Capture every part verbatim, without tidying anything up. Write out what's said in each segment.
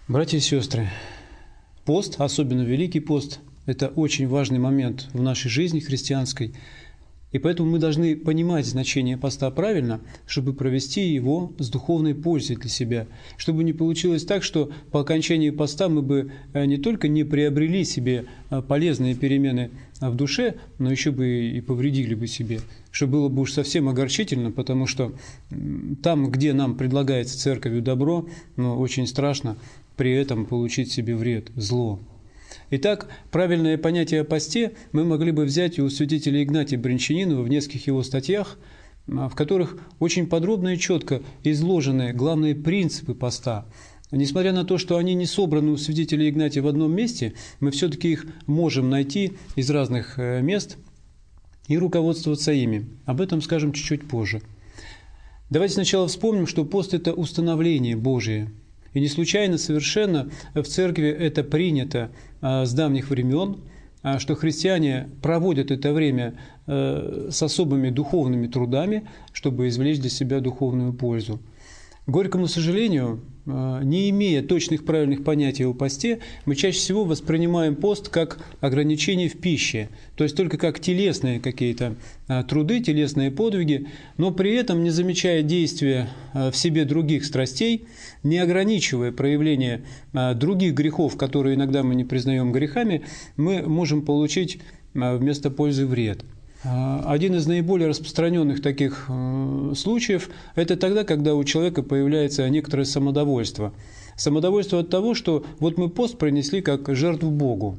Братья и сестры, пост, особенно Великий пост, это очень важный момент в нашей жизни христианской, и поэтому мы должны понимать значение поста правильно, чтобы провести его с духовной пользой для себя, чтобы не получилось так, что по окончании поста мы бы не только не приобрели себе полезные перемены в душе, но еще бы и повредили бы себе, что было бы уж совсем огорчительно, потому что там, где нам предлагается церковью добро, но очень страшно при этом получить себе вред, зло. Итак, правильное понятие о посте мы могли бы взять и у святителя Игнатия Брянчанинова в нескольких его статьях, в которых очень подробно и четко изложены главные принципы поста. Несмотря на то, что они не собраны у святителя Игнатия в одном месте, мы все-таки их можем найти из разных мест и руководствоваться ими. Об этом скажем чуть-чуть позже. Давайте сначала вспомним, что пост – это установление Божие. И не случайно совершенно в церкви это принято с давних времен, что христиане проводят это время с особыми духовными трудами, чтобы извлечь для себя духовную пользу. К горькому сожалению, не имея точных правильных понятий о посте, мы чаще всего воспринимаем пост как ограничение в пище, то есть только как телесные какие-то труды, телесные подвиги, но при этом не замечая действия в себе других страстей, не ограничивая проявление других грехов, которые иногда мы не признаем грехами, мы можем получить вместо пользы вред. Один из наиболее распространенных таких случаев – это тогда, когда у человека появляется некоторое самодовольство. Самодовольство от того, что вот мы пост принесли как жертву Богу.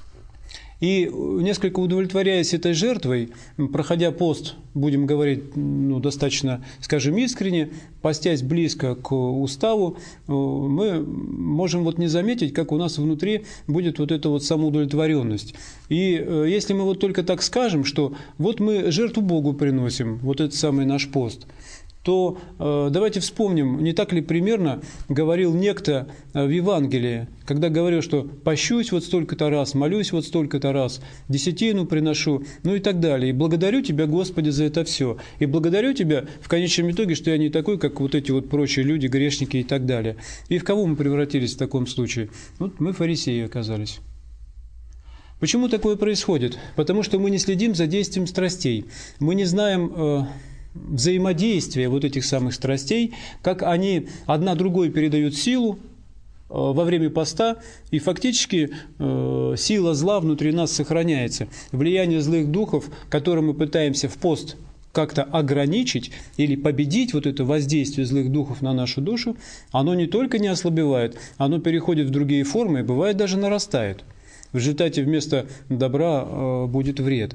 И несколько удовлетворяясь этой жертвой, проходя пост, будем говорить, ну, достаточно, скажем, искренне, постясь близко к уставу, мы можем вот не заметить, как у нас внутри будет вот эта вот самоудовлетворенность. И если мы вот только так скажем, что вот мы жертву Богу приносим, вот этот самый наш пост, то э, давайте вспомним, не так ли примерно говорил некто в Евангелии, когда говорил, что «пощусь вот столько-то раз, молюсь вот столько-то раз, десятину приношу», ну и так далее. «И благодарю Тебя, Господи, за это все. И благодарю Тебя в конечном итоге, что я не такой, как вот эти вот прочие люди, грешники и так далее». И в кого мы превратились в таком случае? Вот мы фарисеи оказались. Почему такое происходит? Потому что мы не следим за действием страстей. Мы не знаем э, взаимодействия вот этих самых страстей, как они одна другой передают силу э, во время поста, и фактически э, сила зла внутри нас сохраняется. Влияние злых духов, которые мы пытаемся в пост как-то ограничить или победить вот это воздействие злых духов на нашу душу, оно не только не ослабевает, оно переходит в другие формы и бывает даже нарастает. В результате вместо добра э, будет вред.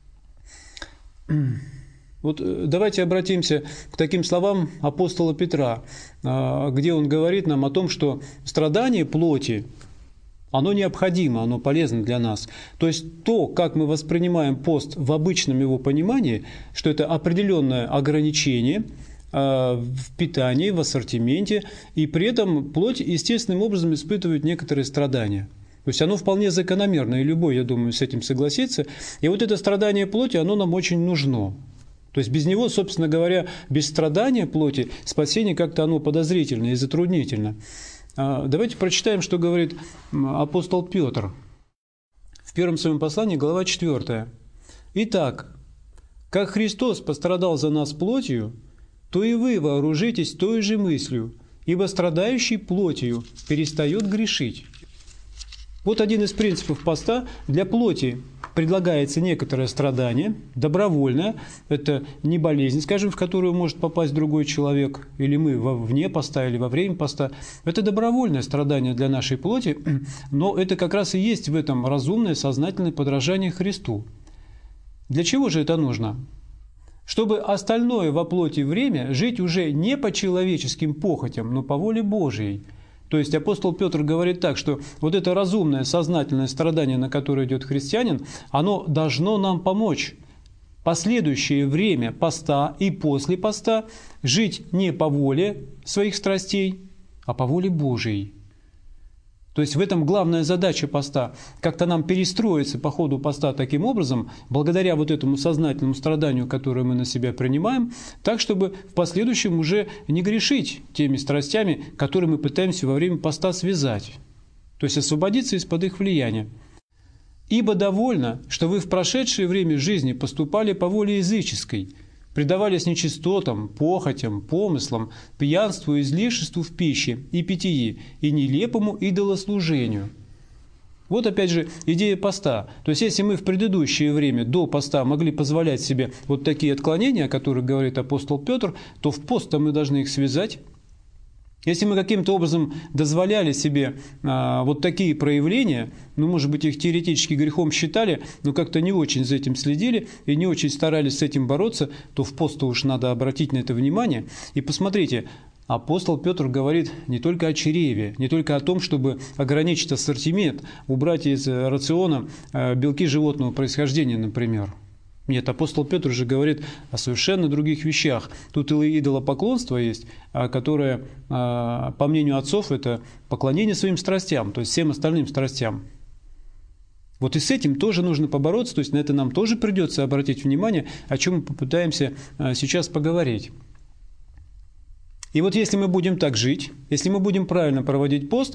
Вот давайте обратимся к таким словам апостола Петра, э, где он говорит нам о том, что страдание плоти, оно необходимо, оно полезно для нас. То есть то, как мы воспринимаем пост в обычном его понимании, что это определенное ограничение э, в питании, в ассортименте, и при этом плоть естественным образом испытывает некоторые страдания. То есть оно вполне закономерно, и любой, я думаю, с этим согласится. И вот это страдание плоти, оно нам очень нужно. То есть без него, собственно говоря, без страдания плоти спасение как-то оно подозрительно и затруднительно. Давайте прочитаем, что говорит апостол Петр. В первом своем послании, глава четвёртая. «Итак, как Христос пострадал за нас плотью, то и вы вооружитесь той же мыслью, ибо страдающий плотью перестает грешить». Вот один из принципов поста. Для плоти предлагается некоторое страдание, добровольное, это не болезнь, скажем, в которую может попасть другой человек, или мы вне поста, или во время поста. Это добровольное страдание для нашей плоти, но это как раз и есть в этом разумное, сознательное подражание Христу. Для чего же это нужно? Чтобы остальное во плоти время жить уже не по человеческим похотям, но по воле Божией. То есть апостол Петр говорит так, что вот это разумное, сознательное страдание, на которое идет христианин, оно должно нам помочь последующее время поста и после поста жить не по воле своих страстей, а по воле Божией. То есть в этом главная задача поста. Как-то нам перестроиться по ходу поста таким образом, благодаря вот этому сознательному страданию, которое мы на себя принимаем, так, чтобы в последующем уже не грешить теми страстями, которые мы пытаемся во время поста связать. То есть освободиться из-под их влияния. «Ибо довольно, что вы в прошедшее время жизни поступали по воле языческой, предавались нечистотам, похотям, помыслам, пьянству, излишеству в пище и питьи и нелепому идолослужению». Вот опять же идея поста. То есть если мы в предыдущее время до поста могли позволять себе вот такие отклонения, о которых говорит апостол Петр, то в пост мы должны их связать. Если мы каким-то образом дозволяли себе а, вот такие проявления, ну, может быть, их теоретически грехом считали, но как-то не очень за этим следили и не очень старались с этим бороться, то в пост уж надо обратить на это внимание. И посмотрите, апостол Петр говорит не только о чреве, не только о том, чтобы ограничить ассортимент, убрать из рациона а, белки животного происхождения, например. Нет, апостол Петр же говорит о совершенно других вещах. Тут и идолопоклонство есть, которое, по мнению отцов, это поклонение своим страстям, то есть всем остальным страстям. Вот и с этим тоже нужно побороться, то есть на это нам тоже придется обратить внимание, о чем мы попытаемся сейчас поговорить. И вот если мы будем так жить, если мы будем правильно проводить пост,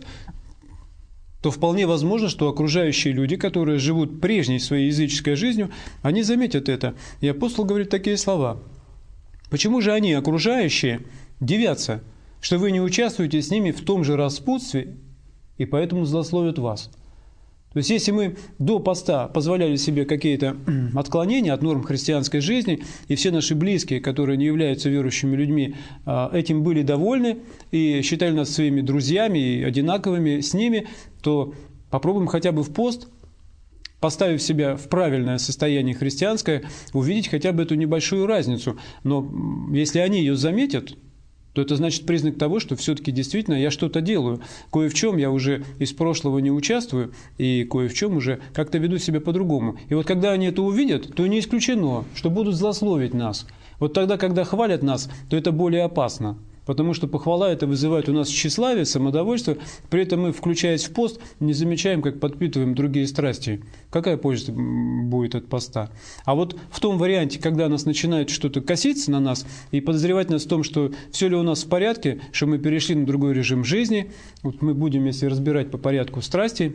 то вполне возможно, что окружающие люди, которые живут прежней своей языческой жизнью, они заметят это. И апостол говорит такие слова. Почему же они, окружающие, дивятся, что вы не участвуете с ними в том же распутстве, и поэтому злословят вас? То есть если мы до поста позволяли себе какие-то отклонения от норм христианской жизни, и все наши близкие, которые не являются верующими людьми, этим были довольны и считали нас своими друзьями и одинаковыми с ними, то попробуем хотя бы в пост, поставив себя в правильное состояние христианское, увидеть хотя бы эту небольшую разницу. Но если они ее заметят, то это значит признак того, что все-таки действительно я что-то делаю. Кое в чем я уже из прошлого не участвую, и кое в чем уже как-то веду себя по-другому. И вот когда они это увидят, то не исключено, что будут злословить нас. Вот тогда, когда хвалят нас, то это более опасно. Потому что похвала это вызывает у нас тщеславие, самодовольство. При этом мы, включаясь в пост, не замечаем, как подпитываем другие страсти. Какая польза будет от поста? А вот в том варианте, когда нас начинает что-то коситься на нас и подозревать нас в том, что все ли у нас в порядке, что мы перешли на другой режим жизни, вот мы будем, если разбирать по порядку страсти,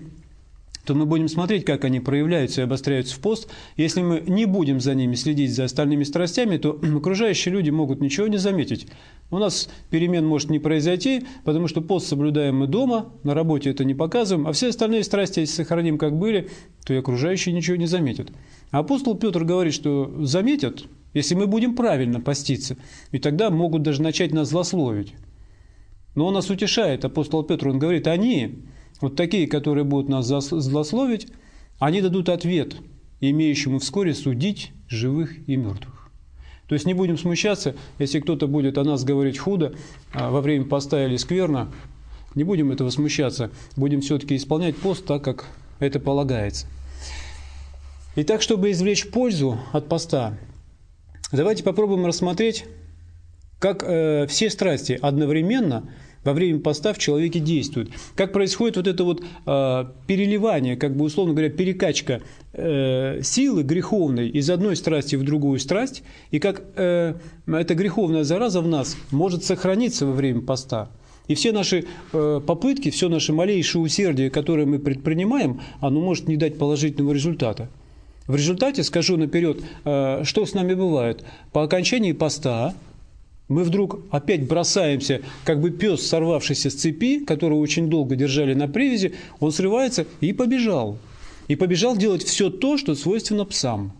то мы будем смотреть, как они проявляются и обостряются в пост. Если мы не будем за ними следить, за остальными страстями, то окружающие люди могут ничего не заметить. У нас перемен может не произойти, потому что пост соблюдаем мы дома, на работе это не показываем, а все остальные страсти, если сохраним как были, то и окружающие ничего не заметят. А апостол Петр говорит, что заметят, если мы будем правильно поститься, и тогда могут даже начать нас злословить. Но он нас утешает, апостол Петр, он говорит, они... Вот такие, которые будут нас злословить, они дадут ответ, имеющему вскоре судить живых и мертвых. То есть не будем смущаться, если кто-то будет о нас говорить худо во время поста или скверно, не будем этого смущаться, будем все-таки исполнять пост так, как это полагается. Итак, чтобы извлечь пользу от поста, давайте попробуем рассмотреть, как э, все страсти одновременно во время поста в человеке действуют. Как происходит вот это вот э, переливание, как бы условно говоря, перекачка э, силы греховной из одной страсти в другую страсть, и как э, эта греховная зараза в нас может сохраниться во время поста. И все наши э, попытки, все наше малейшее усердие, которое мы предпринимаем, оно может не дать положительного результата. В результате, скажу наперед, э, что с нами бывает. По окончании поста мы вдруг опять бросаемся, как бы пес, сорвавшийся с цепи, которого очень долго держали на привязи, он срывается и побежал. И побежал делать все то, что свойственно псам.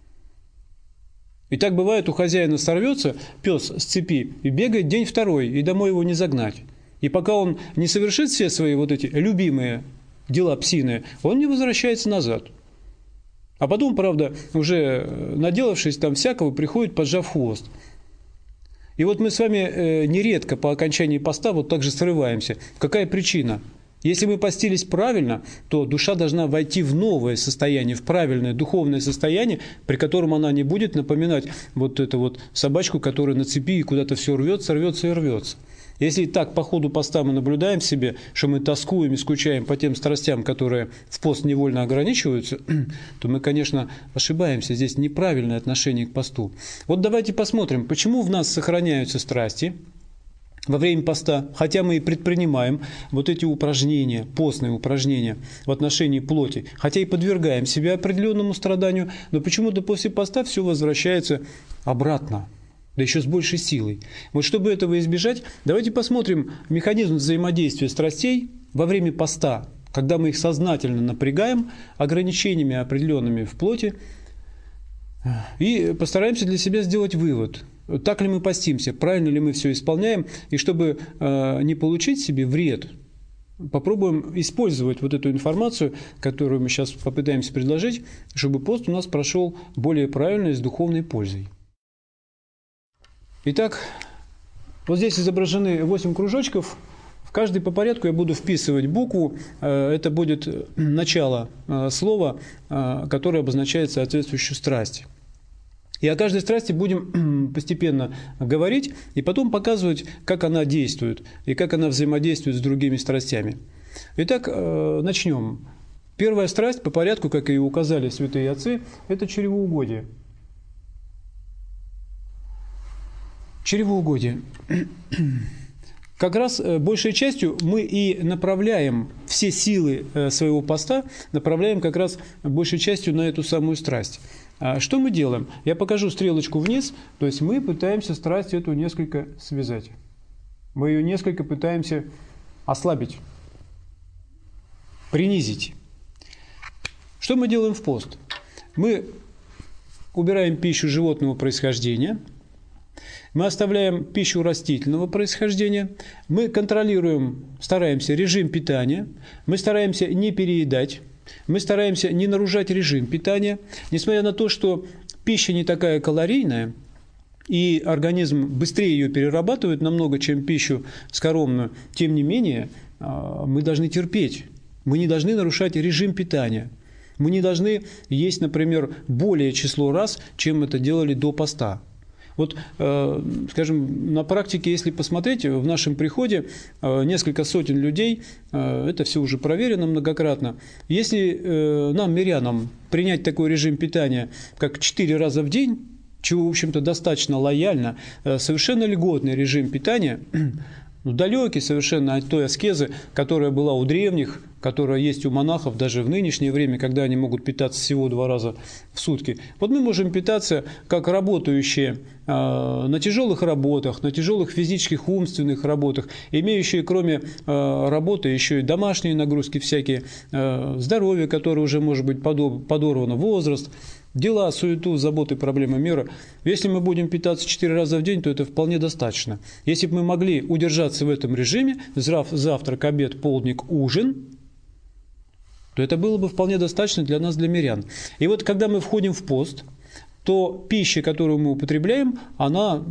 И так бывает, у хозяина сорвется пес с цепи и бегает день второй, и домой его не загнать. И пока он не совершит все свои вот эти любимые дела псиные, он не возвращается назад. А потом, правда, уже наделавшись там всякого, приходит, поджав хвост. И вот мы с вами э, нередко по окончании поста вот так же срываемся. Какая причина? Если мы постились правильно, то душа должна войти в новое состояние, в правильное духовное состояние, при котором она не будет напоминать вот эту вот собачку, которая на цепи и куда-то все рвется, рвется и рвется. Если так по ходу поста мы наблюдаем в себе, что мы тоскуем и скучаем по тем страстям, которые в пост невольно ограничиваются, то мы, конечно, ошибаемся. Здесь неправильное отношение к посту. Вот давайте посмотрим, почему в нас сохраняются страсти во время поста, хотя мы и предпринимаем вот эти упражнения, постные упражнения в отношении плоти, хотя и подвергаем себя определенному страданию, но почему-то после поста все возвращается обратно. Да еще с большей силой. Вот чтобы этого избежать, давайте посмотрим механизм взаимодействия страстей во время поста, когда мы их сознательно напрягаем ограничениями определенными в плоти, и постараемся для себя сделать вывод, так ли мы постимся, правильно ли мы все исполняем, и чтобы э, не получить себе вред, попробуем использовать вот эту информацию, которую мы сейчас попытаемся предложить, чтобы пост у нас прошел более правильно и с духовной пользой. Итак, вот здесь изображены восемь кружочков. В каждый по порядку я буду вписывать букву. Это будет начало слова, которое обозначает соответствующую страсть. И о каждой страсти будем постепенно говорить и потом показывать, как она действует и как она взаимодействует с другими страстями. Итак, начнем. Первая страсть по порядку, как и указали святые отцы, это чревоугодие. Чревоугодие. Как раз большей частью мы и направляем все силы своего поста, направляем как раз большей частью на эту самую страсть. Что мы делаем? Я покажу стрелочку вниз, то есть мы пытаемся страсть эту несколько связать. Мы ее несколько пытаемся ослабить, принизить. Что мы делаем в пост? Мы убираем пищу животного происхождения, мы оставляем пищу растительного происхождения, мы контролируем, стараемся режим питания, мы стараемся не переедать, мы стараемся не нарушать режим питания, несмотря на то, что пища не такая калорийная, и организм быстрее ее перерабатывает намного, чем пищу скоромную, тем не менее мы должны терпеть, мы не должны нарушать режим питания. Мы не должны есть, например, более число раз, чем это делали до поста. Вот, э, скажем, на практике, если посмотреть, в нашем приходе э, несколько сотен людей, э, это все уже проверено многократно. Если э, нам, мирянам, принять такой режим питания, как четыре раза в день, чего, в общем-то, достаточно лояльно, э, совершенно льготный режим питания, ну, далекий совершенно от той аскезы, которая была у древних, которая есть у монахов даже в нынешнее время, когда они могут питаться всего два раза в сутки. Вот мы можем питаться как работающие э, на тяжелых работах, на тяжелых физических, умственных работах, имеющие кроме э, работы еще и домашние нагрузки всякие, э, здоровье, которое уже может быть подорвано, возраст, дела, суету, заботы, проблемы мира. Если мы будем питаться четыре раза в день, то это вполне достаточно. Если бы мы могли удержаться в этом режиме, завтрак, обед, полдник, ужин, то это было бы вполне достаточно для нас, для мирян. И вот когда мы входим в пост, то пища, которую мы употребляем, она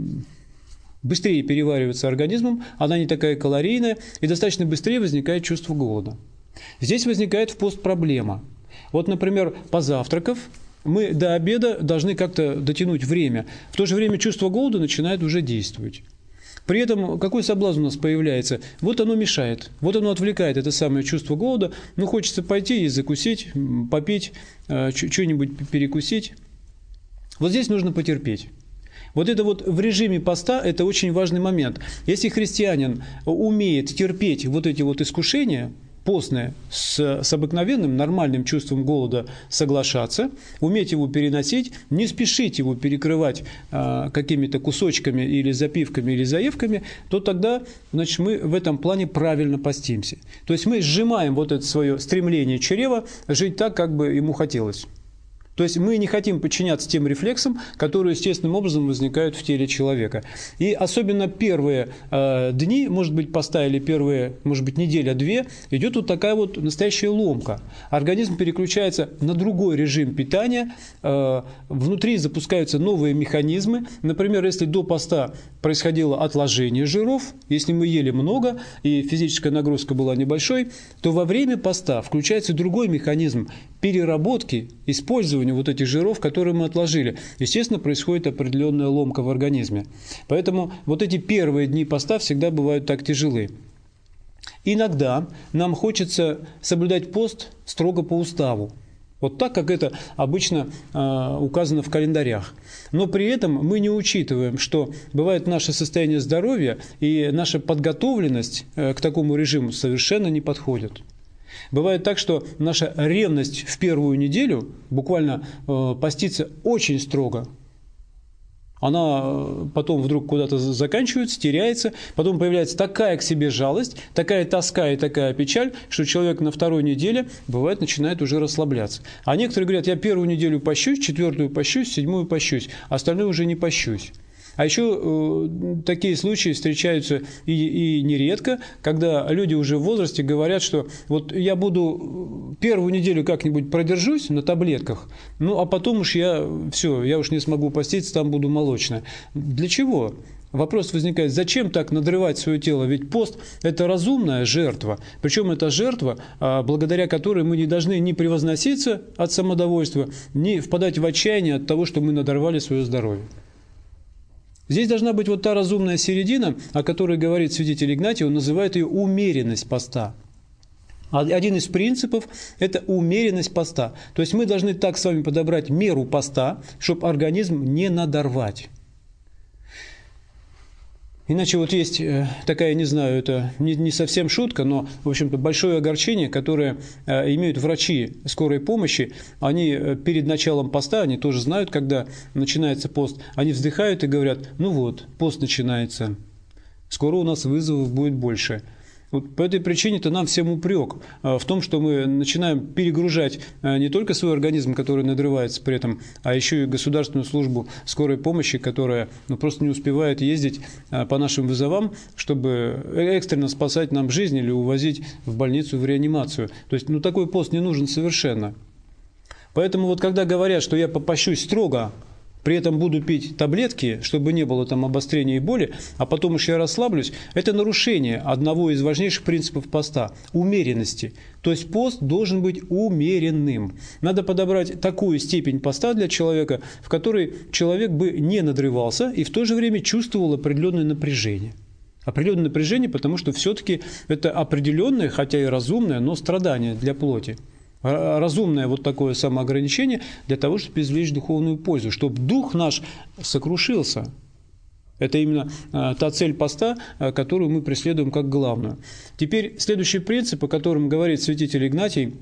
быстрее переваривается организмом, она не такая калорийная, и достаточно быстрее возникает чувство голода. Здесь возникает в пост проблема. Вот, например, позавтракав, мы до обеда должны как-то дотянуть время. В то же время чувство голода начинает уже действовать. При этом какой соблазн у нас появляется? Вот оно мешает, вот оно отвлекает это самое чувство голода. Ну, хочется пойти и закусить, попить, что-нибудь перекусить. Вот здесь нужно потерпеть. Вот это вот в режиме поста – это очень важный момент. Если христианин умеет терпеть вот эти вот искушения, постное, с, с обыкновенным нормальным чувством голода соглашаться, уметь его переносить, не спешить его перекрывать а, какими-то кусочками или запивками, или заевками, то тогда, значит, мы в этом плане правильно постимся. То есть мы сжимаем вот это свое стремление чрева жить так, как бы ему хотелось. То есть мы не хотим подчиняться тем рефлексам, которые естественным образом возникают в теле человека. И особенно первые э, дни, может быть, поста или первые, может быть, неделя-две, идет вот такая вот настоящая ломка. Организм переключается на другой режим питания, э, внутри запускаются новые механизмы. Например, если до поста происходило отложение жиров, если мы ели много и физическая нагрузка была небольшой, то во время поста включается другой механизм переработки, использования использованию вот этих жиров, которые мы отложили, естественно, происходит определенная ломка в организме. Поэтому вот эти первые дни поста всегда бывают так тяжелы. Иногда нам хочется соблюдать пост строго по уставу. Вот так, как это обычно э, указано в календарях. Но при этом мы не учитываем, что бывает наше состояние здоровья и наша подготовленность э, к такому режиму совершенно не подходят. Бывает так, что наша ревность в первую неделю буквально э, постится очень строго. Она потом вдруг куда-то заканчивается, теряется, потом появляется такая к себе жалость, такая тоска и такая печаль, что человек на второй неделе, бывает, начинает уже расслабляться. А некоторые говорят, я первую неделю пощусь, четвертую пощусь, седьмую пощусь, остальную уже не пощусь. А еще э, такие случаи встречаются и, и нередко, когда люди уже в возрасте говорят, что вот я буду первую неделю как-нибудь продержусь на таблетках, ну а потом уж я все, я уж не смогу поститься, там буду молочная. Для чего? Вопрос возникает, зачем так надрывать свое тело? Ведь пост – это разумная жертва. Причем это жертва, благодаря которой мы не должны ни превозноситься от самодовольства, ни впадать в отчаяние от того, что мы надорвали свое здоровье. Здесь должна быть вот та разумная середина, о которой говорит святитель Игнатий, он называет ее умеренность поста. Один из принципов – это умеренность поста. То есть мы должны так с вами подобрать меру поста, чтобы организм не надорвать. Иначе вот есть такая, не знаю, это не, не совсем шутка, но, в общем-то, большое огорчение, которое э, имеют врачи скорой помощи. Они перед началом поста, они тоже знают, когда начинается пост, они вздыхают и говорят, ну вот, пост начинается, скоро у нас вызовов будет больше. Вот по этой причине-то нам всем упрек в том, что мы начинаем перегружать не только свой организм, который надрывается при этом, а еще и государственную службу скорой помощи, которая ну, просто не успевает ездить по нашим вызовам, чтобы экстренно спасать нам жизнь или увозить в больницу, в реанимацию. То есть ну, такой пост не нужен совершенно. Поэтому вот когда говорят, что я попощусь строго, при этом буду пить таблетки, чтобы не было там обострения и боли, а потом уж я расслаблюсь, это нарушение одного из важнейших принципов поста – умеренности. То есть пост должен быть умеренным. Надо подобрать такую степень поста для человека, в которой человек бы не надрывался и в то же время чувствовал определенное напряжение. Определенное напряжение, потому что все-таки это определенное, хотя и разумное, но страдание для плоти. Разумное вот такое самоограничение для того, чтобы извлечь духовную пользу, чтобы дух наш сокрушился. Это именно та цель поста, которую мы преследуем как главную. Теперь следующий принцип, о котором говорит святитель Игнатий,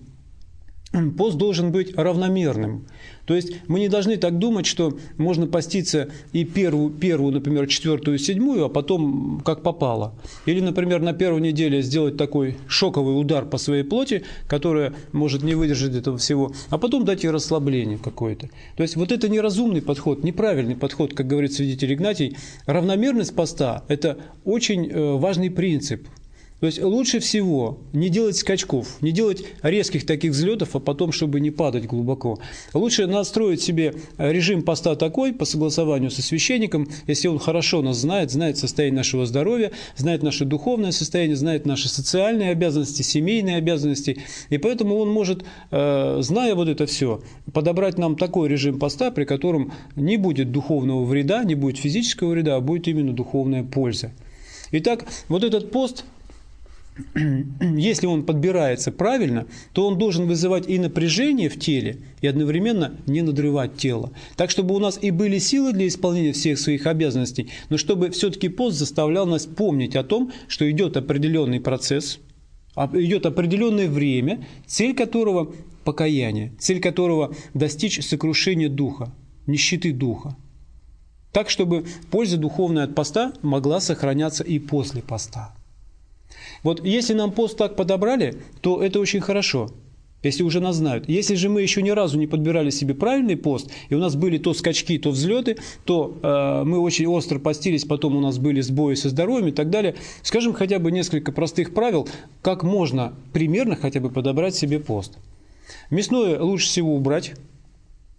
пост должен быть равномерным. То есть мы не должны так думать, что можно поститься и первую, первую, например, четвертую, седьмую, а потом как попало. Или, например, на первой неделе сделать такой шоковый удар по своей плоти, которая может не выдержать этого всего, а потом дать ей расслабление какое-то. То есть вот это неразумный подход, неправильный подход, как говорит святитель Игнатий. Равномерность поста – это очень важный принцип. То есть лучше всего не делать скачков, не делать резких таких взлетов, а потом, чтобы не падать глубоко. Лучше настроить себе режим поста такой, по согласованию со священником, если он хорошо нас знает, знает состояние нашего здоровья, знает наше духовное состояние, знает наши социальные обязанности, семейные обязанности. И поэтому он может, зная вот это все, подобрать нам такой режим поста, при котором не будет духовного вреда, не будет физического вреда, а будет именно духовная польза. Итак, вот этот пост, если он подбирается правильно, то он должен вызывать и напряжение в теле, и одновременно не надрывать тело. Так, чтобы у нас и были силы для исполнения всех своих обязанностей, но чтобы все-таки пост заставлял нас помнить о том, что идет определенный процесс, идет определенное время, цель которого – покаяние, цель которого – достичь сокрушения духа, нищеты духа. Так, чтобы польза духовная от поста могла сохраняться и после поста. Вот если нам пост так подобрали, то это очень хорошо, если уже нас знают. Если же мы еще ни разу не подбирали себе правильный пост, и у нас были то скачки, то взлеты, то э, мы очень остро постились, потом у нас были сбои со здоровьем и так далее, скажем хотя бы несколько простых правил, как можно примерно хотя бы подобрать себе пост. Мясное лучше всего убрать.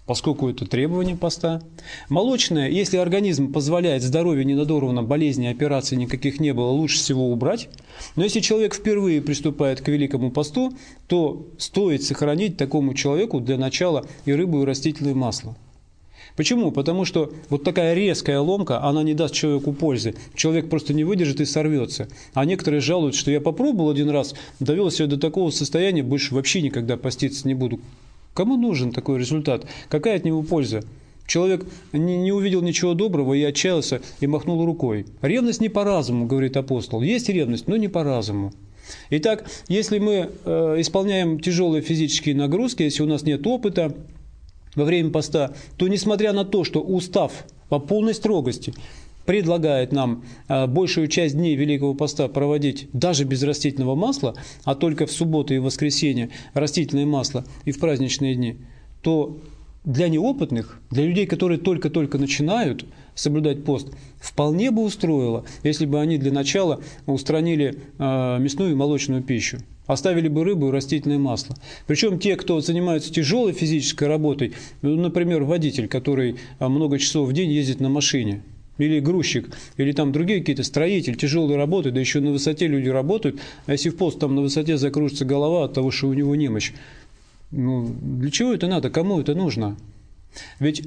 поскольку это требование поста. Молочное, если организм позволяет, здоровье не надорвано, болезней, операций никаких не было, лучше всего убрать. Но если человек впервые приступает к Великому посту, то стоит сохранить такому человеку для начала и рыбу, и растительное масло. Почему? Потому что вот такая резкая ломка, она не даст человеку пользы. Человек просто не выдержит и сорвется. А некоторые жалуются, что я попробовал один раз, довел себя до такого состояния, больше вообще никогда поститься не буду. Кому нужен такой результат? Какая от него польза? Человек не, не увидел ничего доброго и отчаялся, и махнул рукой. Ревность не по разуму, говорит апостол. Есть ревность, но не по разуму. Итак, если мы э, исполняем тяжелые физические нагрузки, если у нас нет опыта во время поста, то несмотря на то, что устав по полной строгости предлагает нам большую часть дней Великого Поста проводить даже без растительного масла, а только в субботу и воскресенье растительное масло и в праздничные дни, то для неопытных, для людей, которые только-только начинают соблюдать пост, вполне бы устроило, если бы они для начала устранили мясную и молочную пищу. Оставили бы рыбу и растительное масло. Причем те, кто занимаются тяжелой физической работой, например, водитель, который много часов в день ездит на машине, или грузчик, или там другие какие-то строители, тяжелые работы, да еще на высоте люди работают, а если в пост там на высоте закружится голова от того, что у него немощь, ну, для чего это надо, кому это нужно? Ведь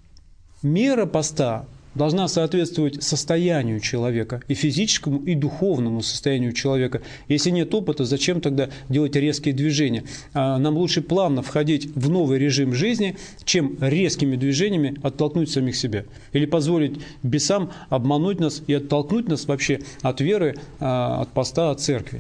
мера поста должна соответствовать состоянию человека, и физическому, и духовному состоянию человека. Если нет опыта, зачем тогда делать резкие движения? Нам лучше плавно входить в новый режим жизни, чем резкими движениями оттолкнуть самих себя. Или позволить бесам обмануть нас и оттолкнуть нас вообще от веры, от поста, от церкви.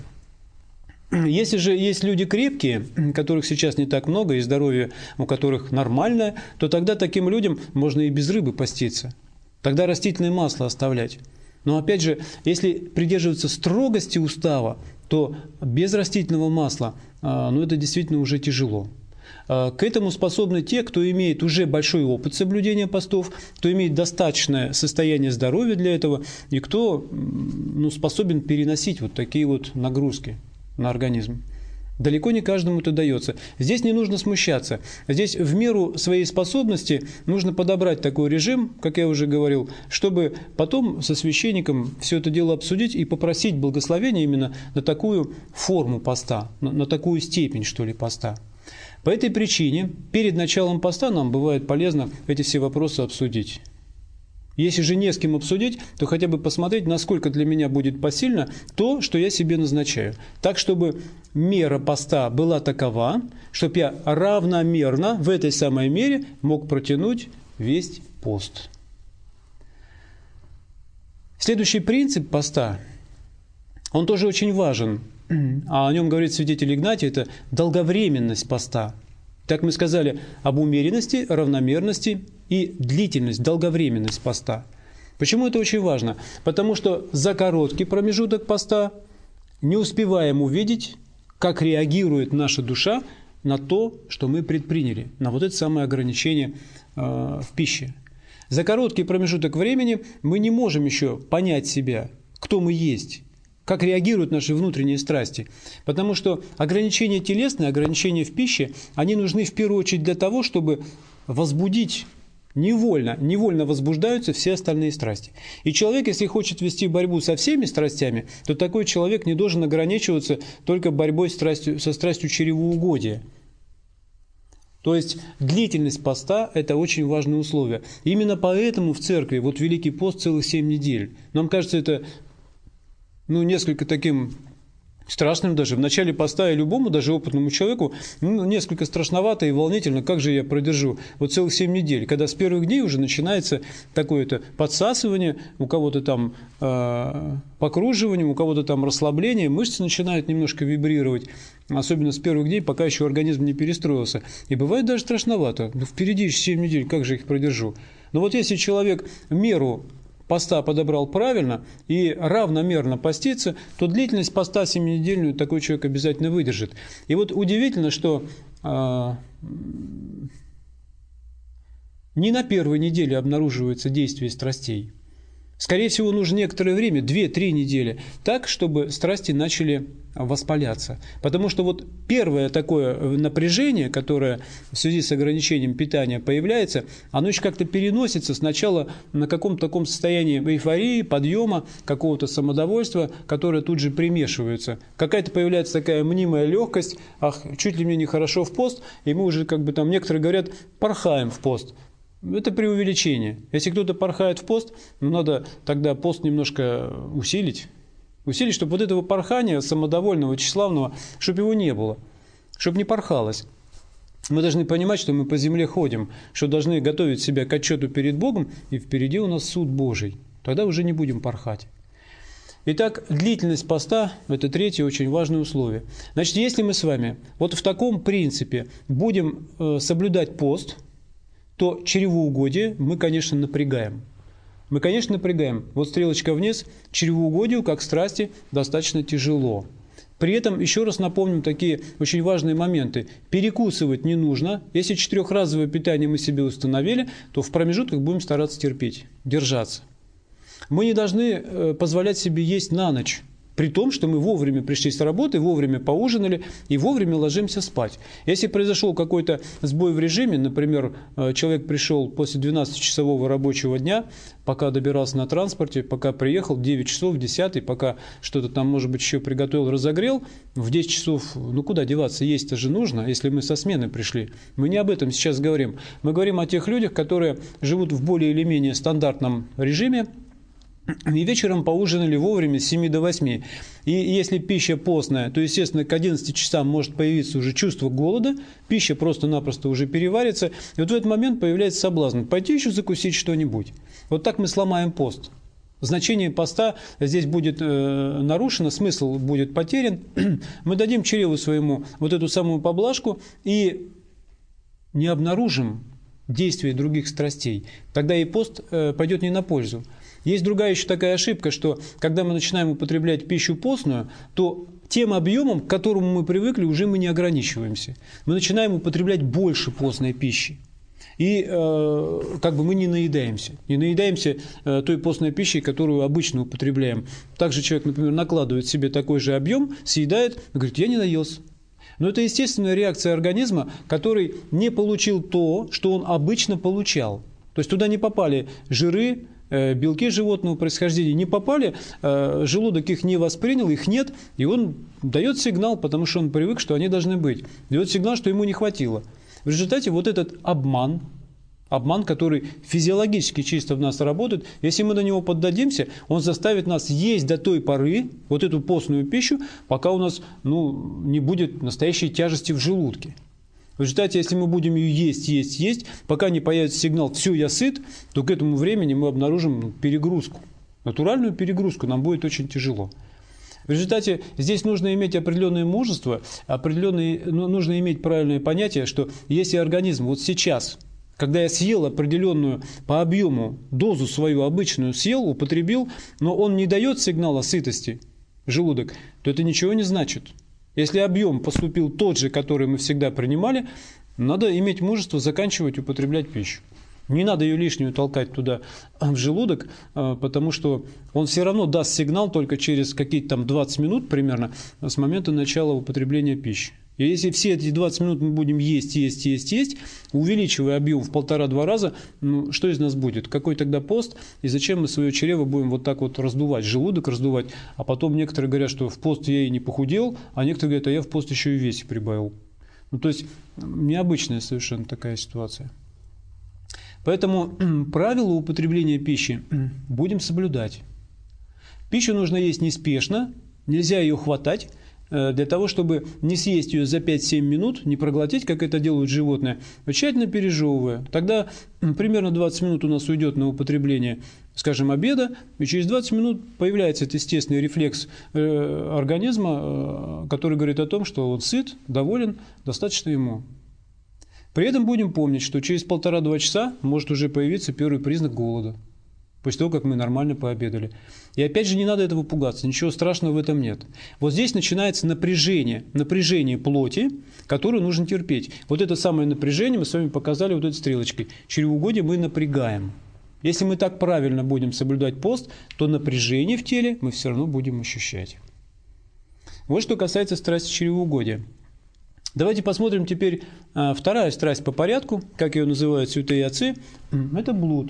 Если же есть люди крепкие, которых сейчас не так много, и здоровье у которых нормальное, то тогда таким людям можно и без рыбы поститься. Тогда растительное масло оставлять. Но опять же, если придерживаться строгости устава, то без растительного масла, ну, это действительно уже тяжело. К этому способны те, кто имеет уже большой опыт соблюдения постов, кто имеет достаточное состояние здоровья для этого, и кто, ну, способен переносить вот такие вот нагрузки на организм. Далеко не каждому это дается. Здесь не нужно смущаться. Здесь в меру своей способности нужно подобрать такой режим, как я уже говорил, чтобы потом со священником все это дело обсудить и попросить благословения именно на такую форму поста, на, на такую степень, что ли, поста. По этой причине перед началом поста нам бывает полезно эти все вопросы обсудить. Если же не с кем обсудить, то хотя бы посмотреть, насколько для меня будет посильно то, что я себе назначаю. Так, чтобы мера поста была такова, чтобы я равномерно в этой самой мере мог протянуть весь пост. Следующий принцип поста, он тоже очень важен, а о нем говорит святитель Игнатий, это долговременность поста. Так мы сказали об умеренности, равномерности и длительность, долговременность поста. Почему это очень важно? Потому что за короткий промежуток поста не успеваем увидеть, как реагирует наша душа на то, что мы предприняли, на вот это самое ограничение э, в пище. За короткий промежуток времени мы не можем еще понять себя, кто мы есть, как реагируют наши внутренние страсти. Потому что ограничения телесные, ограничения в пище, они нужны в первую очередь для того, чтобы возбудить невольно, невольно возбуждаются все остальные страсти. И человек, если хочет вести борьбу со всеми страстями, то такой человек не должен ограничиваться только борьбой страстью, со страстью чревоугодия. То есть длительность поста – это очень важное условие. Именно поэтому в церкви вот Великий пост целых семь недель. Нам кажется, это ну, несколько таким страшным даже. В начале поста и любому, даже опытному человеку, ну, несколько страшновато и волнительно, как же я продержу вот целых семь недель, когда с первых дней уже начинается такое-то подсасывание, у кого-то там э, покруживание, у кого-то там расслабление, мышцы начинают немножко вибрировать, особенно с первых дней, пока еще организм не перестроился. И бывает даже страшновато. Ну, впереди еще семь недель, как же их продержу? Но вот если человек меру поста подобрал правильно и равномерно постится, то длительность поста семинедельную такой человек обязательно выдержит. И вот удивительно, что э, не на первой неделе обнаруживается действие страстей. Скорее всего, нужно некоторое время, две-три недели, так, чтобы страсти начали воспаляться. Потому что вот первое такое напряжение, которое в связи с ограничением питания появляется, оно еще как-то переносится сначала на каком-то таком состоянии эйфории, подъема, какого-то самодовольства, которое тут же примешивается. Какая-то появляется такая мнимая легкость, ах, чуть ли мне нехорошо в пост, и мы уже, как бы там, некоторые говорят, порхаем в пост. Это преувеличение. Если кто-то порхает в пост, ну, надо тогда пост немножко усилить, усилить, чтобы вот этого порхания самодовольного, тщеславного, чтобы его не было, чтобы не порхалось. Мы должны понимать, что мы по земле ходим, что должны готовить себя к отчету перед Богом, и впереди у нас суд Божий. Тогда уже не будем порхать. Итак, длительность поста – это третье очень важное условие. Значит, если мы с вами вот в таком принципе будем э, соблюдать пост, то чревоугодие мы, конечно, напрягаем. Мы, конечно, напрягаем. Вот стрелочка вниз, чревоугодию, как страсти, достаточно тяжело. При этом, еще раз напомним такие очень важные моменты. Перекусывать не нужно. Если четырехразовое питание мы себе установили, то в промежутках будем стараться терпеть, держаться. Мы не должны позволять себе есть на ночь, при том, что мы вовремя пришли с работы, вовремя поужинали и вовремя ложимся спать. Если произошел какой-то сбой в режиме, например, человек пришел после двенадцатичасового рабочего дня, пока добирался на транспорте, пока приехал, девять часов, десять, пока что-то там, может быть, еще приготовил, разогрел, в десять часов, ну куда деваться, есть-то же нужно, если мы со смены пришли. Мы не об этом сейчас говорим. Мы говорим о тех людях, которые живут в более или менее стандартном режиме, и вечером поужинали вовремя с семи до восьми. И если пища постная, то, естественно, к одиннадцати часам может появиться уже чувство голода, пища просто-напросто уже переварится, и вот в этот момент появляется соблазн пойти еще закусить что-нибудь. Вот так мы сломаем пост. Значение поста здесь будет э, нарушено, смысл будет потерян. Мы дадим чреву своему вот эту самую поблажку и не обнаружим действия других страстей. Тогда и пост э, пойдет не на пользу. Есть другая еще такая ошибка, что когда мы начинаем употреблять пищу постную, то тем объемом, к которому мы привыкли, уже мы не ограничиваемся. Мы начинаем употреблять больше постной пищи. И э, как бы мы не наедаемся. Не наедаемся э, той постной пищей, которую обычно употребляем. Также человек, например, накладывает себе такой же объем, съедает, и говорит, я не наелся. Но это естественная реакция организма, который не получил то, что он обычно получал. То есть туда не попали жиры, белки животного происхождения, не попали, желудок их не воспринял, их нет, и он дает сигнал, потому что он привык, что они должны быть. Дает сигнал, что ему не хватило. В результате вот этот обман, обман, который физиологически чисто в нас работает, если мы на него поддадимся, он заставит нас есть до той поры вот эту постную пищу, пока у нас ну, не будет настоящей тяжести в желудке. В результате, если мы будем ее есть, есть, есть, пока не появится сигнал «все, я сыт», то к этому времени мы обнаружим перегрузку. Натуральную перегрузку нам будет очень тяжело. В результате здесь нужно иметь определенное мужество, определенное, ну, нужно иметь правильное понятие, что если организм вот сейчас, когда я съел определенную по объему дозу свою обычную, съел, употребил, но он не дает сигнала сытости, желудок, то это ничего не значит. Если объем поступил тот же, который мы всегда принимали, надо иметь мужество заканчивать употреблять пищу. Не надо ее лишнюю толкать туда в желудок, потому что он все равно даст сигнал только через какие-то там двадцать минут примерно с момента начала употребления пищи. И если все эти двадцать минут мы будем есть, есть, есть, есть, увеличивая объем в полтора-два раза, ну, что из нас будет? Какой тогда пост? И зачем мы свое чрево будем вот так вот раздувать, желудок раздувать? А потом некоторые говорят, что в пост я и не похудел, а некоторые говорят, а я в пост еще и в весе прибавил. Ну, то есть необычная совершенно такая ситуация. Поэтому правила употребления пищи будем соблюдать. Пищу нужно есть неспешно, нельзя ее хватать, для того, чтобы не съесть ее за пять-семь минут, не проглотить, как это делают животные, тщательно пережевывая. Тогда примерно двадцать минут у нас уйдет на употребление, скажем, обеда, и через двадцать минут появляется этот естественный рефлекс организма, который говорит о том, что он сыт, доволен, достаточно ему. При этом будем помнить, что через полтора-два часа может уже появиться первый признак голода, после того, как мы нормально пообедали. И опять же, не надо этого пугаться, ничего страшного в этом нет. Вот здесь начинается напряжение, напряжение плоти, которое нужно терпеть. Вот это самое напряжение мы с вами показали вот этой стрелочкой. Чревоугодие мы напрягаем. Если мы так правильно будем соблюдать пост, то напряжение в теле мы все равно будем ощущать. Вот что касается страсти чревоугодия. Давайте посмотрим теперь а, вторая страсть по порядку, как ее называют святые отцы, это блуд.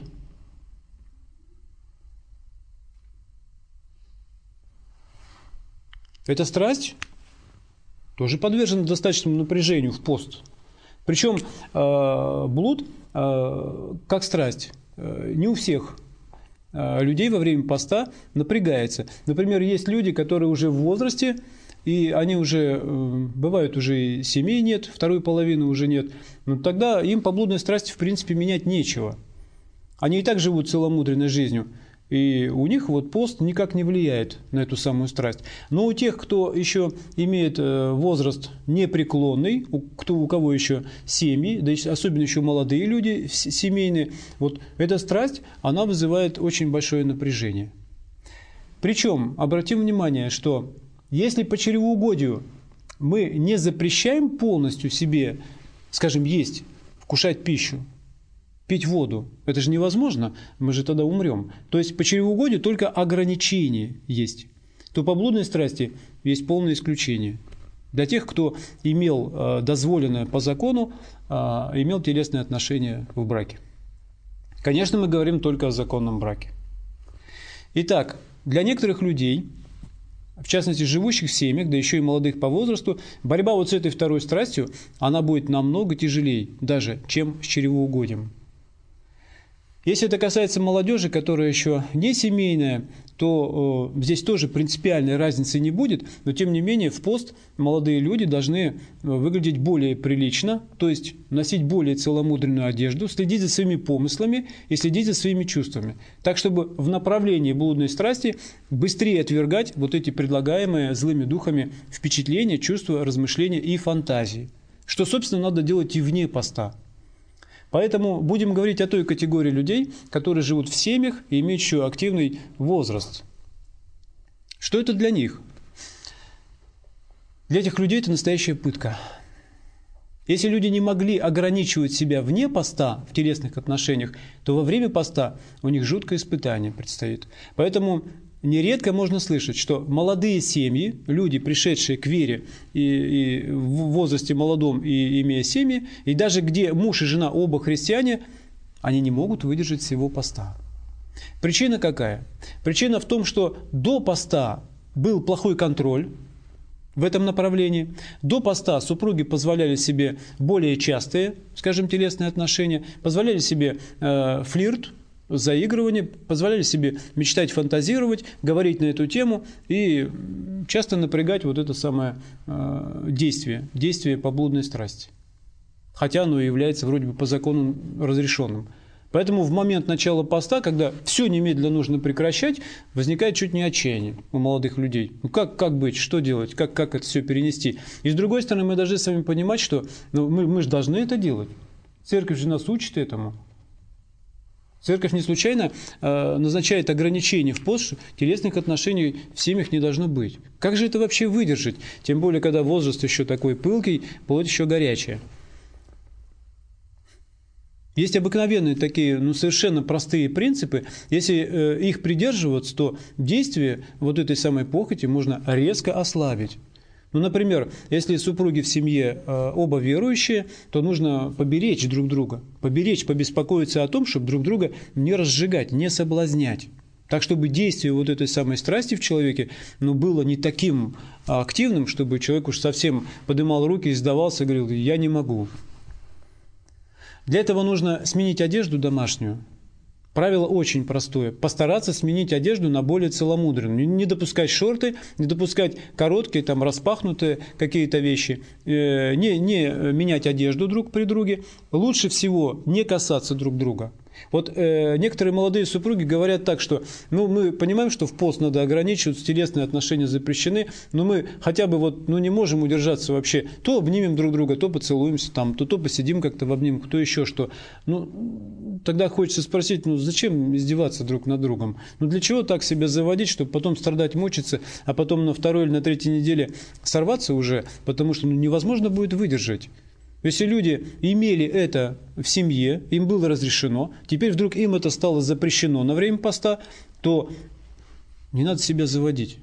Эта страсть тоже подвержена достаточному напряжению в пост. Причем э, блуд, э, как страсть, э, не у всех э, людей во время поста напрягается. Например, есть люди, которые уже в возрасте, и они уже, э, бывают, уже семей нет, второй половины уже нет. Но тогда им по блудной страсти, в принципе, менять нечего. Они и так живут целомудренной жизнью. И у них вот пост никак не влияет на эту самую страсть. Но у тех, кто еще имеет возраст непреклонный, у, кто, у кого еще семьи, да особенно еще молодые люди семейные, вот эта страсть, она вызывает очень большое напряжение. Причем, обратим внимание, что если по чревоугодию мы не запрещаем полностью себе, скажем, есть, вкушать пищу, пить воду, это же невозможно, мы же тогда умрем. То есть по чревоугодию только ограничения есть. То по блудной страсти есть полное исключение. Для тех, кто имел э, дозволенное по закону, э, имел телесные отношения в браке. Конечно, мы говорим только о законном браке. Итак, для некоторых людей, в частности, живущих в семьях, да еще и молодых по возрасту, борьба вот с этой второй страстью, она будет намного тяжелее даже, чем с чревоугодием. Если это касается молодежи, которая еще не семейная, то э, здесь тоже принципиальной разницы не будет, но тем не менее в пост молодые люди должны выглядеть более прилично, то есть носить более целомудренную одежду, следить за своими помыслами и следить за своими чувствами, так чтобы в направлении блудной страсти быстрее отвергать вот эти предлагаемые злыми духами впечатления, чувства, размышления и фантазии, что, собственно, надо делать и вне поста. Поэтому будем говорить о той категории людей, которые живут в семьях и имеют еще активный возраст. Что это для них? Для этих людей это настоящая пытка. Если люди не могли ограничивать себя вне поста в телесных отношениях, то во время поста у них жуткое испытание предстоит. Поэтому нередко можно слышать, что молодые семьи, люди, пришедшие к вере и, и в возрасте молодом и имея семьи, и даже где муж и жена оба христиане, они не могут выдержать всего поста. Причина какая? Причина в том, что до поста был плохой контроль в этом направлении. До поста супруги позволяли себе более частые, скажем, телесные отношения, позволяли себе э, флирт, заигрывание, позволяли себе мечтать, фантазировать, говорить на эту тему и часто напрягать вот это самое э, действие, действие по блудной страсти. Хотя оно является вроде бы по закону разрешенным. Поэтому в момент начала поста, когда все немедленно нужно прекращать, возникает чуть не отчаяние у молодых людей. Ну как, как быть, что делать, как, как это все перенести? И с другой стороны, мы должны с вами понимать, что ну, мы, мы же должны это делать. Церковь же нас учит этому. Церковь не случайно э, назначает ограничения в пост, что телесных отношений в семьях не должно быть. Как же это вообще выдержать? Тем более, когда возраст еще такой пылкий, плоть еще горячая. Есть обыкновенные такие, ну, совершенно простые принципы. Если э, их придерживаться, то действие вот этой самой похоти можно резко ослабить. Ну, например, если супруги в семье э, оба верующие, то нужно поберечь друг друга, поберечь, побеспокоиться о том, чтобы друг друга не разжигать, не соблазнять. Так, чтобы действие вот этой самой страсти в человеке ну, было не таким активным, чтобы человек уж совсем поднимал руки и сдавался и говорил: «Я не могу». Для этого нужно сменить одежду домашнюю. Правило очень простое. Постараться сменить одежду на более целомудренную. Не допускать шорты, не допускать короткие, там, распахнутые какие-то вещи. Не, не менять одежду друг при друге. Лучше всего не касаться друг друга. Вот э, некоторые молодые супруги говорят так, что ну, мы понимаем, что в пост надо ограничиваться, телесные отношения запрещены, но мы хотя бы вот, ну, не можем удержаться вообще. То обнимем друг друга, то поцелуемся, там, то, то посидим как-то в обнимку, то еще что. Ну, тогда хочется спросить, ну зачем издеваться друг над другом? Ну для чего так себя заводить, чтобы потом страдать, мучиться, а потом на второй или на третьей неделе сорваться уже, потому что ну, невозможно будет выдержать. Если люди имели это в семье, им было разрешено, теперь вдруг им это стало запрещено на время поста, то не надо себя заводить.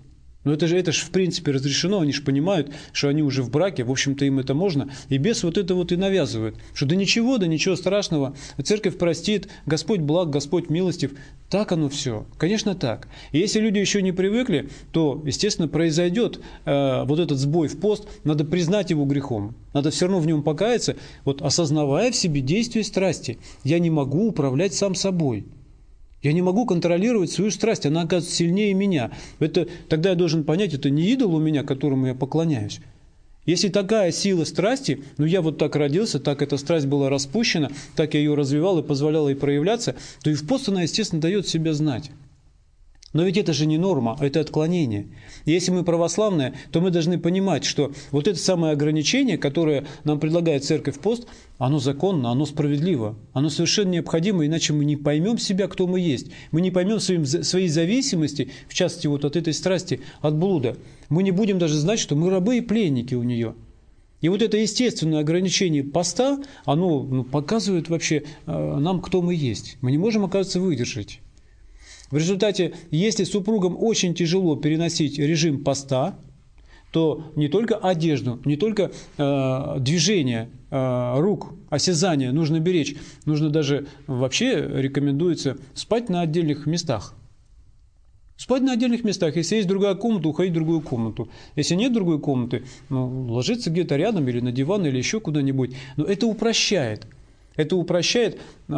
Но это же, это же в принципе разрешено, они же понимают, что они уже в браке, в общем-то им это можно, и бес вот это вот и навязывает, что да ничего, да ничего страшного, церковь простит, Господь благ, Господь милостив. Так оно все, конечно так. И если люди еще не привыкли, то, естественно, произойдет э, вот этот сбой в пост, надо признать его грехом, надо все равно в нем покаяться, вот осознавая в себе действие страсти. Я не могу управлять сам собой. Я не могу контролировать свою страсть, она оказывается сильнее меня. Это, тогда я должен понять, это не идол у меня, которому я поклоняюсь. Если такая сила страсти, ну я вот так родился, так эта страсть была распущена, так я ее развивал и позволял ей проявляться, то и в пост она, естественно, дает себя знать. Но ведь это же не норма, это отклонение. И если мы православные, то мы должны понимать, что вот это самое ограничение, которое нам предлагает церковь пост, оно законно, оно справедливо, оно совершенно необходимо, иначе мы не поймем себя, кто мы есть. Мы не поймем своим, своей зависимости, в частности, вот от этой страсти, от блуда. Мы не будем даже знать, что мы рабы и пленники у нее. И вот это естественное ограничение поста, оно ну, показывает вообще э, нам, кто мы есть. Мы не можем, оказывается, выдержать. В результате, если супругам очень тяжело переносить режим поста, то не только одежду, не только э, движение э, рук, осязание нужно беречь, нужно даже вообще рекомендуется спать на отдельных местах. Спать на отдельных местах. Если есть другая комната, уходить в другую комнату. Если нет другой комнаты, ну, ложиться где-то рядом или на диван, или еще куда-нибудь. Но это упрощает. Это упрощает э,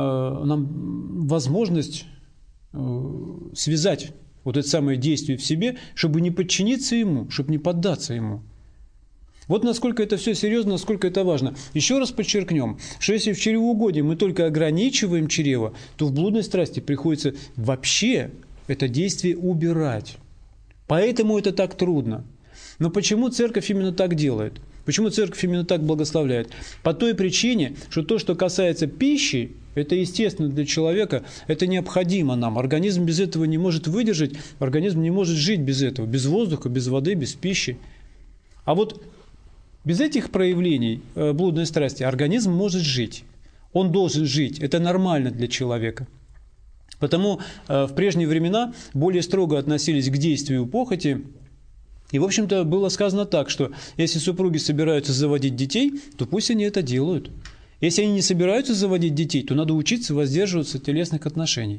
нам возможность связать вот это самое действие в себе, чтобы не подчиниться ему, чтобы не поддаться ему. Вот насколько это все серьезно, насколько это важно. Еще раз подчеркнем, что если в чревоугодии мы только ограничиваем чрево, то в блудной страсти приходится вообще это действие убирать. Поэтому это так трудно. Но почему церковь именно так делает? Почему церковь именно так благословляет? По той причине, что то, что касается пищи, это естественно для человека, это необходимо нам. Организм без этого не может выдержать, организм не может жить без этого, без воздуха, без воды, без пищи. А вот без этих проявлений блудной страсти организм может жить. Он должен жить, это нормально для человека. Потому в прежние времена более строго относились к действию похоти. И, в общем-то, было сказано так, что если супруги собираются заводить детей, то пусть они это делают. Если они не собираются заводить детей, то надо учиться воздерживаться от телесных отношений.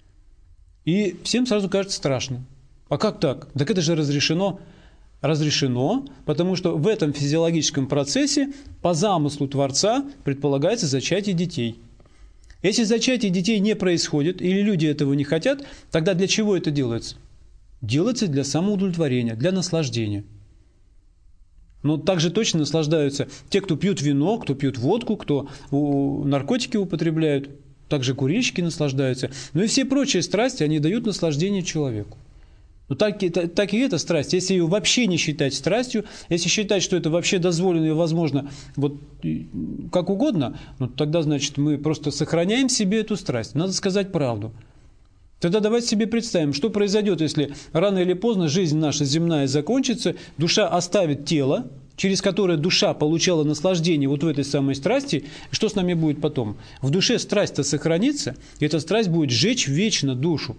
И всем сразу кажется страшно. А как так? Так это же разрешено. Разрешено, потому что в этом физиологическом процессе по замыслу Творца предполагается зачатие детей. Если зачатие детей не происходит, или люди этого не хотят, тогда для чего это делается? Делается для самоудовлетворения, для наслаждения. Но также точно наслаждаются те, кто пьют вино, кто пьют водку, кто наркотики употребляют, также курильщики наслаждаются. Ну и все прочие страсти, они дают наслаждение человеку. Но так, так и эта страсть, если ее вообще не считать страстью, если считать, что это вообще дозволено и возможно вот как угодно, ну, тогда, значит, мы просто сохраняем в себе эту страсть. Надо сказать правду. Тогда давайте себе представим, что произойдет, если рано или поздно жизнь наша земная закончится, душа оставит тело, через которое душа получала наслаждение вот в этой самой страсти, что с нами будет потом? В душе страсть-то сохранится, и эта страсть будет жечь вечно душу.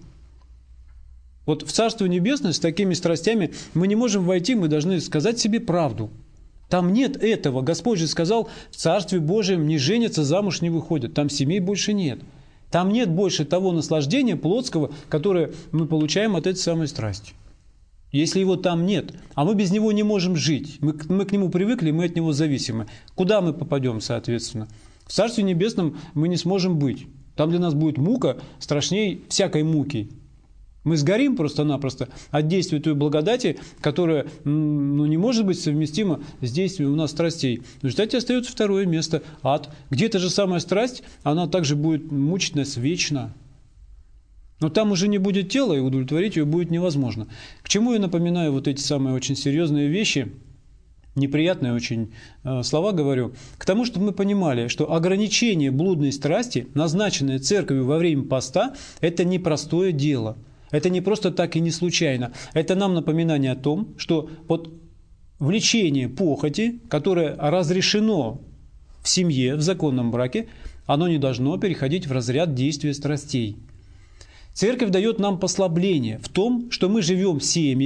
Вот в Царство Небесное с такими страстями мы не можем войти, мы должны сказать себе правду. Там нет этого. Господь же сказал, в Царстве Божьем не женятся, замуж не выходят. Там семей больше нет. Там нет больше того наслаждения плотского, которое мы получаем от этой самой страсти. Если его там нет, а мы без него не можем жить, мы, мы к нему привыкли, мы от него зависимы. Куда мы попадем, соответственно? В Царстве Небесном мы не сможем быть. Там для нас будет мука страшнее всякой муки. Мы сгорим просто-напросто от действия той благодати, которая ну, не может быть совместима с действием у нас страстей. В результате остается второе место – ад. Где эта же самая страсть, она также будет мучить нас вечно. Но там уже не будет тела, и удовлетворить ее будет невозможно. К чему я напоминаю вот эти самые очень серьезные вещи, неприятные очень э, слова говорю? К тому, чтобы мы понимали, что ограничение блудной страсти, назначенное церковью во время поста, это непростое дело. Это не просто так и не случайно. Это нам напоминание о том, что вот влечение похоти, которое разрешено в семье, в законном браке, оно не должно переходить в разряд действия страстей. Церковь дает нам послабление в том, что мы живем семьями,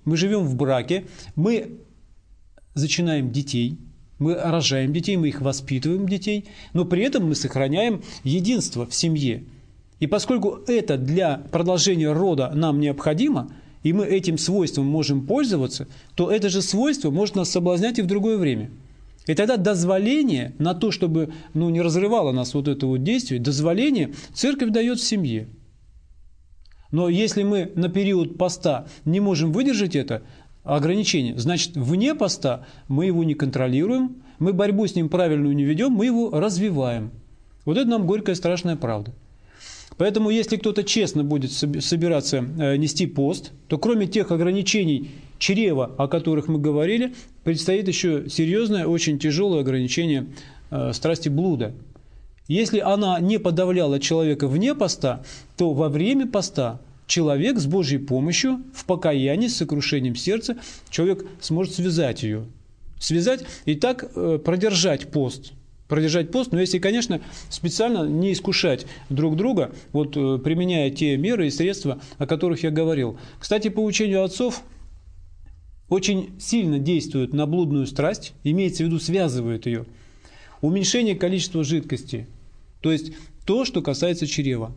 мы живем в браке, мы зачинаем детей, мы рожаем детей, мы их воспитываем, детей, но при этом мы сохраняем единство в семье. И поскольку это для продолжения рода нам необходимо, и мы этим свойством можем пользоваться, то это же свойство может нас соблазнять и в другое время. И тогда дозволение на то, чтобы ну, не разрывало нас вот это вот действие, дозволение церковь дает в семье. Но если мы на период поста не можем выдержать это ограничение, значит, вне поста мы его не контролируем, мы борьбу с ним правильную не ведем, мы его развиваем. Вот это нам горькая страшная правда. Поэтому, если кто-то честно будет собираться нести пост, то кроме тех ограничений чрева, о которых мы говорили, предстоит еще серьезное, очень тяжелое ограничение страсти блуда. Если она не подавляла человека вне поста, то во время поста человек с Божьей помощью, в покаянии, с сокрушением сердца, человек сможет связать ее. Связать и так продержать пост. Продержать пост, но если, конечно, специально не искушать друг друга, вот применяя те меры и средства, о которых я говорил. Кстати, по учению отцов очень сильно действует на блудную страсть, имеется в виду, связывает ее. Уменьшение количества жидкости, то есть то, что касается чрева.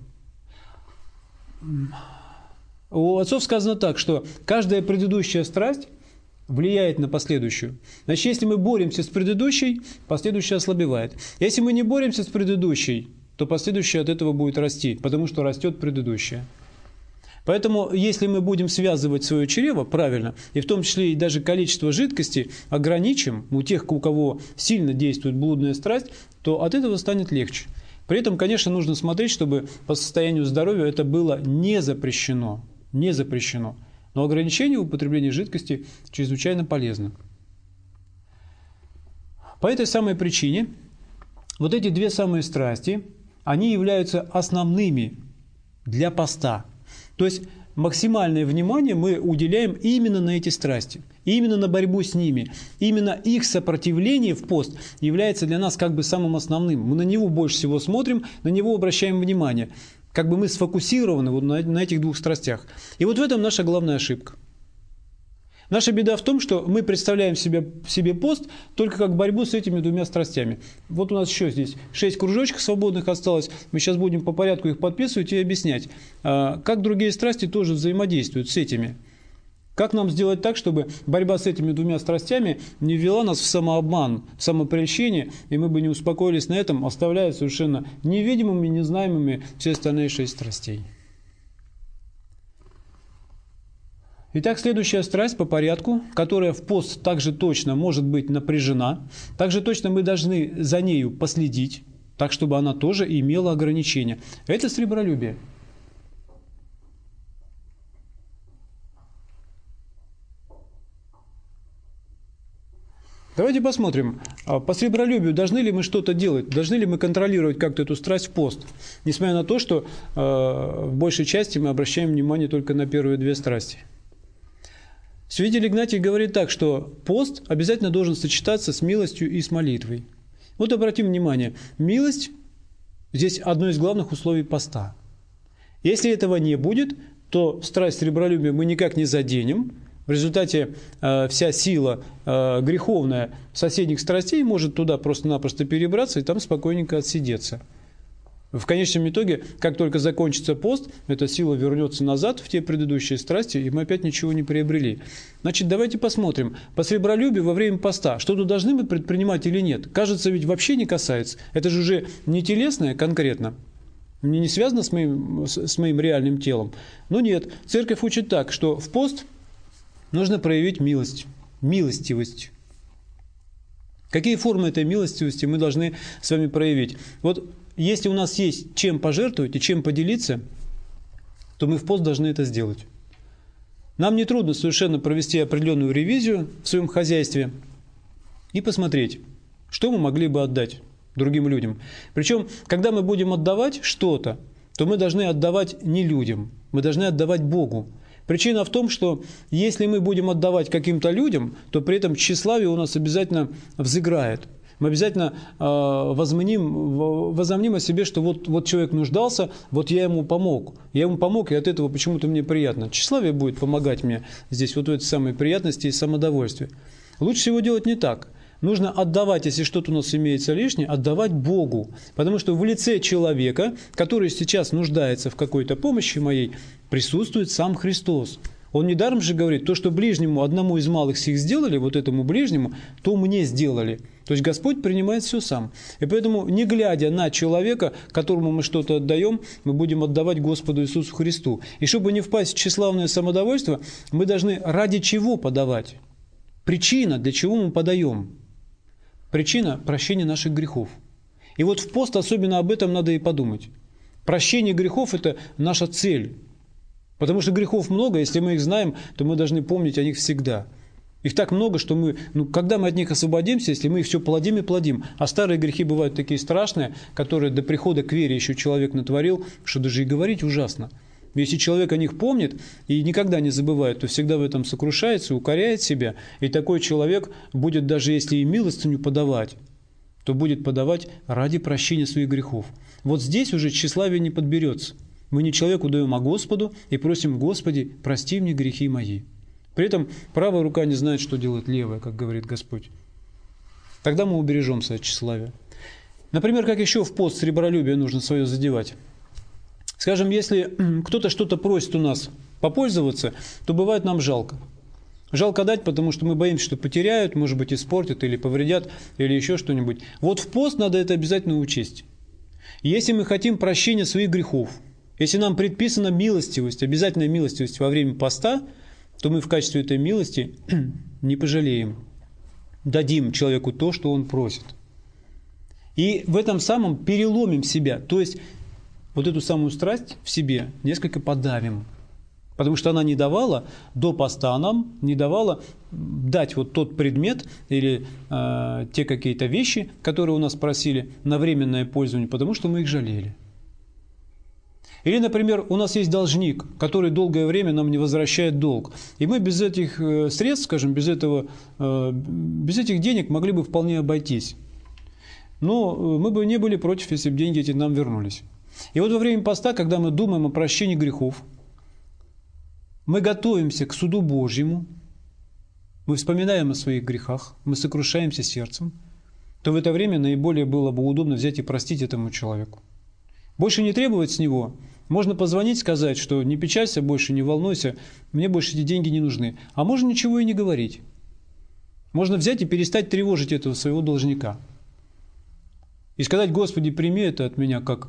У отцов сказано так, что каждая предыдущая страсть влияет на последующую. Значит, если мы боремся с предыдущей, последующая ослабевает. Если мы не боремся с предыдущей, то последующая от этого будет расти, потому что растет предыдущая. Поэтому, если мы будем связывать свое чрево правильно, и в том числе и даже количество жидкости ограничим у тех, у кого сильно действует блудная страсть, то от этого станет легче. При этом, конечно, нужно смотреть, чтобы по состоянию здоровья это было не запрещено. Не запрещено. Но ограничение употребления жидкости чрезвычайно полезно. По этой самой причине вот эти две самые страсти, они являются основными для поста. То есть максимальное внимание мы уделяем именно на эти страсти, именно на борьбу с ними. Именно их сопротивление в пост является для нас как бы самым основным. Мы на него больше всего смотрим, на него обращаем внимание. Как бы мы сфокусированы вот на, на этих двух страстях. И вот в этом наша главная ошибка. Наша беда в том, что мы представляем себе, себе пост только как борьбу с этими двумя страстями. Вот у нас еще здесь шесть кружочков свободных осталось. Мы сейчас будем по порядку их подписывать и объяснять, как другие страсти тоже взаимодействуют с этими. Как нам сделать так, чтобы борьба с этими двумя страстями не ввела нас в самообман, в самопрельщение, и мы бы не успокоились на этом, оставляя совершенно невидимыми, незнаемыми все остальные шесть страстей. Итак, следующая страсть по порядку, которая в пост также точно может быть напряжена, также точно мы должны за нею последить, так, чтобы она тоже имела ограничения. Это сребролюбие. Давайте посмотрим, по сребролюбию должны ли мы что-то делать, должны ли мы контролировать как-то эту страсть в пост, несмотря на то, что э, в большей части мы обращаем внимание только на первые две страсти. Святитель Игнатий говорит так, что пост обязательно должен сочетаться с милостью и с молитвой. Вот обратим внимание, милость здесь одно из главных условий поста. Если этого не будет, то страсть сребролюбия мы никак не заденем. В результате э, вся сила э, греховная соседних страстей может туда просто-напросто перебраться и там спокойненько отсидеться. В конечном итоге, как только закончится пост, эта сила вернется назад в те предыдущие страсти, и мы опять ничего не приобрели. Значит, давайте посмотрим. По сребролюбию во время поста что-то должны мы предпринимать или нет? Кажется, ведь вообще не касается. Это же уже не телесное конкретно. Не связано с моим, с моим реальным телом. Но нет, церковь учит так, что в пост нужно проявить милость, милостивость. Какие формы этой милостивости мы должны с вами проявить? Вот если у нас есть чем пожертвовать и чем поделиться, то мы в пост должны это сделать. Нам нетрудно совершенно провести определенную ревизию в своем хозяйстве и посмотреть, что мы могли бы отдать другим людям. Причем, когда мы будем отдавать что-то, то мы должны отдавать не людям, мы должны отдавать Богу. Причина в том, что если мы будем отдавать каким-то людям, то при этом тщеславие у нас обязательно взыграет. Мы обязательно э, возомним, возомним о себе, что вот, вот человек нуждался, вот я ему помог. Я ему помог, и от этого почему-то мне приятно. Тщеславие будет помогать мне здесь, вот в этой самой приятности и самодовольстве. Лучше всего делать не так. Нужно отдавать, если что-то у нас имеется лишнее, отдавать Богу. Потому что в лице человека, который сейчас нуждается в какой-то помощи моей, присутствует сам Христос. Он недаром же говорит, то, что ближнему одному из малых сих сделали, вот этому ближнему, то мне сделали. То есть Господь принимает все сам. И поэтому, не глядя на человека, которому мы что-то отдаем, мы будем отдавать Господу Иисусу Христу. И чтобы не впасть в тщеславное самодовольство, мы должны ради чего подавать? Причина, для чего мы подаем? Причина – прощение наших грехов. И вот в пост особенно об этом надо и подумать. Прощение грехов – это наша цель. Потому что грехов много, если мы их знаем, то мы должны помнить о них всегда. Их так много, что мы, ну, когда мы от них освободимся, если мы их все плодим и плодим. А старые грехи бывают такие страшные, которые до прихода к вере еще человек натворил, что даже и говорить ужасно. Если человек о них помнит и никогда не забывает, то всегда в этом сокрушается, укоряет себя. И такой человек будет, даже если и милостыню подавать, то будет подавать ради прощения своих грехов. Вот здесь уже тщеславие не подберется. Мы не человеку даем, а Господу и просим: Господи, прости мне грехи мои. При этом правая рука не знает, что делает левая, как говорит Господь. Тогда мы убережемся от тщеславия. Например, как еще в пост сребролюбие нужно свое задевать? Скажем, если кто-то что-то просит у нас попользоваться, то бывает нам жалко. Жалко дать, потому что мы боимся, что потеряют, может быть, испортят или повредят, или еще что-нибудь. Вот в пост надо это обязательно учесть. Если мы хотим прощения своих грехов, если нам предписана милостивость, обязательная милостивость во время поста, то мы в качестве этой милости не пожалеем. Дадим человеку то, что он просит. И в этом самом переломим себя. То есть вот эту самую страсть в себе несколько подавим. Потому что она не давала до поста нам, не давала дать вот тот предмет или э, те какие-то вещи, которые у нас просили на временное пользование, потому что мы их жалели. Или, например, у нас есть должник, который долгое время нам не возвращает долг. И мы без этих средств, скажем, без, этого, без этих денег могли бы вполне обойтись. Но мы бы не были против, если бы деньги эти нам вернулись. И вот во время поста, когда мы думаем о прощении грехов, мы готовимся к суду Божьему, мы вспоминаем о своих грехах, мы сокрушаемся сердцем, то в это время наиболее было бы удобно взять и простить этому человеку. Больше не требовать с него. Можно позвонить, сказать, что не печалься больше, не волнуйся, мне больше эти деньги не нужны. А можно ничего и не говорить. Можно взять и перестать тревожить этого своего должника. И сказать: Господи, прими это от меня как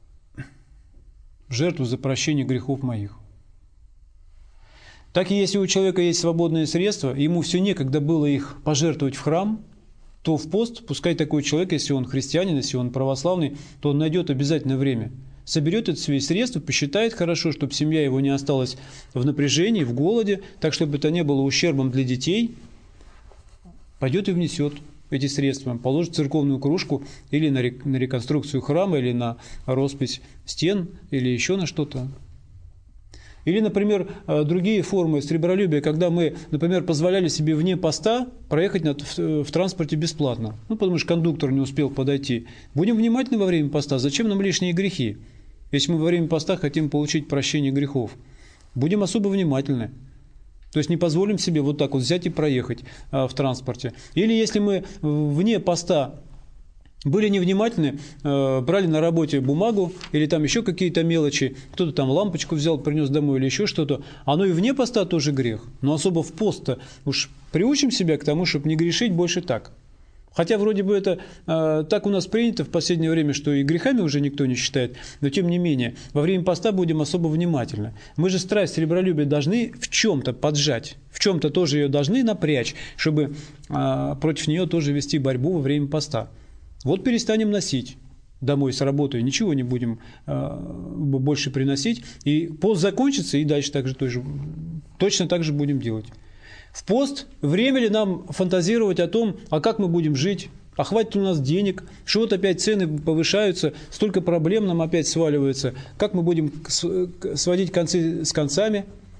жертву за прощение грехов моих. Так и если у человека есть свободные средства, и ему все некогда было их пожертвовать в храм, то в пост, пускай такой человек, если он христианин, если он православный, то он найдет обязательно время. Соберет эти свои средства, посчитает хорошо, чтобы семья его не осталась в напряжении, в голоде, так, чтобы это не было ущербом для детей, пойдет и внесет эти средства, положит церковную кружку или на реконструкцию храма, или на роспись стен, или еще на что-то. Или, например, другие формы сребролюбия, когда мы, например, позволяли себе вне поста проехать в, в транспорте бесплатно. Ну, потому что кондуктор не успел подойти. Будем внимательны во время поста. Зачем нам лишние грехи? Если мы во время поста хотим получить прощение грехов, будем особо внимательны. То есть не позволим себе вот так вот взять и проехать а, в транспорте. Или если мы вне поста были невнимательны, э, брали на работе бумагу или там еще какие-то мелочи, кто-то там лампочку взял, принес домой или еще что-то, оно и вне поста тоже грех. Но особо в пост-то уж приучим себя к тому, чтобы не грешить больше так. Хотя вроде бы это э, так у нас принято в последнее время, что и грехами уже никто не считает, но тем не менее, во время поста будем особо внимательны. Мы же страсть сребролюбия должны в чем-то поджать, в чем-то тоже ее должны напрячь, чтобы э, против нее тоже вести борьбу во время поста. Вот перестанем носить домой с работы, ничего не будем э, больше приносить, и пост закончится, и дальше так же, тоже, точно так же будем делать. В пост время ли нам фантазировать о том, а как мы будем жить, а хватит у нас денег, что вот опять цены повышаются, столько проблем нам опять сваливается, как мы будем сводить концы с концами.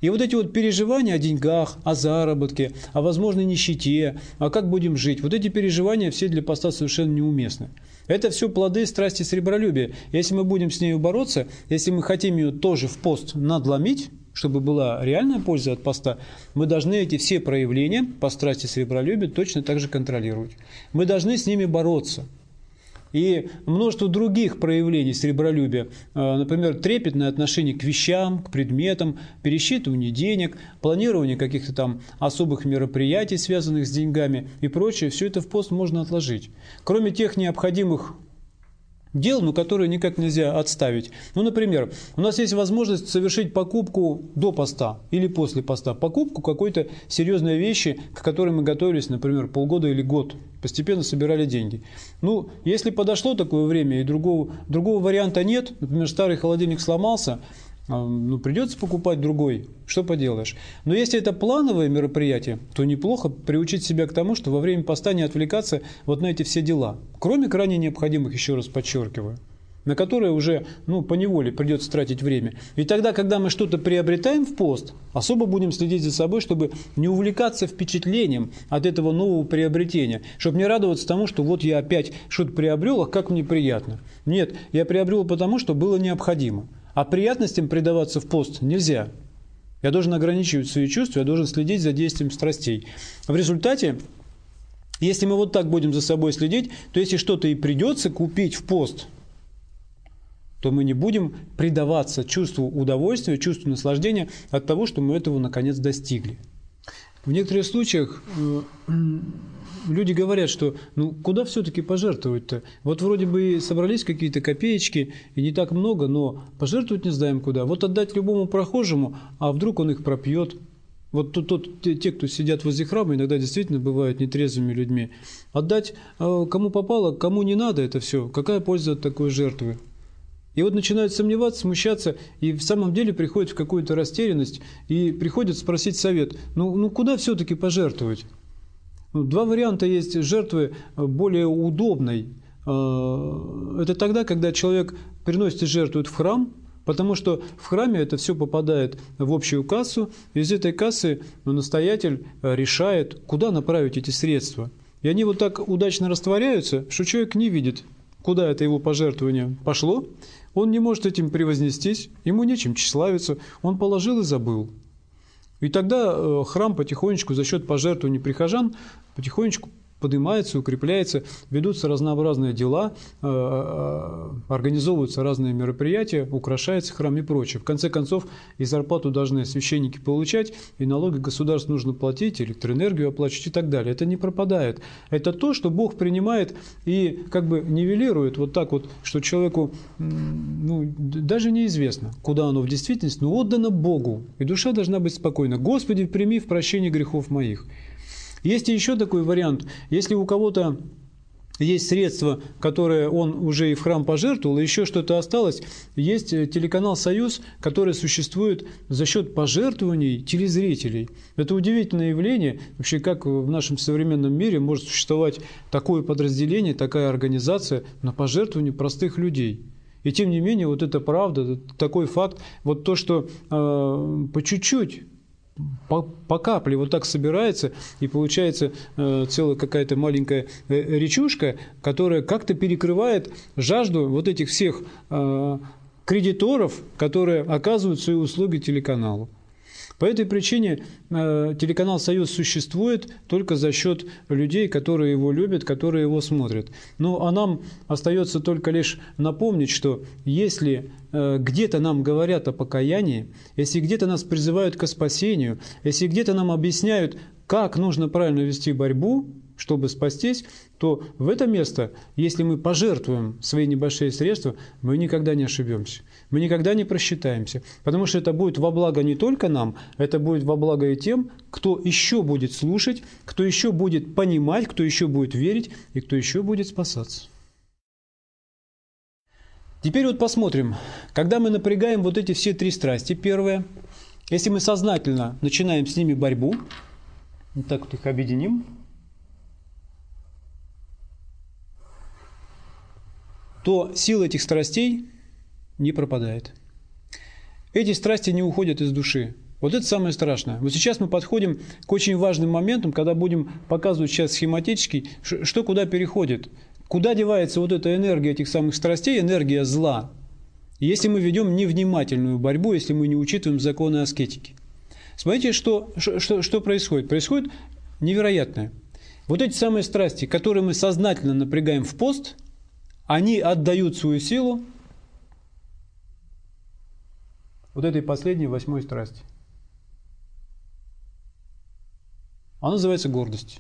И вот эти вот переживания о деньгах, о заработке, о возможной нищете, а как будем жить, вот эти переживания все для поста совершенно неуместны. Это все плоды страсти сребролюбия. Если мы будем с нею бороться, если мы хотим ее тоже в пост надломить, чтобы была реальная польза от поста, мы должны эти все проявления по страсти сребролюбия точно так же контролировать. Мы должны с ними бороться. И множество других проявлений сребролюбия, например, трепетное отношение к вещам, к предметам, пересчитывание денег, планирование каких-то там особых мероприятий, связанных с деньгами и прочее, все это в пост можно отложить. Кроме тех необходимых дел, но которые никак нельзя отставить. Ну, например, у нас есть возможность совершить покупку до поста или после поста. Покупку какой-то серьезной вещи, к которой мы готовились, например, полгода или год. Постепенно собирали деньги. Ну, если подошло такое время и другого, другого варианта нет, например, старый холодильник сломался, ну, придется покупать другой. Что поделаешь. Но если это плановое мероприятие, то неплохо приучить себя к тому, что во время поста не отвлекаться вот на эти все дела. Кроме крайне необходимых, еще раз подчеркиваю, на которые уже, ну, поневоле придется тратить время. И тогда, когда мы что-то приобретаем в пост, особо будем следить за собой, чтобы не увлекаться впечатлением от этого нового приобретения. Чтобы не радоваться тому, что вот я опять что-то приобрел, а как мне приятно. Нет, я приобрел потому, что было необходимо. А приятностям предаваться в пост нельзя. Я должен ограничивать свои чувства, я должен следить за действием страстей. В результате, если мы вот так будем за собой следить, то если что-то и придется купить в пост, то мы не будем предаваться чувству удовольствия, чувству наслаждения от того, что мы этого наконец достигли. В некоторых случаях люди говорят, что ну куда все-таки пожертвовать-то? Вот вроде бы собрались какие-то копеечки, и не так много, но пожертвовать не знаем куда. Вот отдать любому прохожему, а вдруг он их пропьет. Вот тут, тут те, те, кто сидят возле храма, иногда действительно бывают нетрезвыми людьми. Отдать э, кому попало, кому не надо это все. Какая польза от такой жертвы? И вот начинают сомневаться, смущаться, и в самом деле приходят в какую-то растерянность, и приходят спросить совет. Ну, ну куда все-таки пожертвовать? Два варианта есть жертвы более удобной. Это тогда, когда человек приносит и жертвует в храм, потому что в храме это все попадает в общую кассу, и из этой кассы настоятель решает, куда направить эти средства. И они вот так удачно растворяются, что человек не видит, куда это его пожертвование пошло, он не может этим превознестись, ему нечем тщеславиться, он положил и забыл. И тогда храм потихонечку за счет пожертвований прихожан потихонечку поднимается, укрепляется, ведутся разнообразные дела, организовываются разные мероприятия, украшается храм и прочее. В конце концов, и зарплату должны священники получать, и налоги государству нужно платить, электроэнергию оплачивать и так далее. Это не пропадает. Это то, что Бог принимает и как бы нивелирует вот так вот, что человеку ну, даже неизвестно, куда оно в действительности, но отдано Богу. И душа должна быть спокойна. «Господи, прими в прощение грехов моих». Есть еще такой вариант, если у кого-то есть средства, которые он уже и в храм пожертвовал, и еще что-то осталось, есть телеканал «Союз», который существует за счет пожертвований телезрителей. Это удивительное явление, вообще как в нашем современном мире может существовать такое подразделение, такая организация на пожертвования простых людей. И тем не менее, вот это правда, такой факт, вот то, что э, по чуть-чуть, По, по капле вот так собирается, и получается э, целая какая-то маленькая э, речушка, которая как-то перекрывает жажду вот этих всех э, кредиторов, которые оказывают свои услуги телеканалу. По этой причине э, телеканал «Союз» существует только за счет людей, которые его любят, которые его смотрят. Ну, а нам остается только лишь напомнить, что если э, где-то нам говорят о покаянии, если где-то нас призывают к спасению, если где-то нам объясняют, как нужно правильно вести борьбу, чтобы спастись, то в это место, если мы пожертвуем свои небольшие средства, мы никогда не ошибемся. Мы никогда не просчитаемся. Потому что это будет во благо не только нам, это будет во благо и тем, кто еще будет слушать, кто еще будет понимать, кто еще будет верить и кто еще будет спасаться. Теперь вот посмотрим, когда мы напрягаем вот эти все три страсти. Первое, если мы сознательно начинаем с ними борьбу, вот так вот их объединим, то сила этих страстей не пропадает. Эти страсти не уходят из души. Вот это самое страшное. Вот сейчас мы подходим к очень важным моментам, когда будем показывать сейчас схематически, что куда переходит. Куда девается вот эта энергия этих самых страстей, энергия зла, если мы ведем невнимательную борьбу, если мы не учитываем законы аскетики. Смотрите, что, что, что происходит. Происходит невероятное. Вот эти самые страсти, которые мы сознательно напрягаем в пост, они отдают свою силу вот этой последней восьмой страсти. Она называется гордость.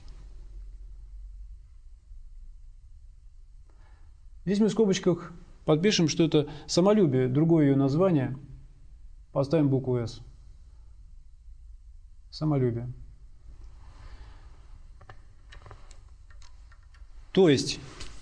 Здесь мы в скобочках подпишем, что это самолюбие, другое ее название. Поставим букву «С». Самолюбие. То есть,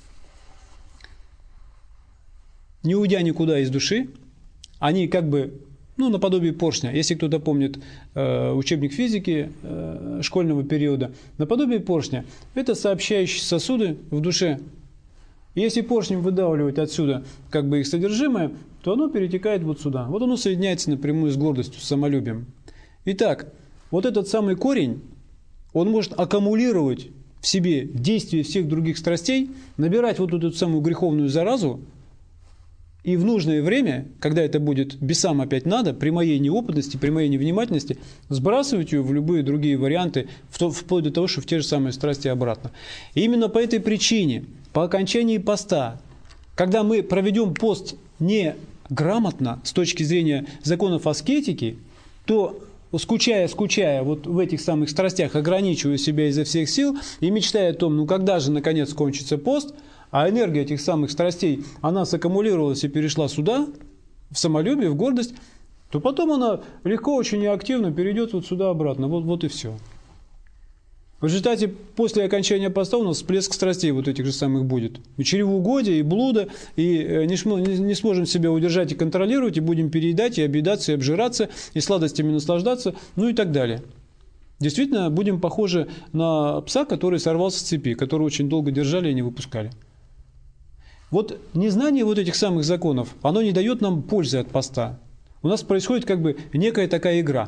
не уйдя никуда из души, они как бы, ну, наподобие поршня. Если кто-то помнит э, учебник физики э, школьного периода, наподобие поршня – это сообщающие сосуды в душе. Если поршнем выдавливать отсюда как бы их содержимое, то оно перетекает вот сюда. Вот оно соединяется напрямую с гордостью, с самолюбием. Итак, вот этот самый корень, он может аккумулировать в себе действие всех других страстей, набирать вот эту самую греховную заразу, и в нужное время, когда это будет бесам опять надо, при моей неопытности, при моей невнимательности, сбрасывать ее в любые другие варианты, вплоть до того, что в те же самые страсти обратно. И именно по этой причине, по окончании поста, когда мы проведем пост неграмотно с точки зрения законов аскетики, то, скучая, скучая вот в этих самых страстях, ограничивая себя изо всех сил и мечтая о том, ну когда же наконец кончится пост, а энергия этих самых страстей, она саккумулировалась и перешла сюда, в самолюбие, в гордость, то потом она легко, очень и активно перейдет вот сюда обратно. Вот, вот и все. В результате, после окончания поста у нас всплеск страстей вот этих же самых будет. И чревоугодие, и блуда, и не, не сможем себя удержать и контролировать, и будем переедать, и объедаться, и обжираться, и сладостями наслаждаться, ну и так далее. Действительно, будем похожи на пса, который сорвался с цепи, которого очень долго держали и не выпускали. Вот незнание вот этих самых законов, оно не дает нам пользы от поста. У нас происходит как бы некая такая игра.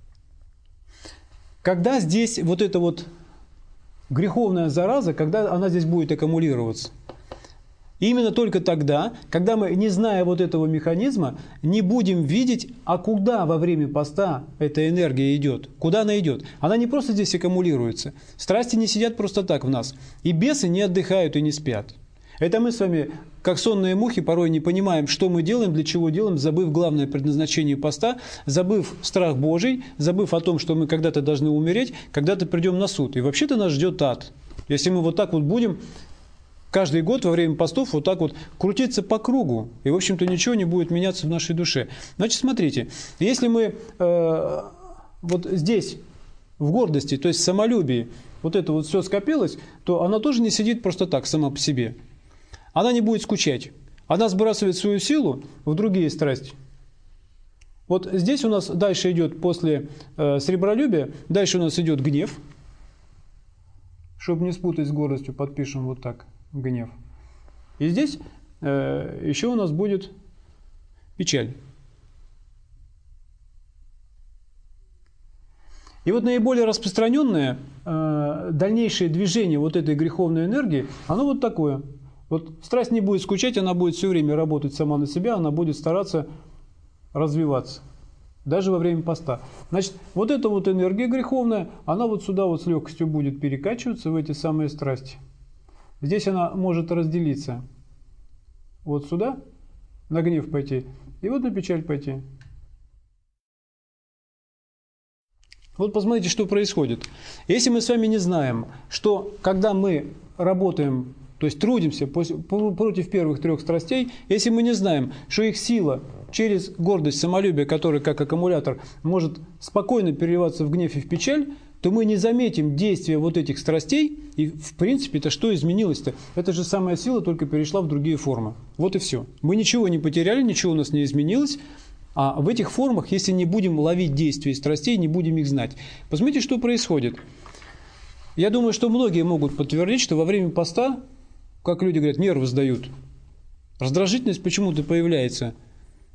Когда здесь вот эта вот греховная зараза, когда она здесь будет аккумулироваться? Именно только тогда, когда мы, не зная вот этого механизма, не будем видеть, а куда во время поста эта энергия идет, куда она идет. Она не просто здесь аккумулируется. Страсти не сидят просто так в нас. И бесы не отдыхают и не спят. Это мы с вами, как сонные мухи, порой не понимаем, что мы делаем, для чего делаем, забыв главное предназначение поста, забыв страх Божий, забыв о том, что мы когда-то должны умереть, когда-то придем на суд. И вообще-то нас ждет ад. Если мы вот так вот будем каждый год во время постов вот так вот крутиться по кругу, и, в общем-то, ничего не будет меняться в нашей душе. Значит, смотрите, если мы э, вот здесь, в гордости, то есть в самолюбии, вот это вот все скопилось, то она тоже не сидит просто так, сама по себе. Она не будет скучать. Она сбрасывает свою силу в другие страсти. Вот здесь у нас дальше идет после э, сребролюбия, дальше у нас идет гнев. Чтобы не спутать с гордостью, подпишем вот так, гнев. И здесь э, еще у нас будет печаль. И вот наиболее распространенное э, дальнейшее движение вот этой греховной энергии, оно вот такое. Вот страсть не будет скучать, она будет все время работать сама на себя, она будет стараться развиваться, даже во время поста. Значит, вот эта вот энергия греховная, она вот сюда вот с легкостью будет перекачиваться в эти самые страсти. Здесь она может разделиться вот сюда, на гнев пойти, и вот на печаль пойти. Вот посмотрите, что происходит. Если мы с вами не знаем, что когда мы работаем, то есть трудимся против первых трех страстей, если мы не знаем, что их сила через гордость, самолюбие, которое как аккумулятор может спокойно переливаться в гнев и в печаль, то мы не заметим действия вот этих страстей, и в принципе-то что изменилось-то? Эта же самая сила только перешла в другие формы. Вот и все. Мы ничего не потеряли, ничего у нас не изменилось, а в этих формах, если не будем ловить действия страстей, не будем их знать. Посмотрите, что происходит. Я думаю, что многие могут подтвердить, что во время поста, как люди говорят, нервы сдают. Раздражительность почему-то появляется.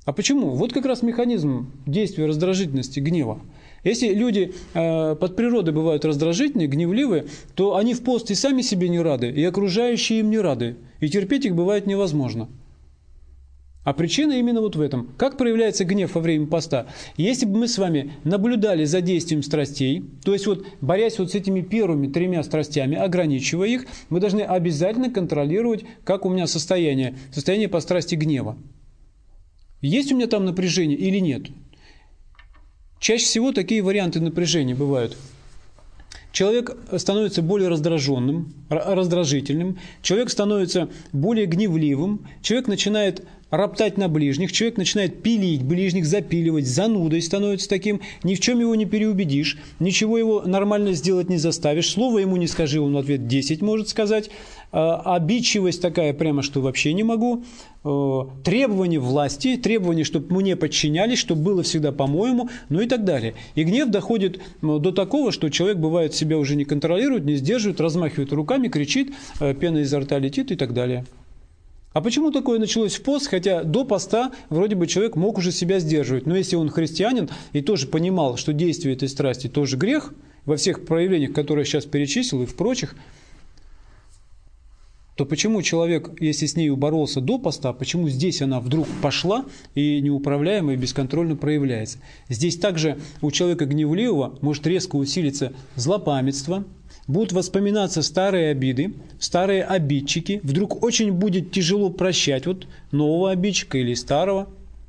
А почему? Вот как раз механизм действия раздражительности, гнева. Если люди э, под природой бывают раздражительные, гневливые, то они в пост и сами себе не рады, и окружающие им не рады. И терпеть их бывает невозможно. А причина именно вот в этом. Как проявляется гнев во время поста? Если бы мы с вами наблюдали за действием страстей, то есть вот борясь вот с этими первыми тремя страстями, ограничивая их, мы должны обязательно контролировать, как у меня состояние, состояние по страсти гнева. Есть у меня там напряжение или нет? Чаще всего такие варианты напряжения бывают. Человек становится более раздраженным, раздражительным, человек становится более гневливым, человек начинает роптать на ближних, человек начинает пилить ближних, запиливать, занудой становится таким, ни в чем его не переубедишь, ничего его нормально сделать не заставишь, слово ему не скажи, он в ответ десять может сказать, обидчивость такая прямо, что вообще не могу, требования власти, требования, чтобы мне подчинялись, чтобы было всегда по-моему, ну и так далее. И гнев доходит до такого, что человек бывает себя уже не контролирует, не сдерживает, размахивает руками, кричит, пена изо рта летит и так далее. А почему такое началось в пост, хотя до поста вроде бы человек мог уже себя сдерживать, но если он христианин и тоже понимал, что действие этой страсти тоже грех, во всех проявлениях, которые я сейчас перечислил и в прочих, то почему человек, если с нею боролся до поста, почему здесь она вдруг пошла и неуправляемо и бесконтрольно проявляется? Здесь также у человека гневливого может резко усилиться злопамятство, будут воспоминаться старые обиды, старые обидчики, вдруг очень будет тяжело прощать вот нового обидчика или старого.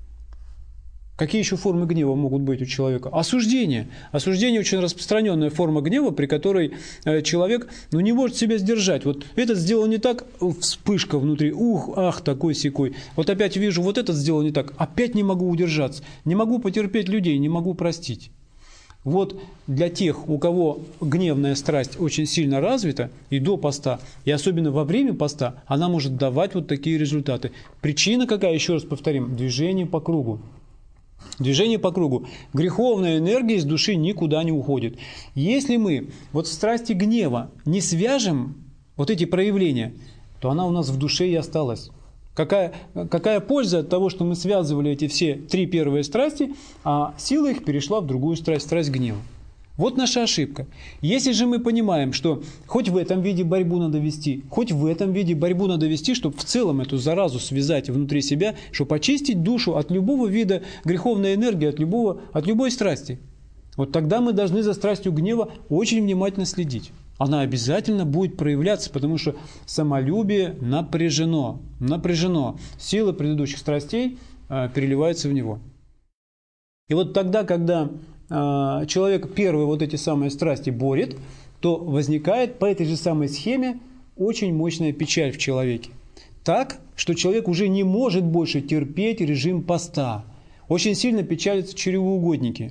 Какие еще формы гнева могут быть у человека? Осуждение. Осуждение очень распространенная форма гнева, при которой человек ну, не может себя сдержать. Вот этот сделал не так, вспышка внутри, ух, ах, такой-сякой. Вот опять вижу, вот этот сделал не так, опять не могу удержаться, не могу потерпеть людей, не могу простить. Вот для тех, у кого гневная страсть очень сильно развита и до поста, и особенно во время поста, она может давать вот такие результаты. Причина какая, еще раз повторим, движение по кругу. Движение по кругу. Греховная энергия из души никуда не уходит. Если мы вот в страсти гнева не свяжем вот эти проявления, то она у нас в душе и осталась. Какая, какая польза от того, что мы связывали эти все три первые страсти, а сила их перешла в другую страсть, страсть гнева? Вот наша ошибка. Если же мы понимаем, что хоть в этом виде борьбу надо вести, хоть в этом виде борьбу надо вести, чтобы в целом эту заразу связать внутри себя, чтобы очистить душу от любого вида греховной энергии, от, любого, от любой страсти, вот тогда мы должны за страстью гнева очень внимательно следить. Она обязательно будет проявляться, потому что самолюбие напряжено. Напряжено. Сила предыдущих страстей э, переливается в него. И вот тогда, когда э, человек первые вот эти самые страсти борет, то возникает по этой же самой схеме очень мощная печаль в человеке. Так, что человек уже не может больше терпеть режим поста. Очень сильно печалятся чревоугодники.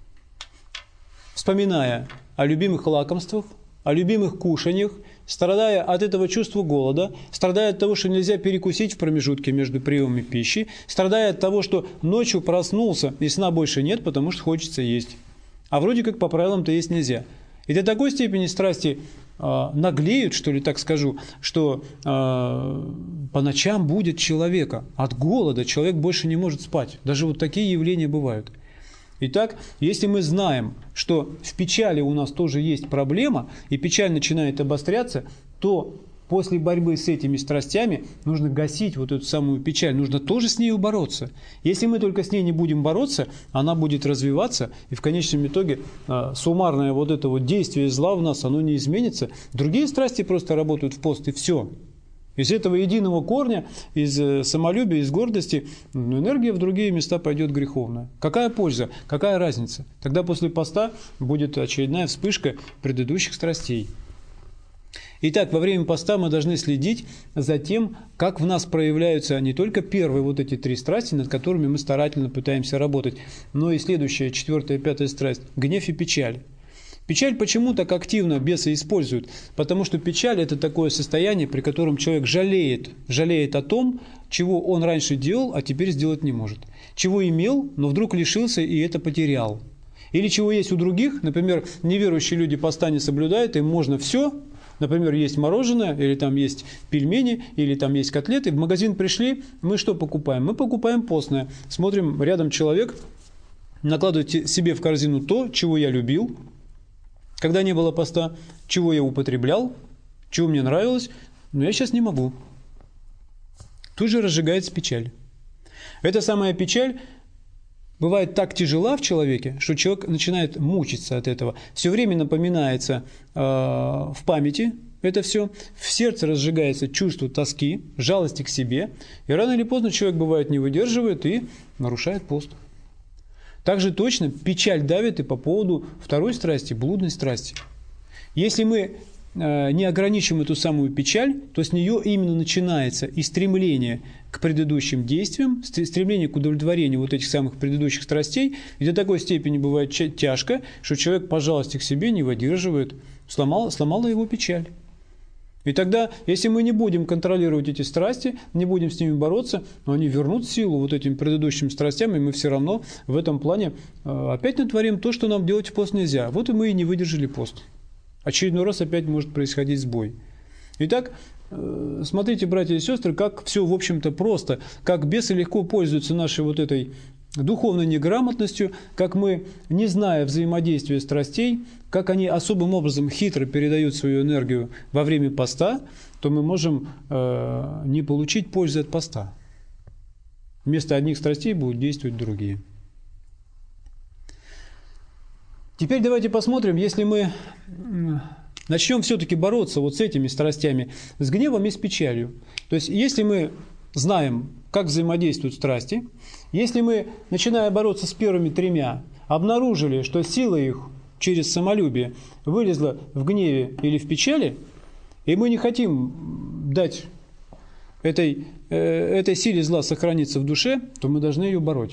Вспоминая о любимых лакомствах, о любимых кушаниях, страдая от этого чувства голода, страдая от того, что нельзя перекусить в промежутке между приемами пищи, страдая от того, что ночью проснулся и сна больше нет, потому что хочется есть. А вроде как по правилам-то есть нельзя. И до такой степени страсти э, наглеют, что ли, так скажу, что э, по ночам будет человека. От голода человек больше не может спать. Даже вот такие явления бывают. Итак, если мы знаем, что в печали у нас тоже есть проблема, и печаль начинает обостряться, то после борьбы с этими страстями нужно гасить вот эту самую печаль, нужно тоже с ней бороться. Если мы только с ней не будем бороться, она будет развиваться, и в конечном итоге э, суммарное вот это вот действие зла в нас, оно не изменится. Другие страсти просто работают в пост, и все. Из этого единого корня, из самолюбия, из гордости, энергия в другие места пойдет греховная. Какая польза? Какая разница? Тогда после поста будет очередная вспышка предыдущих страстей. Итак, во время поста мы должны следить за тем, как в нас проявляются не только первые вот эти три страсти, над которыми мы старательно пытаемся работать, но и следующая, четвертая, пятая страсть – гнев и печаль. Печаль почему так активно бесы используют? Потому что печаль – это такое состояние, при котором человек жалеет, жалеет о том, чего он раньше делал, а теперь сделать не может. Чего имел, но вдруг лишился и это потерял. Или чего есть у других, например, неверующие люди поста не соблюдают, им можно все, Например, есть мороженое, или там есть пельмени, или там есть котлеты. В магазин пришли, мы что покупаем? Мы покупаем постное. Смотрим, рядом человек накладывает себе в корзину то, чего я любил, когда не было поста, чего я употреблял, чего мне нравилось, но я сейчас не могу. Тут же разжигается печаль. Эта самая печаль бывает так тяжела в человеке, что человек начинает мучиться от этого. Все время напоминается э, в памяти это все, в сердце разжигается чувство тоски, жалости к себе, и рано или поздно человек, бывает, не выдерживает и нарушает пост. Также точно печаль давит и по поводу второй страсти, блудной страсти. Если мы не ограничим эту самую печаль, то с нее именно начинается и стремление к предыдущим действиям, стремление к удовлетворению вот этих самых предыдущих страстей, и до такой степени бывает тяжко, что человек по жалости к себе не выдерживает, сломала, сломала его печаль. И тогда, если мы не будем контролировать эти страсти, не будем с ними бороться, но они вернут силу вот этим предыдущим страстям, и мы все равно в этом плане опять натворим то, что нам делать в пост нельзя. Вот и мы и не выдержали пост. Очередной раз опять может происходить сбой. Итак, смотрите, братья и сестры, как все, в общем-то, просто, как бесы легко пользуются нашей вот этой духовной неграмотностью, как мы, не зная взаимодействия страстей, как они особым образом хитро передают свою энергию во время поста, то мы можем э, не получить пользы от поста. Вместо одних страстей будут действовать другие. Теперь давайте посмотрим, если мы начнем все-таки бороться вот с этими страстями, с гневом и с печалью. То есть, если мы знаем, как взаимодействуют страсти, если мы, начиная бороться с первыми тремя, обнаружили, что сила их через самолюбие вылезла в гневе или в печали, и мы не хотим дать этой, э, этой силе зла сохраниться в душе, то мы должны ее бороть.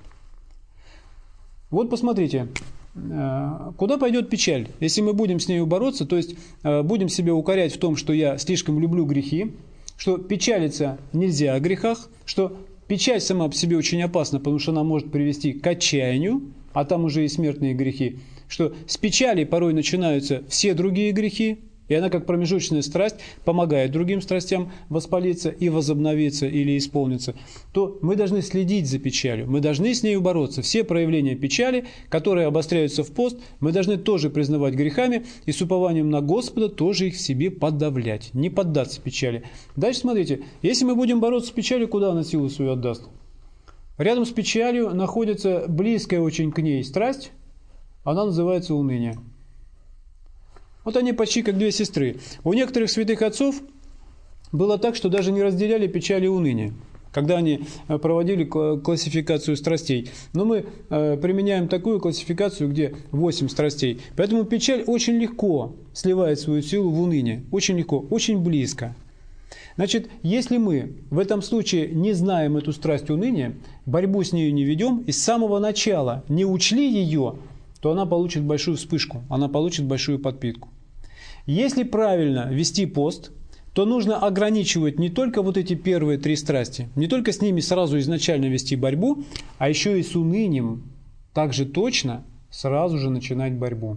Вот посмотрите. Куда пойдет печаль? Если мы будем с ней бороться, то есть будем себя укорять в том, что я слишком люблю грехи, что печалиться нельзя о грехах, что печаль сама по себе очень опасна, потому что она может привести к отчаянию, а там уже и смертные грехи, что с печали порой начинаются все другие грехи, и она, как промежуточная страсть, помогает другим страстям воспалиться и возобновиться или исполниться, то мы должны следить за печалью, мы должны с ней бороться. Все проявления печали, которые обостряются в пост, мы должны тоже признавать грехами и с упованием на Господа тоже их в себе подавлять, не поддаться печали. Дальше смотрите, если мы будем бороться с печалью, куда она силу свою отдаст? Рядом с печалью находится близкая очень к ней страсть, она называется уныние. Вот они почти как две сестры. У некоторых святых отцов было так, что даже не разделяли печаль и уныние, когда они проводили классификацию страстей. Но мы применяем такую классификацию, где восемь страстей. Поэтому печаль очень легко сливает свою силу в уныние. Очень легко, очень близко. Значит, если мы в этом случае не знаем эту страсть уныния, борьбу с нею не ведем и с самого начала не учли ее, то она получит большую вспышку, она получит большую подпитку. Если правильно вести пост, то нужно ограничивать не только вот эти первые три страсти, не только с ними сразу изначально вести борьбу, а еще и с унынием также точно сразу же начинать борьбу.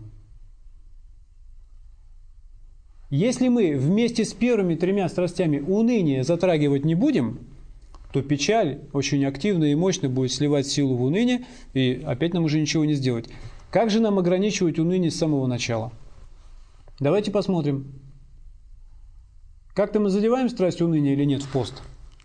Если мы вместе с первыми тремя страстями уныние затрагивать не будем, то печаль очень активно и мощно будет сливать силу в уныние, и опять нам уже ничего не сделать. Как же нам ограничивать уныние с самого начала? Давайте посмотрим. Как-то мы задеваем страсть уныния или нет в пост?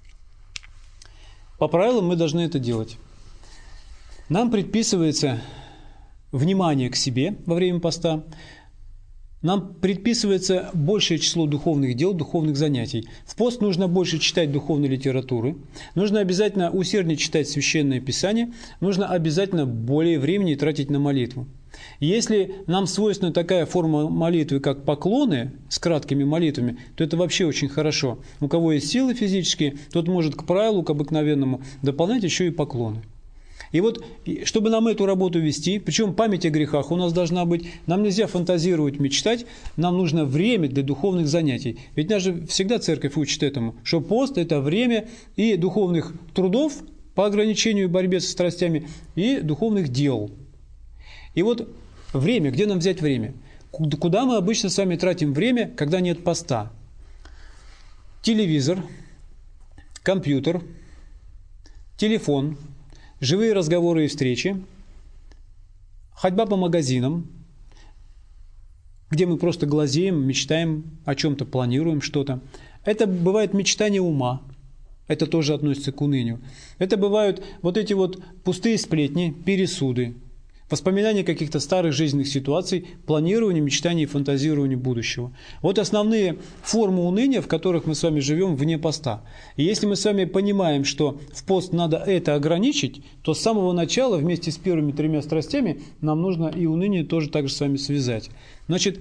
По правилам мы должны это делать. Нам предписывается внимание к себе во время поста. Нам предписывается большее число духовных дел, духовных занятий. В пост нужно больше читать духовной литературы, нужно обязательно усерднее читать Священное Писание, нужно обязательно более времени тратить на молитву. Если нам свойственна такая форма молитвы, как поклоны с краткими молитвами, то это вообще очень хорошо. У кого есть силы физические, тот может к правилу, к обыкновенному, дополнять еще и поклоны. И вот, чтобы нам эту работу вести, причем память о грехах у нас должна быть, нам нельзя фантазировать, мечтать, нам нужно время для духовных занятий. Ведь нас же всегда церковь учит этому, что пост – это время и духовных трудов по ограничению и борьбе со страстями, и духовных дел. И вот время, где нам взять время? Куда мы обычно с вами тратим время, когда нет поста? Телевизор, компьютер, телефон, живые разговоры и встречи, ходьба по магазинам, где мы просто глазеем, мечтаем о чем-то, планируем что-то. Это бывает мечтание ума. Это тоже относится к унынию. Это бывают вот эти вот пустые сплетни, пересуды, воспоминания каких-то старых жизненных ситуаций, планирование, мечтание и фантазирование будущего. Вот основные формы уныния, в которых мы с вами живем вне поста. И если мы с вами понимаем, что в пост надо это ограничить, то с самого начала вместе с первыми тремя страстями нам нужно и уныние тоже так же с вами связать. Значит,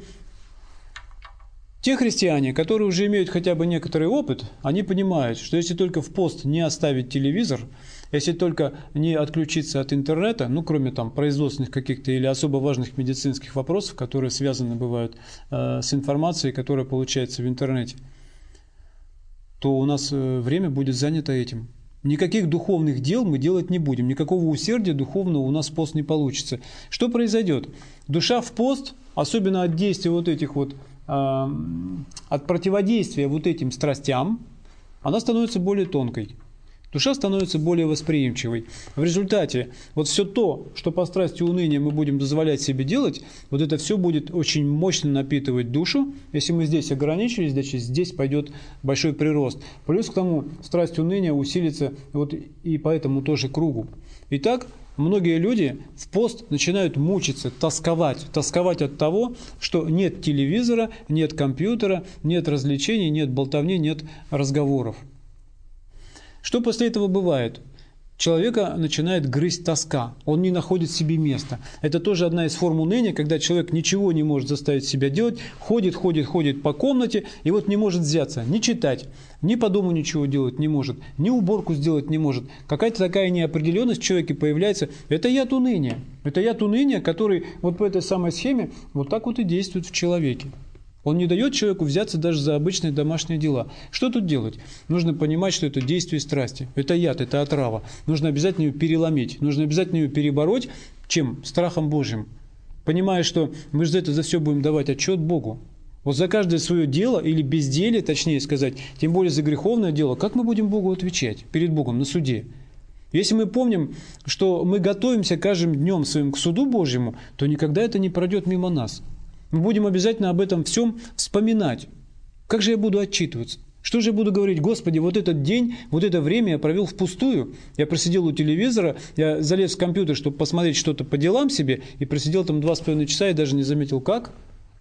те христиане, которые уже имеют хотя бы некоторый опыт, они понимают, что если только в пост не оставить телевизор, если только не отключиться от интернета, ну, кроме там производственных каких-то или особо важных медицинских вопросов, которые связаны бывают э, с информацией, которая получается в интернете, то у нас э, время будет занято этим. Никаких духовных дел мы делать не будем, никакого усердия духовного у нас в пост не получится. Что произойдет? Душа в пост, особенно от действия вот этих вот, э, от противодействия вот этим страстям, она становится более тонкой. Душа становится более восприимчивой. В результате вот все то, что по страсти уныния мы будем дозволять себе делать, вот это все будет очень мощно напитывать душу. Если мы здесь ограничились, значит здесь пойдет большой прирост. Плюс к тому страсть уныния усилится вот и по этому тоже кругу. Итак, многие люди в пост начинают мучиться, тосковать. Тосковать от того, что нет телевизора, нет компьютера, нет развлечений, нет болтовни, нет разговоров. Что после этого бывает? Человека начинает грызть тоска, он не находит себе места. Это тоже одна из форм уныния, когда человек ничего не может заставить себя делать, ходит, ходит, ходит по комнате и вот не может взяться, ни читать, ни по дому ничего делать не может, ни уборку сделать не может. Какая-то такая неопределенность в человеке появляется. Это яд уныния. Это яд уныния, который вот по этой самой схеме вот так вот и действует в человеке. Он не дает человеку взяться даже за обычные домашние дела. Что тут делать? Нужно понимать, что это действие страсти. Это яд, это отрава. Нужно обязательно ее переломить. Нужно обязательно ее перебороть. Чем? Страхом Божьим. Понимая, что мы же за это за все будем давать отчет Богу. Вот за каждое свое дело или безделие, точнее сказать, тем более за греховное дело, как мы будем Богу отвечать перед Богом на суде? Если мы помним, что мы готовимся каждым днем своим к суду Божьему, то никогда это не пройдет мимо нас. Мы будем обязательно об этом всем вспоминать. Как же я буду отчитываться? Что же я буду говорить? Господи, вот этот день, вот это время я провел впустую. Я просидел у телевизора, я залез в компьютер, чтобы посмотреть что-то по делам себе, и просидел там два с половиной часа и даже не заметил как.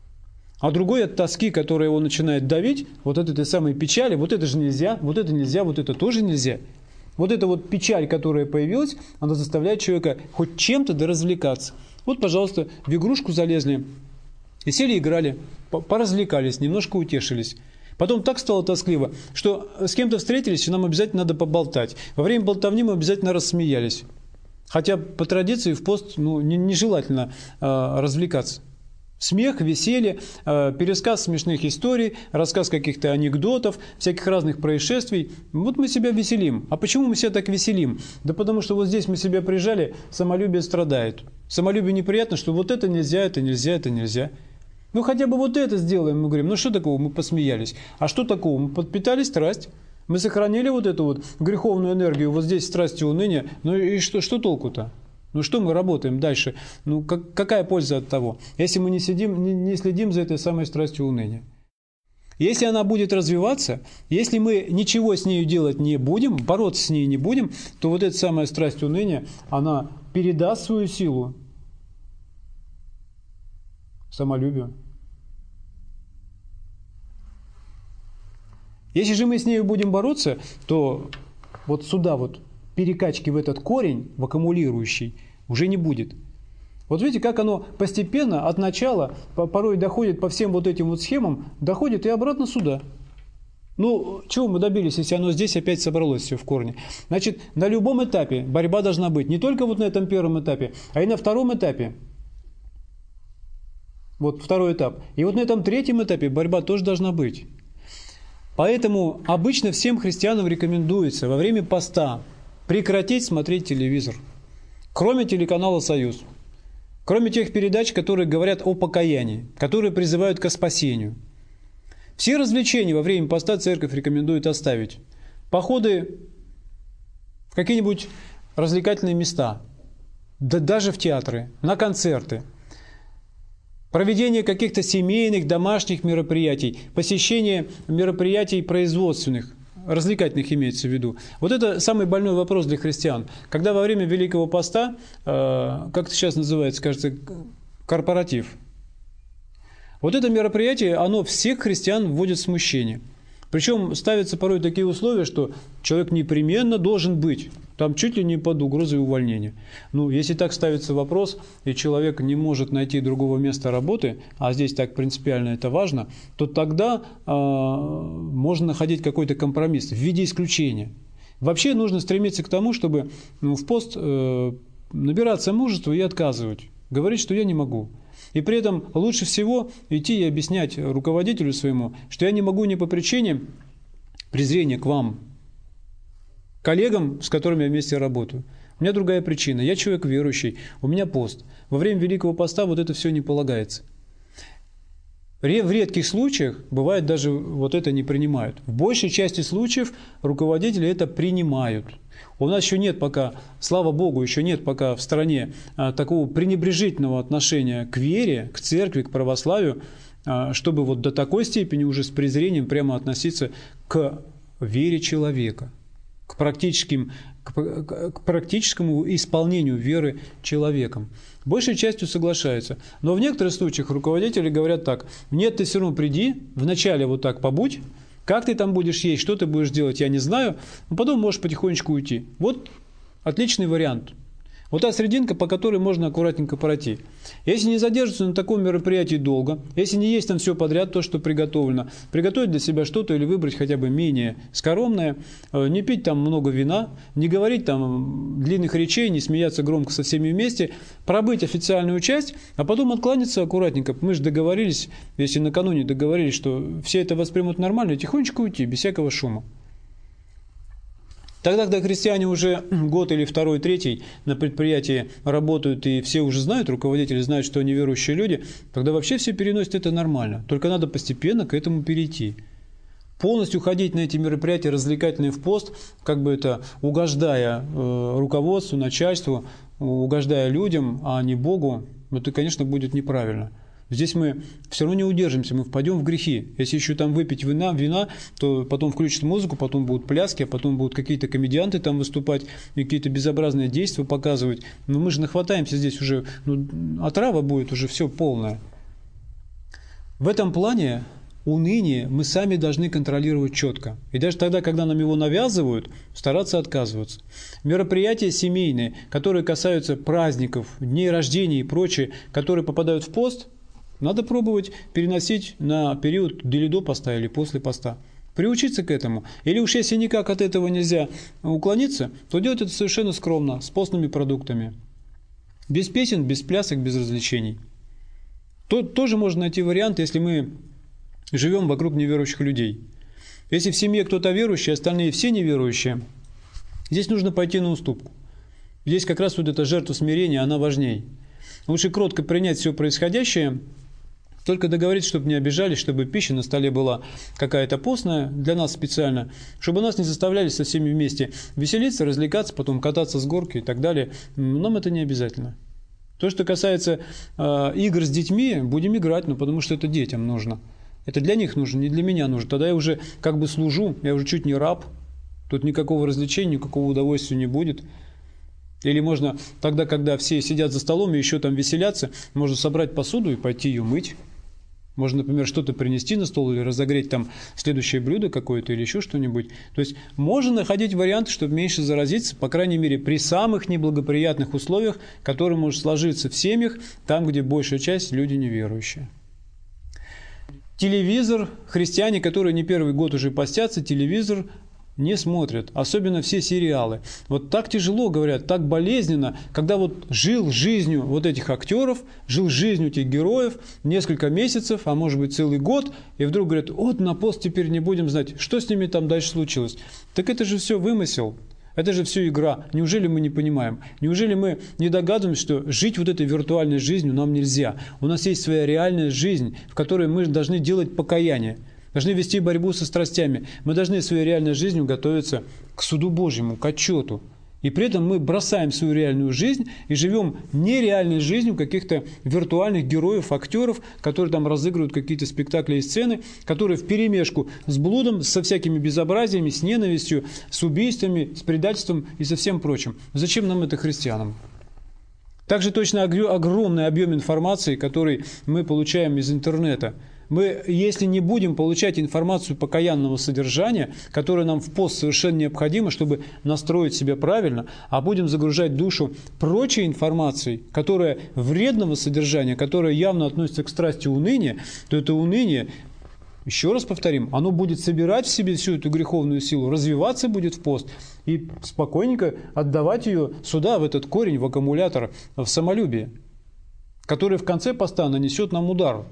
А другой от тоски, которая его начинает давить, вот от этой самой печали, вот это же нельзя, вот это нельзя, вот это тоже нельзя. Вот эта вот печаль, которая появилась, она заставляет человека хоть чем-то доразвлекаться. Вот, пожалуйста, в игрушку залезли, и сели, играли, поразвлекались, немножко утешились. Потом так стало тоскливо, что с кем-то встретились, и нам обязательно надо поболтать. Во время болтовни мы обязательно рассмеялись. Хотя по традиции в пост ну, нежелательно э, развлекаться. Смех, веселье, э, пересказ смешных историй, рассказ каких-то анекдотов, всяких разных происшествий. Вот мы себя веселим. А почему мы себя так веселим? Да потому что вот здесь мы себя прижали, самолюбие страдает. Самолюбию неприятно, что вот это нельзя, это нельзя, это нельзя. Ну хотя бы вот это сделаем, мы говорим. Ну что такого, мы посмеялись. А что такого? Мы подпитали страсть. Мы сохранили вот эту вот греховную энергию, вот здесь страсть и уныние. Ну и что, что толку-то? Ну что мы работаем дальше? Ну как, какая польза от того, если мы не, сидим, не, не следим за этой самой страстью уныния? Если она будет развиваться, если мы ничего с нею делать не будем, бороться с ней не будем, то вот эта самая страсть уныния, она передаст свою силу самолюбию. Если же мы с нею будем бороться, то вот сюда вот перекачки в этот корень, в аккумулирующий, уже не будет. Вот видите, как оно постепенно от начала порой доходит по всем вот этим вот схемам, доходит и обратно сюда. Ну, чего мы добились, если оно здесь опять собралось все в корне? Значит, на любом этапе борьба должна быть. Не только вот на этом первом этапе, а и на втором этапе. Вот второй этап. И вот на этом третьем этапе борьба тоже должна быть. Поэтому обычно всем христианам рекомендуется во время поста прекратить смотреть телевизор. Кроме телеканала «Союз». кроме тех передач, которые говорят о покаянии, которые призывают к спасению. Все развлечения во время поста церковь рекомендует оставить. Походы в какие-нибудь развлекательные места, да даже в театры, на концерты, проведение каких-то семейных, домашних мероприятий, посещение мероприятий производственных, развлекательных имеется в виду. Вот это самый больной вопрос для христиан. Когда во время Великого Поста, э, как это сейчас называется, кажется, корпоратив, вот это мероприятие, оно всех христиан вводит в смущение. Причем ставятся порой такие условия, что человек непременно должен быть. Там чуть ли не под угрозой увольнения. Ну, если так ставится вопрос, и человек не может найти другого места работы, а здесь так принципиально это важно, то тогда э, можно находить какой-то компромисс в виде исключения. Вообще нужно стремиться к тому, чтобы ну, в пост э, набираться мужества и отказывать. Говорить, что я не могу. И при этом лучше всего идти и объяснять руководителю своему, что я не могу не по причине презрения к вам, коллегам, с которыми я вместе работаю. У меня другая причина. Я человек верующий, у меня пост. Во время Великого Поста вот это все не полагается. В редких случаях, бывает, даже вот это не принимают. В большей части случаев руководители это принимают. У нас еще нет пока, слава Богу, еще нет пока в стране а, такого пренебрежительного отношения к вере, к церкви, к православию, а, чтобы вот до такой степени уже с презрением прямо относиться к вере человека, к, практическим, к, к практическому исполнению веры человеком. Большей частью соглашаются. Но в некоторых случаях руководители говорят так: нет, ты все равно приди, вначале вот так побудь, как ты там будешь есть, что ты будешь делать, я не знаю, но потом можешь потихонечку уйти. Вот отличный вариант. Вот та срединка, по которой можно аккуратненько пройти. Если не задерживаться на таком мероприятии долго, если не есть там все подряд, то, что приготовлено, приготовить для себя что-то или выбрать хотя бы менее скоромное, не пить там много вина, не говорить там длинных речей, не смеяться громко со всеми вместе, пробыть официальную часть, а потом откланяться аккуратненько. Мы же договорились, если накануне договорились, что все это воспримут нормально, тихонечко уйти, без всякого шума. Тогда, когда христиане уже год или второй, третий на предприятии работают, и все уже знают, руководители знают, что они верующие люди, тогда вообще все переносят это нормально. Только надо постепенно к этому перейти. Полностью ходить на эти мероприятия развлекательные в пост, как бы это угождая э, руководству, начальству, угождая людям, а не Богу, это, конечно, будет неправильно. Здесь мы все равно не удержимся, мы впадем в грехи. Если еще там выпить вина, вина, то потом включат музыку, потом будут пляски, а потом будут какие-то комедианты там выступать, и какие-то безобразные действия показывать. Но мы же нахватаемся здесь уже, ну, отрава будет уже все полное. В этом плане уныние мы сами должны контролировать четко. И даже тогда, когда нам его навязывают, стараться отказываться. Мероприятия семейные, которые касаются праздников, дней рождения и прочее, которые попадают в пост, надо пробовать переносить на период или до поста, или после поста. Приучиться к этому. Или уж если никак от этого нельзя уклониться, то делать это совершенно скромно, с постными продуктами. Без песен, без плясок, без развлечений. То, тоже можно найти вариант, если мы живем вокруг неверующих людей. Если в семье кто-то верующий, остальные все неверующие, здесь нужно пойти на уступку. Здесь как раз вот эта жертва смирения, она важней. Лучше кротко принять все происходящее, только договориться, чтобы не обижались, чтобы пища на столе была какая-то постная, для нас специально, чтобы нас не заставляли со всеми вместе веселиться, развлекаться, потом кататься с горки и так далее. Нам это не обязательно. То, что касается э, игр с детьми, будем играть, но потому что это детям нужно. Это для них нужно, не для меня нужно. Тогда я уже как бы служу, я уже чуть не раб. Тут никакого развлечения, никакого удовольствия не будет. Или можно тогда, когда все сидят за столом и еще там веселятся, можно собрать посуду и пойти ее мыть. Можно, например, что-то принести на стол или разогреть там следующее блюдо какое-то или еще что-нибудь. То есть можно находить варианты, чтобы меньше заразиться, по крайней мере, при самых неблагоприятных условиях, которые может сложиться в семьях, там, где большая часть люди неверующие. Телевизор, христиане, которые не первый год уже постятся, телевизор не смотрят, особенно все сериалы. Вот так тяжело, говорят, так болезненно, когда вот жил жизнью вот этих актеров, жил жизнью этих героев несколько месяцев, а может быть целый год, и вдруг говорят: вот на пост теперь не будем знать, что с ними там дальше случилось. Так это же все вымысел. Это же все игра. Неужели мы не понимаем? Неужели мы не догадываемся, что жить вот этой виртуальной жизнью нам нельзя? У нас есть своя реальная жизнь, в которой мы должны делать покаяние, должны вести борьбу со страстями. Мы должны своей реальной жизнью готовиться к суду Божьему, к отчету. И при этом мы бросаем свою реальную жизнь и живем нереальной жизнью каких-то виртуальных героев, актеров, которые там разыгрывают какие-то спектакли и сцены, которые вперемешку с блудом, со всякими безобразиями, с ненавистью, с убийствами, с предательством и со всем прочим. Зачем нам это, христианам? Также точно огромный объем информации, который мы получаем из интернета. Мы, если не будем получать информацию покаянного содержания, которая нам в пост совершенно необходима, чтобы настроить себя правильно, а будем загружать душу прочей информацией, которая вредного содержания, которая явно относится к страсти уныния, то это уныние, еще раз повторим, оно будет собирать в себе всю эту греховную силу, развиваться будет в пост и спокойненько отдавать ее сюда, в этот корень, в аккумулятор, в самолюбие, который в конце поста нанесет нам удар.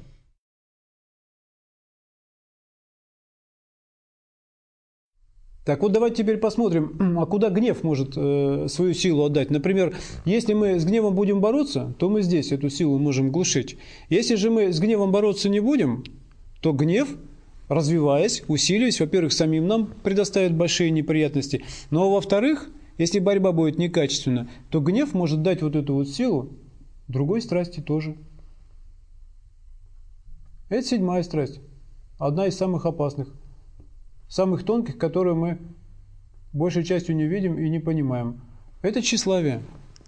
Так вот, давайте теперь посмотрим, а куда гнев может э, свою силу отдать. Например, если мы с гневом будем бороться, то мы здесь эту силу можем глушить. Если же мы с гневом бороться не будем, то гнев, развиваясь, усиливаясь, во-первых, самим нам предоставит большие неприятности. Но, во-вторых, если борьба будет некачественна, то гнев может дать вот эту вот силу другой страсти тоже. Это седьмая страсть, одна из самых опасных. Самых тонких, которые мы большей частью не видим и не понимаем. Это тщеславие.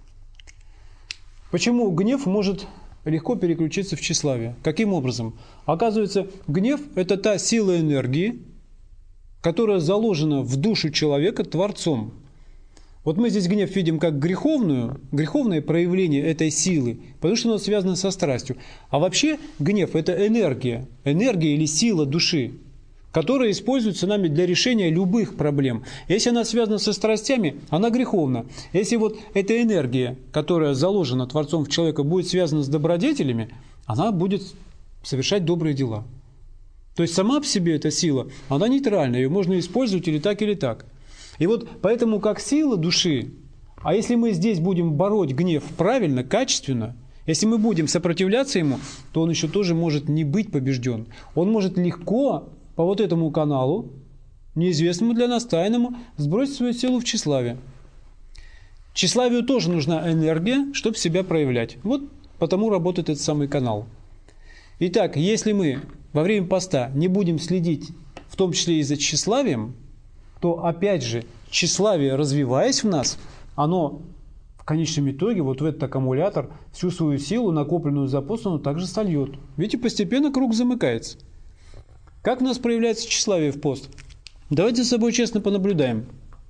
Почему гнев может легко переключиться в тщеславие? Каким образом? Оказывается, гнев – это та сила энергии, которая заложена в душу человека Творцом. Вот мы здесь гнев видим как греховную, греховное проявление этой силы, потому что оно связано со страстью. А вообще гнев – это энергия, энергия или сила души, которая используется нами для решения любых проблем. Если она связана со страстями, она греховна. Если вот эта энергия, которая заложена Творцом в человека, будет связана с добродетелями, она будет совершать добрые дела. То есть сама по себе эта сила, она нейтральна, ее можно использовать или так, или так. И вот поэтому как сила души, а если мы здесь будем бороть гнев правильно, качественно, если мы будем сопротивляться ему, то он еще тоже может не быть побежден. Он может легко по вот этому каналу, неизвестному для нас, тайному, сбросить свою силу в тщеславие. Тщеславию тоже нужна энергия, чтобы себя проявлять. Вот потому работает этот самый канал. Итак, если мы во время поста не будем следить, в том числе и за тщеславием, то опять же, тщеславие, развиваясь в нас, оно в конечном итоге вот в этот аккумулятор всю свою силу, накопленную за пост, оно также сольет. Видите, постепенно круг замыкается. Как у нас проявляется тщеславие в пост? Давайте с собой честно понаблюдаем.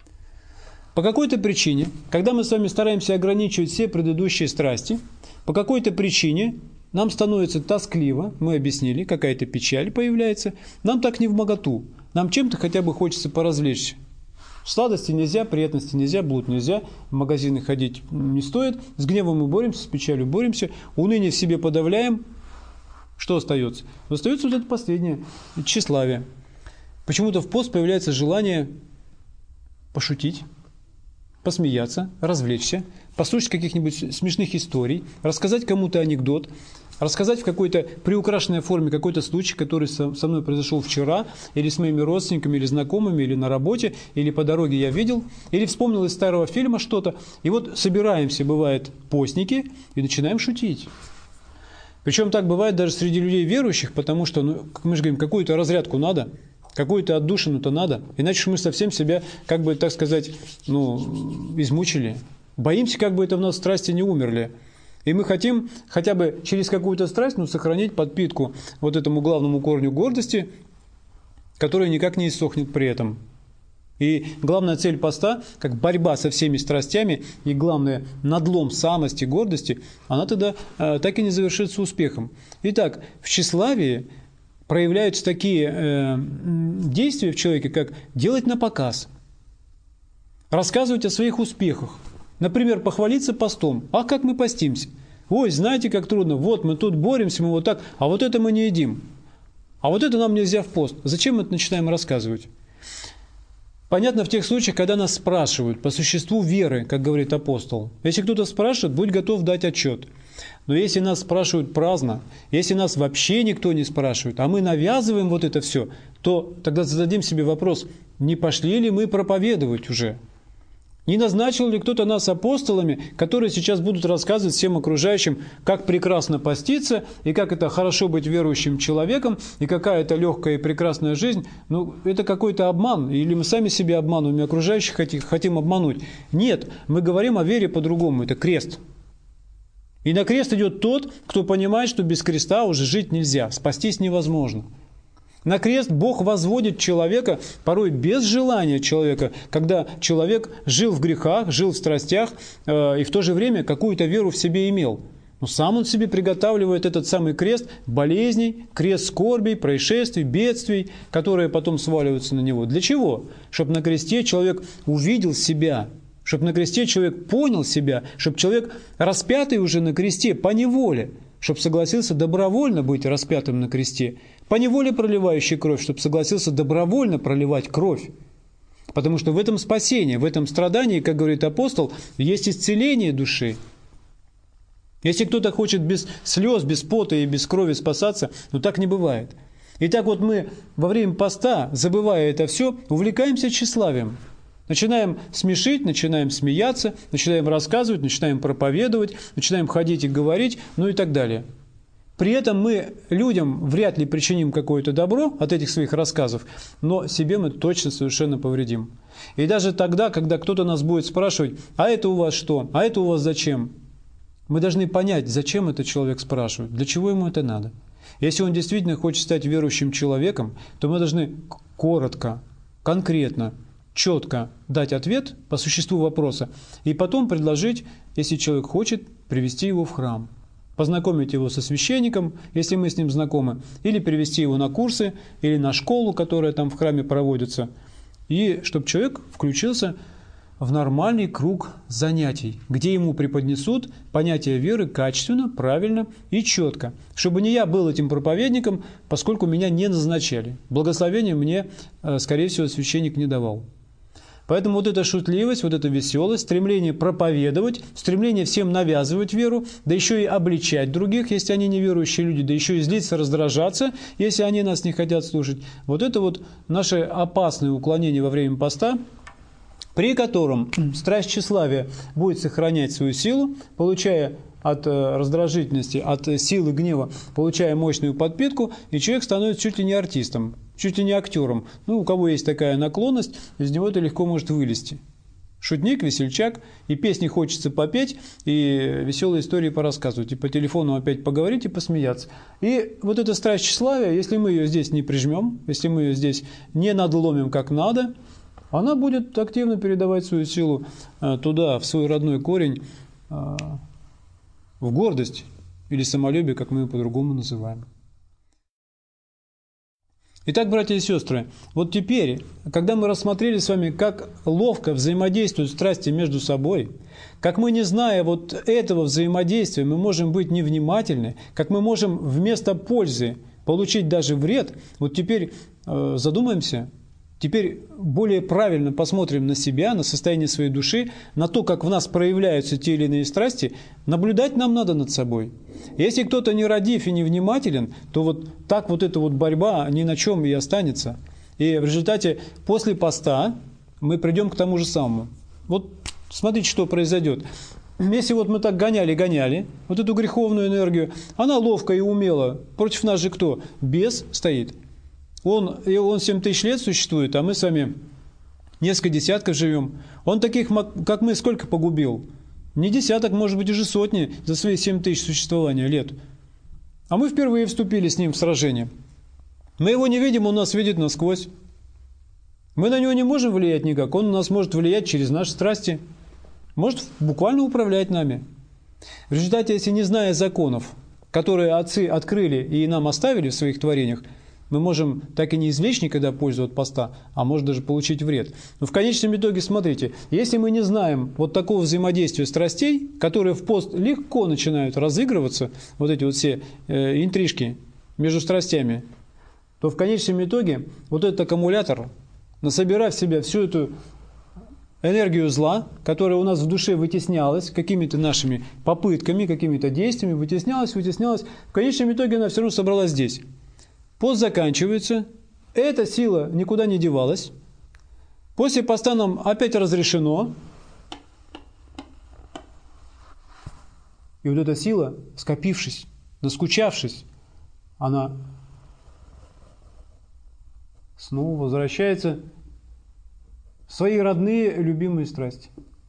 По какой-то причине, когда мы с вами стараемся ограничивать все предыдущие страсти, по какой-то причине нам становится тоскливо, мы объяснили, какая-то печаль появляется, нам так невмоготу, нам чем-то хотя бы хочется поразвлечься. Сладости нельзя, приятности нельзя, блуд нельзя, в магазины ходить не стоит, с гневом мы боремся, с печалью боремся, уныние в себе подавляем. Что остается? Остается вот это последнее, тщеславие. Почему-то в пост появляется желание пошутить, посмеяться, развлечься, послушать каких-нибудь смешных историй, рассказать кому-то анекдот, рассказать в какой-то приукрашенной форме какой-то случай, который со мной произошел вчера, или с моими родственниками, или знакомыми, или на работе, или по дороге я видел, или вспомнил из старого фильма что-то. И вот собираемся, бывает, постники, и начинаем шутить. Причем так бывает даже среди людей верующих, потому что, ну, как мы же говорим, какую-то разрядку надо, какую-то отдушину-то надо, иначе мы совсем себя, как бы, так сказать, ну, измучили. Боимся, как бы это в нас страсти не умерли. И мы хотим хотя бы через какую-то страсть, ну, сохранить подпитку вот этому главному корню гордости, который никак не иссохнет при этом. И главная цель поста, как борьба со всеми страстями, и главное, надлом самости, гордости, она тогда э, так и не завершится успехом. Итак, в тщеславии проявляются такие э, действия в человеке, как делать на показ, рассказывать о своих успехах. Например, похвалиться постом. Ах, как мы постимся. Ой, знаете, как трудно. Вот мы тут боремся, мы вот так, а вот это мы не едим. А вот это нам нельзя в пост. Зачем мы это начинаем рассказывать? Понятно в тех случаях, когда нас спрашивают по существу веры, как говорит апостол. Если кто-то спрашивает, будь готов дать отчет. Но если нас спрашивают праздно, если нас вообще никто не спрашивает, а мы навязываем вот это все, то тогда зададим себе вопрос, не пошли ли мы проповедовать уже? Не назначил ли кто-то нас апостолами, которые сейчас будут рассказывать всем окружающим, как прекрасно поститься, и как это хорошо быть верующим человеком, и какая это легкая и прекрасная жизнь? Ну, это какой-то обман, или мы сами себя обманываем, и окружающих хотим, хотим обмануть. Нет, мы говорим о вере по-другому, это крест. И на крест идет тот, кто понимает, что без креста уже жить нельзя, спастись невозможно. На крест Бог возводит человека, порой без желания человека, когда человек жил в грехах, жил в страстях э, и в то же время какую-то веру в себе имел. Но сам он себе приготавливает этот самый крест болезней, крест скорбей, происшествий, бедствий, которые потом сваливаются на него. Для чего? Чтобы на кресте человек увидел себя, чтобы на кресте человек понял себя, чтобы человек, распятый уже на кресте, поневоле, чтобы согласился добровольно быть распятым на кресте, поневоле проливающий кровь, чтобы согласился добровольно проливать кровь. Потому что в этом спасении, в этом страдании, как говорит апостол, есть исцеление души. Если кто-то хочет без слез, без пота и без крови спасаться, ну так не бывает. Итак, вот мы во время поста, забывая это все, увлекаемся тщеславием. Начинаем смешить, начинаем смеяться, начинаем рассказывать, начинаем проповедовать, начинаем ходить и говорить, ну и так далее. При этом мы людям вряд ли причиним какое-то добро от этих своих рассказов, но себе мы точно совершенно повредим. И даже тогда, когда кто-то нас будет спрашивать, а это у вас что, а это у вас зачем? Мы должны понять, зачем этот человек спрашивает, для чего ему это надо. Если он действительно хочет стать верующим человеком, то мы должны коротко, конкретно, четко дать ответ по существу вопроса и потом предложить, если человек хочет, привести его в храм, познакомить его со священником, если мы с ним знакомы, или привести его на курсы, или на школу, которая там в храме проводится, и чтобы человек включился в нормальный круг занятий, где ему преподнесут понятие веры качественно, правильно и четко, чтобы не я был этим проповедником, поскольку меня не назначали. Благословения мне, скорее всего, священник не давал. Поэтому вот эта шутливость, вот эта веселость, стремление проповедовать, стремление всем навязывать веру, да еще и обличать других, если они неверующие люди, да еще и злиться, раздражаться, если они нас не хотят слушать. Вот это вот наше опасное уклонение во время поста, при котором страсть тщеславия будет сохранять свою силу, получая от раздражительности, от силы гнева, получая мощную подпитку, и человек становится чуть ли не артистом, чуть ли не актером. Ну, у кого есть такая наклонность, из него это легко может вылезти. Шутник, весельчак, и песни хочется попеть, и веселые истории порассказывать, и по телефону опять поговорить, и посмеяться. И вот эта страсть тщеславия, если мы ее здесь не прижмем, если мы ее здесь не надломим как надо, она будет активно передавать свою силу туда, в свой родной корень, в гордость или самолюбие, как мы его по-другому называем. Итак, братья и сестры, вот теперь, когда мы рассмотрели с вами, как ловко взаимодействуют страсти между собой, как мы, не зная вот этого взаимодействия, мы можем быть невнимательны, как мы можем вместо пользы получить даже вред, вот теперь э, задумаемся, теперь более правильно посмотрим на себя, на состояние своей души, на то, как в нас проявляются те или иные страсти. Наблюдать нам надо над собой. Если кто-то нерадив и невнимателен, то вот так вот эта вот борьба ни на чем и останется. И в результате после поста мы придем к тому же самому. Вот смотрите, что произойдет. Если вот мы так гоняли-гоняли, вот эту греховную энергию, она ловко и умело, против нас же кто? Бес стоит. Он, он семь тысяч лет существует, а мы с вами несколько десятков живем. Он таких, как мы, сколько погубил? Не десяток, может быть, уже сотни за свои семь тысяч существования лет. А мы впервые вступили с ним в сражение. Мы его не видим, он нас видит насквозь. Мы на него не можем влиять никак, он на нас может влиять через наши страсти. Может буквально управлять нами. В результате, если не зная законов, которые отцы открыли и нам оставили в своих творениях, мы можем так и не извлечь никогда пользу от поста, а может даже получить вред. Но в конечном итоге, смотрите, если мы не знаем вот такого взаимодействия страстей, которые в пост легко начинают разыгрываться, вот эти вот все э, интрижки между страстями, то в конечном итоге вот этот аккумулятор, насобирав в себя всю эту энергию зла, которая у нас в душе вытеснялась какими-то нашими попытками, какими-то действиями, вытеснялась, вытеснялась, в конечном итоге она все равно собралась здесь. Пост заканчивается, эта сила никуда не девалась. После поста нам опять разрешено. И вот эта сила, скопившись, наскучавшись, она снова возвращается в свои родные любимые страсти.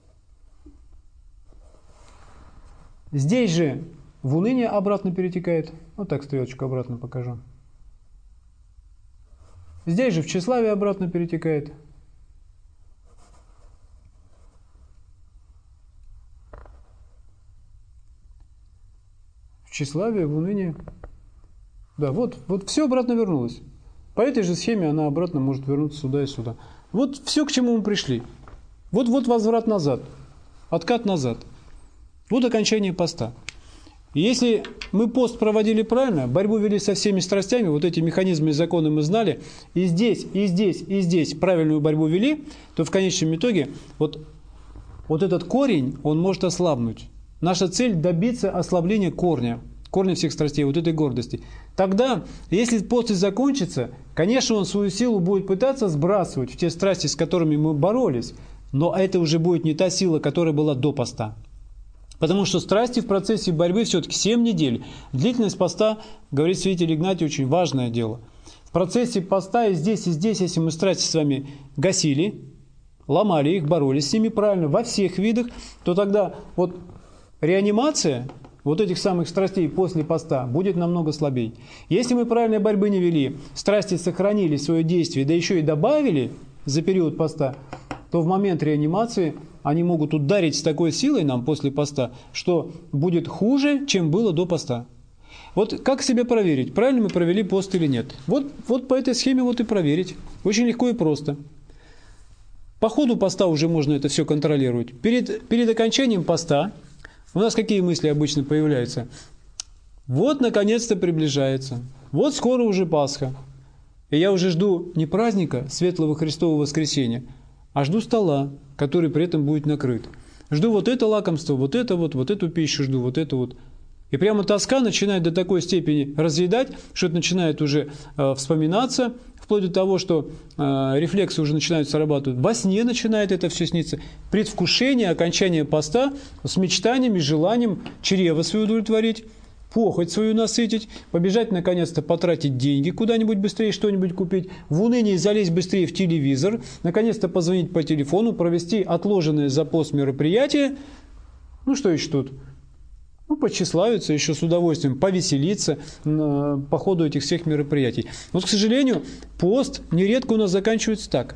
Здесь же в уныние обратно перетекает. Вот так стрелочку обратно покажу. Здесь же в тщеславие обратно перетекает. В тщеславие, в уныние. Да, вот, вот все обратно вернулось. По этой же схеме она обратно может вернуться сюда и сюда. Вот все, к чему мы пришли. Вот, вот возврат назад. Откат назад. Вот окончание поста. И если мы пост проводили правильно, борьбу вели со всеми страстями, вот эти механизмы и законы мы знали, и здесь, и здесь, и здесь правильную борьбу вели, то в конечном итоге вот, вот этот корень, он может ослабнуть. Наша цель – добиться ослабления корня, корня всех страстей, вот этой гордости. Тогда, если пост и закончится, конечно, он свою силу будет пытаться сбрасывать в те страсти, с которыми мы боролись, но это уже будет не та сила, которая была до поста. Потому что страсти в процессе борьбы все-таки семь недель. Длительность поста, говорит святитель Игнатий, очень важное дело. В процессе поста и здесь, и здесь, если мы страсти с вами гасили, ломали их, боролись с ними правильно, во всех видах, то тогда вот реанимация вот этих самых страстей после поста будет намного слабее. Если мы правильной борьбы не вели, страсти сохранили свое действие, да еще и добавили за период поста, то в момент реанимации они могут ударить с такой силой нам после поста, что будет хуже, чем было до поста. Вот как себя проверить, правильно мы провели пост или нет? Вот, вот по этой схеме вот и проверить. Очень легко и просто. По ходу поста уже можно это все контролировать. Перед, перед окончанием поста у нас какие мысли обычно появляются? Вот, наконец-то приближается. Вот скоро уже Пасха. И я уже жду не праздника Светлого Христового Воскресения, а жду стола, который при этом будет накрыт. Жду вот это лакомство, вот это вот, вот эту пищу жду, вот это вот. И прямо тоска начинает до такой степени разъедать, что это начинает уже э, вспоминаться, вплоть до того, что э, рефлексы уже начинают срабатывать. Во сне начинает это все сниться. Предвкушение окончания поста с мечтаниями, желанием чрево свое удовлетворить, похоть свою насытить, побежать наконец-то потратить деньги, куда-нибудь быстрее что-нибудь купить, в унынии залезть быстрее в телевизор, наконец-то позвонить по телефону, провести отложенное за пост мероприятие. Ну что еще тут? Ну, потщеславиться, еще с удовольствием повеселиться по ходу этих всех мероприятий. Но, к сожалению, пост нередко у нас заканчивается так.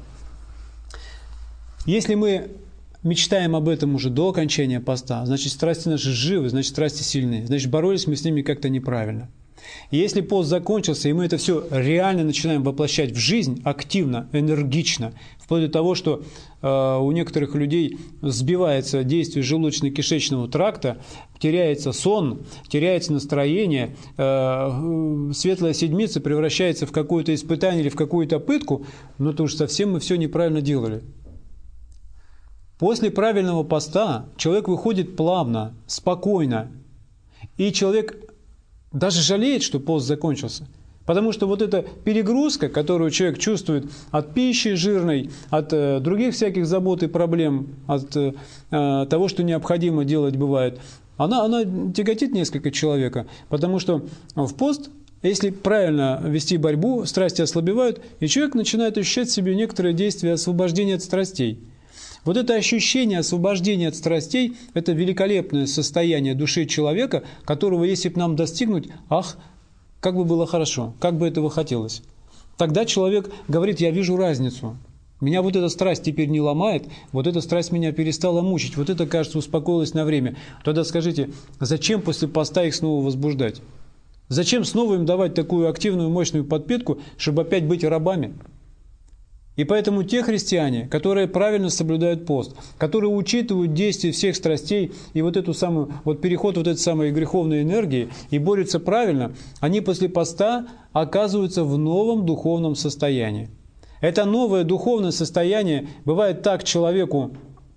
Если мы мечтаем об этом уже до окончания поста, значит, страсти наши живы, значит, страсти сильные, значит, боролись мы с ними как-то неправильно. И если пост закончился, и мы это все реально начинаем воплощать в жизнь активно, энергично, вплоть до того, что э, у некоторых людей сбивается действие желудочно-кишечного тракта, теряется сон, теряется настроение, э, светлая седмица превращается в какое-то испытание или в какую-то пытку, ну то уж совсем мы все неправильно делали. После правильного поста человек выходит плавно, спокойно, и человек даже жалеет, что пост закончился. Потому что вот эта перегрузка, которую человек чувствует от пищи жирной, от э, других всяких забот и проблем, от э, того, что необходимо делать бывает, она, она тяготит несколько человека. Потому что в пост, если правильно вести борьбу, страсти ослабевают, и человек начинает ощущать в себе некоторые действия освобождения от страстей. Вот это ощущение освобождения от страстей – это великолепное состояние души человека, которого, если бы нам достигнуть, ах, как бы было хорошо, как бы этого хотелось. Тогда человек говорит: я вижу разницу. Меня вот эта страсть теперь не ломает, вот эта страсть меня перестала мучить, вот это, кажется, успокоилось на время. Тогда скажите, зачем после поста их снова возбуждать? Зачем снова им давать такую активную, мощную подпитку, чтобы опять быть рабами? И поэтому те христиане, которые правильно соблюдают пост, которые учитывают действия всех страстей и вот эту самую, вот переход вот этой самой греховной энергии и борются правильно, они после поста оказываются в новом духовном состоянии. Это новое духовное состояние. Бывает так человеку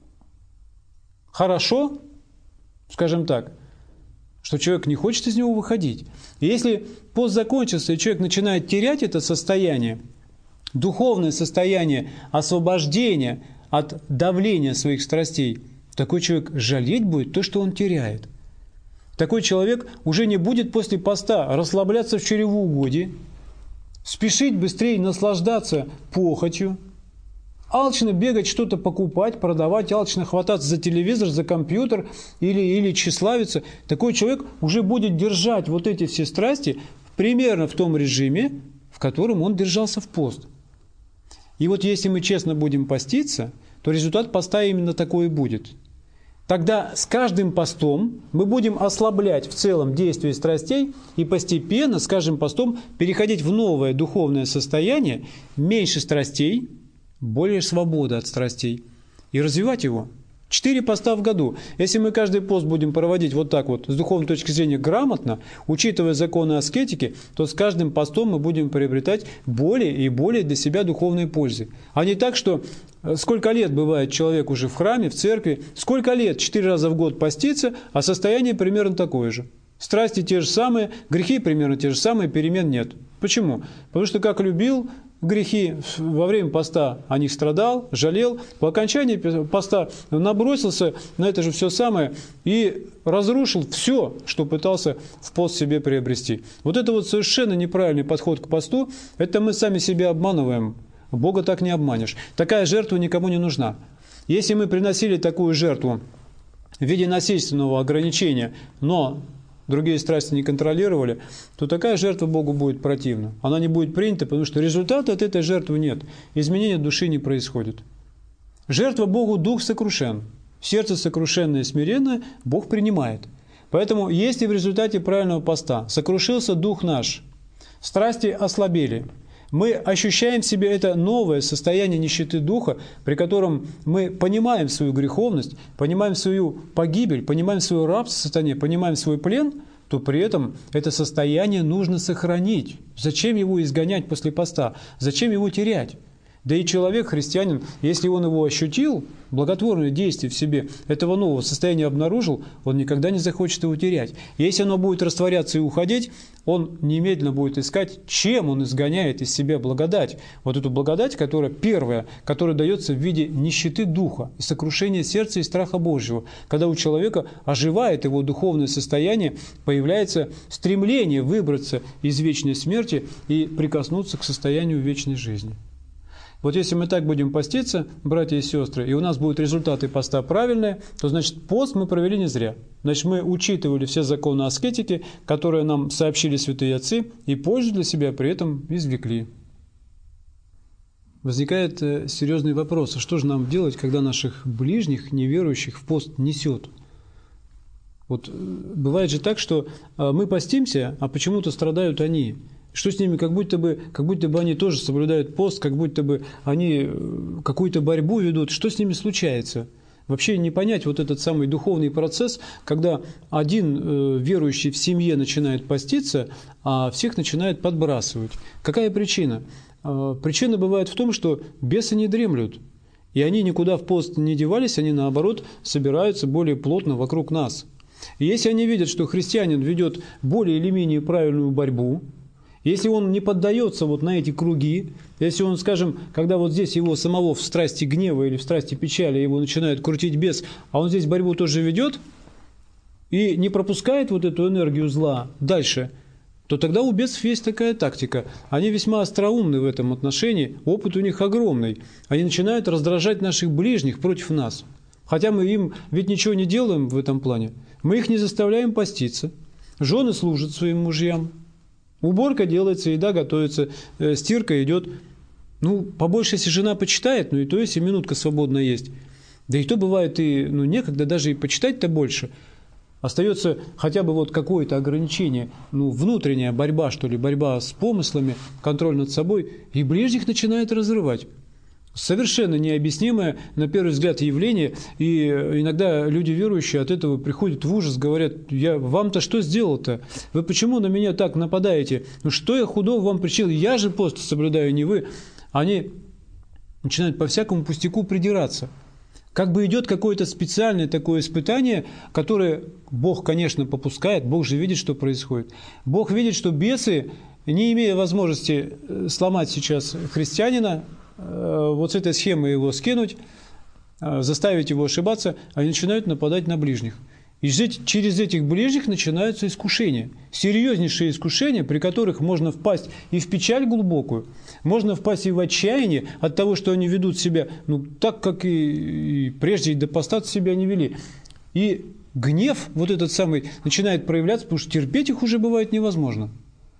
хорошо, скажем так, что человек не хочет из него выходить. И если пост закончился, и человек начинает терять это состояние, духовное состояние освобождения от давления своих страстей, такой человек жалеть будет то, что он теряет. Такой человек уже не будет после поста расслабляться в чревоугодии, спешить быстрее наслаждаться похотью, алчно бегать что-то покупать, продавать, алчно хвататься за телевизор, за компьютер или, или тщеславиться. Такой человек уже будет держать вот эти все страсти примерно в том режиме, в котором он держался в пост. И вот если мы честно будем поститься, то результат поста именно такой и будет. Тогда с каждым постом мы будем ослаблять в целом действие страстей и постепенно с каждым постом переходить в новое духовное состояние, меньше страстей, более свободы от страстей, и развивать его. Четыре поста в году. Если мы каждый пост будем проводить вот так вот, с духовной точки зрения грамотно, учитывая законы аскетики, то с каждым постом мы будем приобретать более и более для себя духовной пользы. А не так, что сколько лет бывает человек уже в храме, в церкви, сколько лет, четыре раза в год постится, а состояние примерно такое же. Страсти те же самые, грехи примерно те же самые, перемен нет. Почему? Потому что как любил грехи, во время поста о них страдал, жалел, по окончании поста набросился на это же все самое и разрушил все, что пытался в пост себе приобрести. Вот это вот совершенно неправильный подход к посту, это мы сами себя обманываем. Бога так не обманешь. Такая жертва никому не нужна. Если мы приносили такую жертву в виде насильственного ограничения, но другие страсти не контролировали, то такая жертва Богу будет противна. Она не будет принята, потому что результата от этой жертвы нет. Изменения души не происходит. Жертва Богу дух сокрушен. Сердце сокрушенное и смиренное Бог принимает. Поэтому, если в результате правильного поста сокрушился дух наш, страсти ослабели, мы ощущаем в себе это новое состояние нищеты духа, при котором мы понимаем свою греховность, понимаем свою погибель, понимаем свое рабство сатане, понимаем свой плен, то при этом это состояние нужно сохранить. Зачем его изгонять после поста? Зачем его терять? Да и человек, христианин, если он его ощутил, благотворное действие в себе, этого нового состояния обнаружил, он никогда не захочет его терять. Если оно будет растворяться и уходить, он немедленно будет искать, чем он изгоняет из себя благодать. Вот эту благодать, которая первая, которая дается в виде нищеты духа и сокрушения сердца и страха Божьего. Когда у человека оживает его духовное состояние, появляется стремление выбраться из вечной смерти и прикоснуться к состоянию вечной жизни. Вот если мы так будем поститься, братья и сестры, и у нас будут результаты поста правильные, то значит пост мы провели не зря. Значит мы учитывали все законы аскетики, которые нам сообщили святые отцы, и пользу для себя при этом извлекли. Возникает серьезный вопрос, а что же нам делать, когда наших ближних, неверующих, в пост несет? Вот бывает же так, что мы постимся, а почему-то страдают они. Что с ними, как будто бы, как будто бы они тоже соблюдают пост, как будто бы они какую-то борьбу ведут. Что с ними случается? Вообще не понять вот этот самый духовный процесс, когда один э, верующий в семье начинает поститься, а всех начинает подбрасывать. Какая причина? Э, причина бывает в том, что бесы не дремлют. И они никуда в пост не девались, они наоборот собираются более плотно вокруг нас. И если они видят, что христианин ведет более или менее правильную борьбу, если он не поддается вот на эти круги, если он, скажем, когда вот здесь его самого в страсти гнева или в страсти печали его начинает крутить бес, а он здесь борьбу тоже ведет и не пропускает вот эту энергию зла дальше, то тогда у бесов есть такая тактика. Они весьма остроумны в этом отношении, опыт у них огромный. Они начинают раздражать наших ближних против нас. Хотя мы им ведь ничего не делаем в этом плане. Мы их не заставляем поститься. Жены служат своим мужьям. Уборка делается, еда готовится, э, стирка идет. Ну, побольше, если жена почитает, ну и то, если минутка свободная есть. Да и то бывает и ну, некогда даже и почитать-то больше. Остается хотя бы вот какое-то ограничение, ну, внутренняя борьба, что ли, борьба с помыслами, контроль над собой, и ближних начинает разрывать. Совершенно необъяснимое, на первый взгляд, явление, и иногда люди верующие от этого приходят в ужас, говорят: я вам-то что сделал-то? Вы почему на меня так нападаете? Ну что я худого вам причинил? Я же пост соблюдаю, не вы. Они начинают по всякому пустяку придираться. Как бы идет какое-то специальное такое испытание, которое Бог, конечно, попускает, Бог же видит, что происходит. Бог видит, что бесы, не имея возможности сломать сейчас христианина, вот с этой схемой его скинуть, заставить его ошибаться, они начинают нападать на ближних. И через этих ближних начинаются искушения. Серьезнейшие искушения, при которых можно впасть и в печаль глубокую, можно впасть и в отчаяние от того, что они ведут себя, ну, так, как и, и прежде и до поста себя не вели. И гнев вот этот самый начинает проявляться, потому что терпеть их уже бывает невозможно.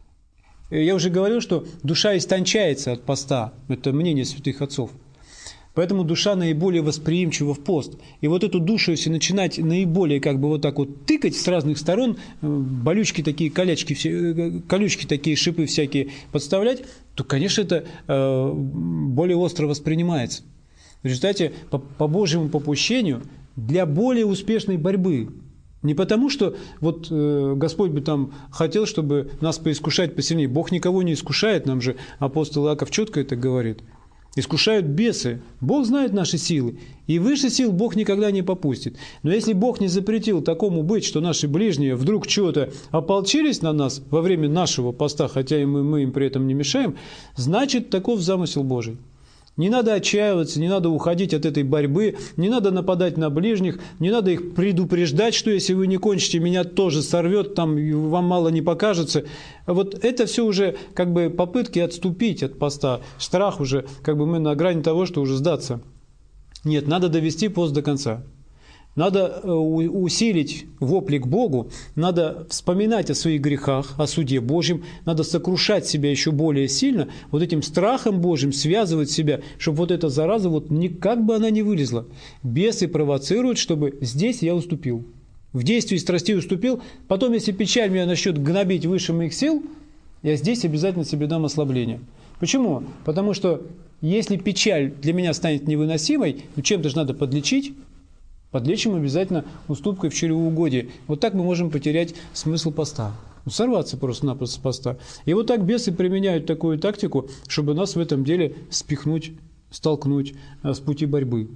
Я уже говорил, что душа истончается от поста. Это мнение святых отцов. Поэтому душа наиболее восприимчива в пост. И вот эту душу, если начинать наиболее как бы вот так вот тыкать с разных сторон, болючки такие, колячки, колючки такие, шипы всякие подставлять, то, конечно, это э, более остро воспринимается. В результате, по, по Божьему попущению, для более успешной борьбы. Не потому, что вот э, Господь бы там хотел, чтобы нас поискушать посильнее. Бог никого не искушает, нам же апостол Иаков четко это говорит. Искушают бесы. Бог знает наши силы. И выше сил Бог никогда не попустит. Но если Бог не запретил такому быть, что наши ближние вдруг чего-то ополчились на нас во время нашего поста, хотя и мы, мы им при этом не мешаем, значит, таков замысел Божий. Не надо отчаиваться, не надо уходить от этой борьбы, не надо нападать на ближних, не надо их предупреждать, что если вы не кончите, меня тоже сорвет, там вам мало не покажется. Вот это все уже как бы попытки отступить от поста. Страх уже, как бы мы на грани того, что уже сдаться. Нет, надо довести пост до конца. Надо усилить вопли к Богу, надо вспоминать о своих грехах, о суде Божьем, надо сокрушать себя еще более сильно, вот этим страхом Божьим связывать себя, чтобы вот эта зараза, вот никак бы она не вылезла. Бесы провоцируют, чтобы здесь я уступил. В действии страстей уступил, потом, если печаль меня начнет гнобить выше моих сил, я здесь обязательно себе дам ослабление. Почему? Потому что если печаль для меня станет невыносимой, ну чем-то же надо подлечить, подлечим обязательно уступкой в чревоугодие. Вот так мы можем потерять смысл поста. Сорваться просто-напросто с поста. И вот так бесы применяют такую тактику, чтобы нас в этом деле спихнуть, столкнуть с пути борьбы.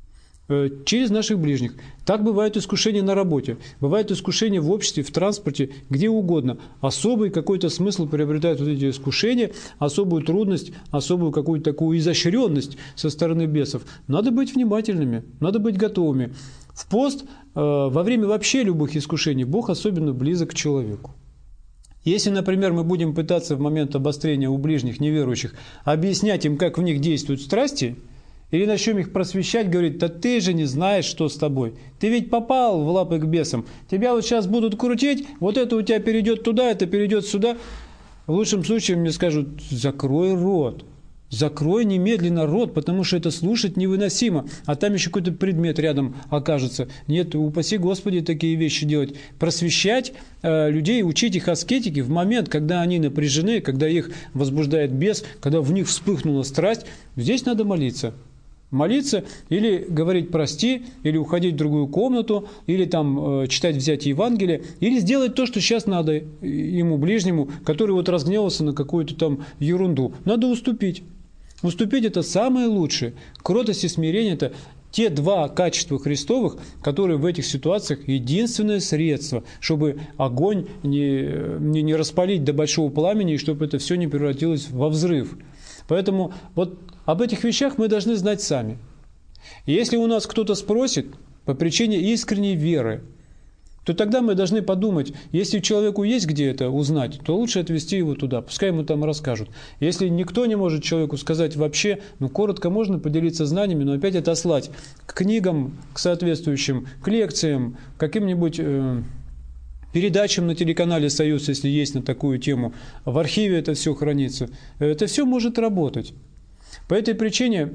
Через наших ближних. Так бывают искушения на работе, бывают искушения в обществе, в транспорте, где угодно. Особый какой-то смысл приобретают вот эти искушения, особую трудность, особую какую-то такую изощренность со стороны бесов. Надо быть внимательными, надо быть готовыми. В пост, во время вообще любых искушений, Бог особенно близок к человеку. Если, например, мы будем пытаться в момент обострения у ближних неверующих объяснять им, как в них действуют страсти, или начнем их просвещать, говорить, да ты же не знаешь, что с тобой. Ты ведь попал в лапы к бесам. Тебя вот сейчас будут крутить, вот это у тебя перейдет туда, это перейдет сюда. В лучшем случае мне скажут, закрой рот. Закрой немедленно рот, потому что это слушать невыносимо. А там еще какой-то предмет рядом окажется. Нет, упаси Господи такие вещи делать. Просвещать э, людей, учить их аскетике в момент, когда они напряжены, когда их возбуждает бес, когда в них вспыхнула страсть. Здесь надо молиться. Молиться или говорить «прости», или уходить в другую комнату, или там э, читать взятие Евангелия, или сделать то, что сейчас надо ему ближнему, который вот разгневался на какую-то там ерунду. Надо уступить. Уступить – это самое лучшее. Кротость и смирение – это те два качества Христовых, которые в этих ситуациях единственное средство, чтобы огонь не, не, не распалить до большого пламени, и чтобы это все не превратилось во взрыв. Поэтому вот об этих вещах мы должны знать сами. И если у нас кто-то спросит по причине искренней веры, то тогда мы должны подумать, если человеку есть где это узнать, то лучше отвести его туда, пускай ему там расскажут. Если никто не может человеку сказать вообще, ну коротко можно поделиться знаниями, но опять отослать к книгам, к соответствующим, к лекциям, каким-нибудь э, передачам на телеканале «Союз», если есть на такую тему, в архиве это все хранится. Это все может работать. По этой причине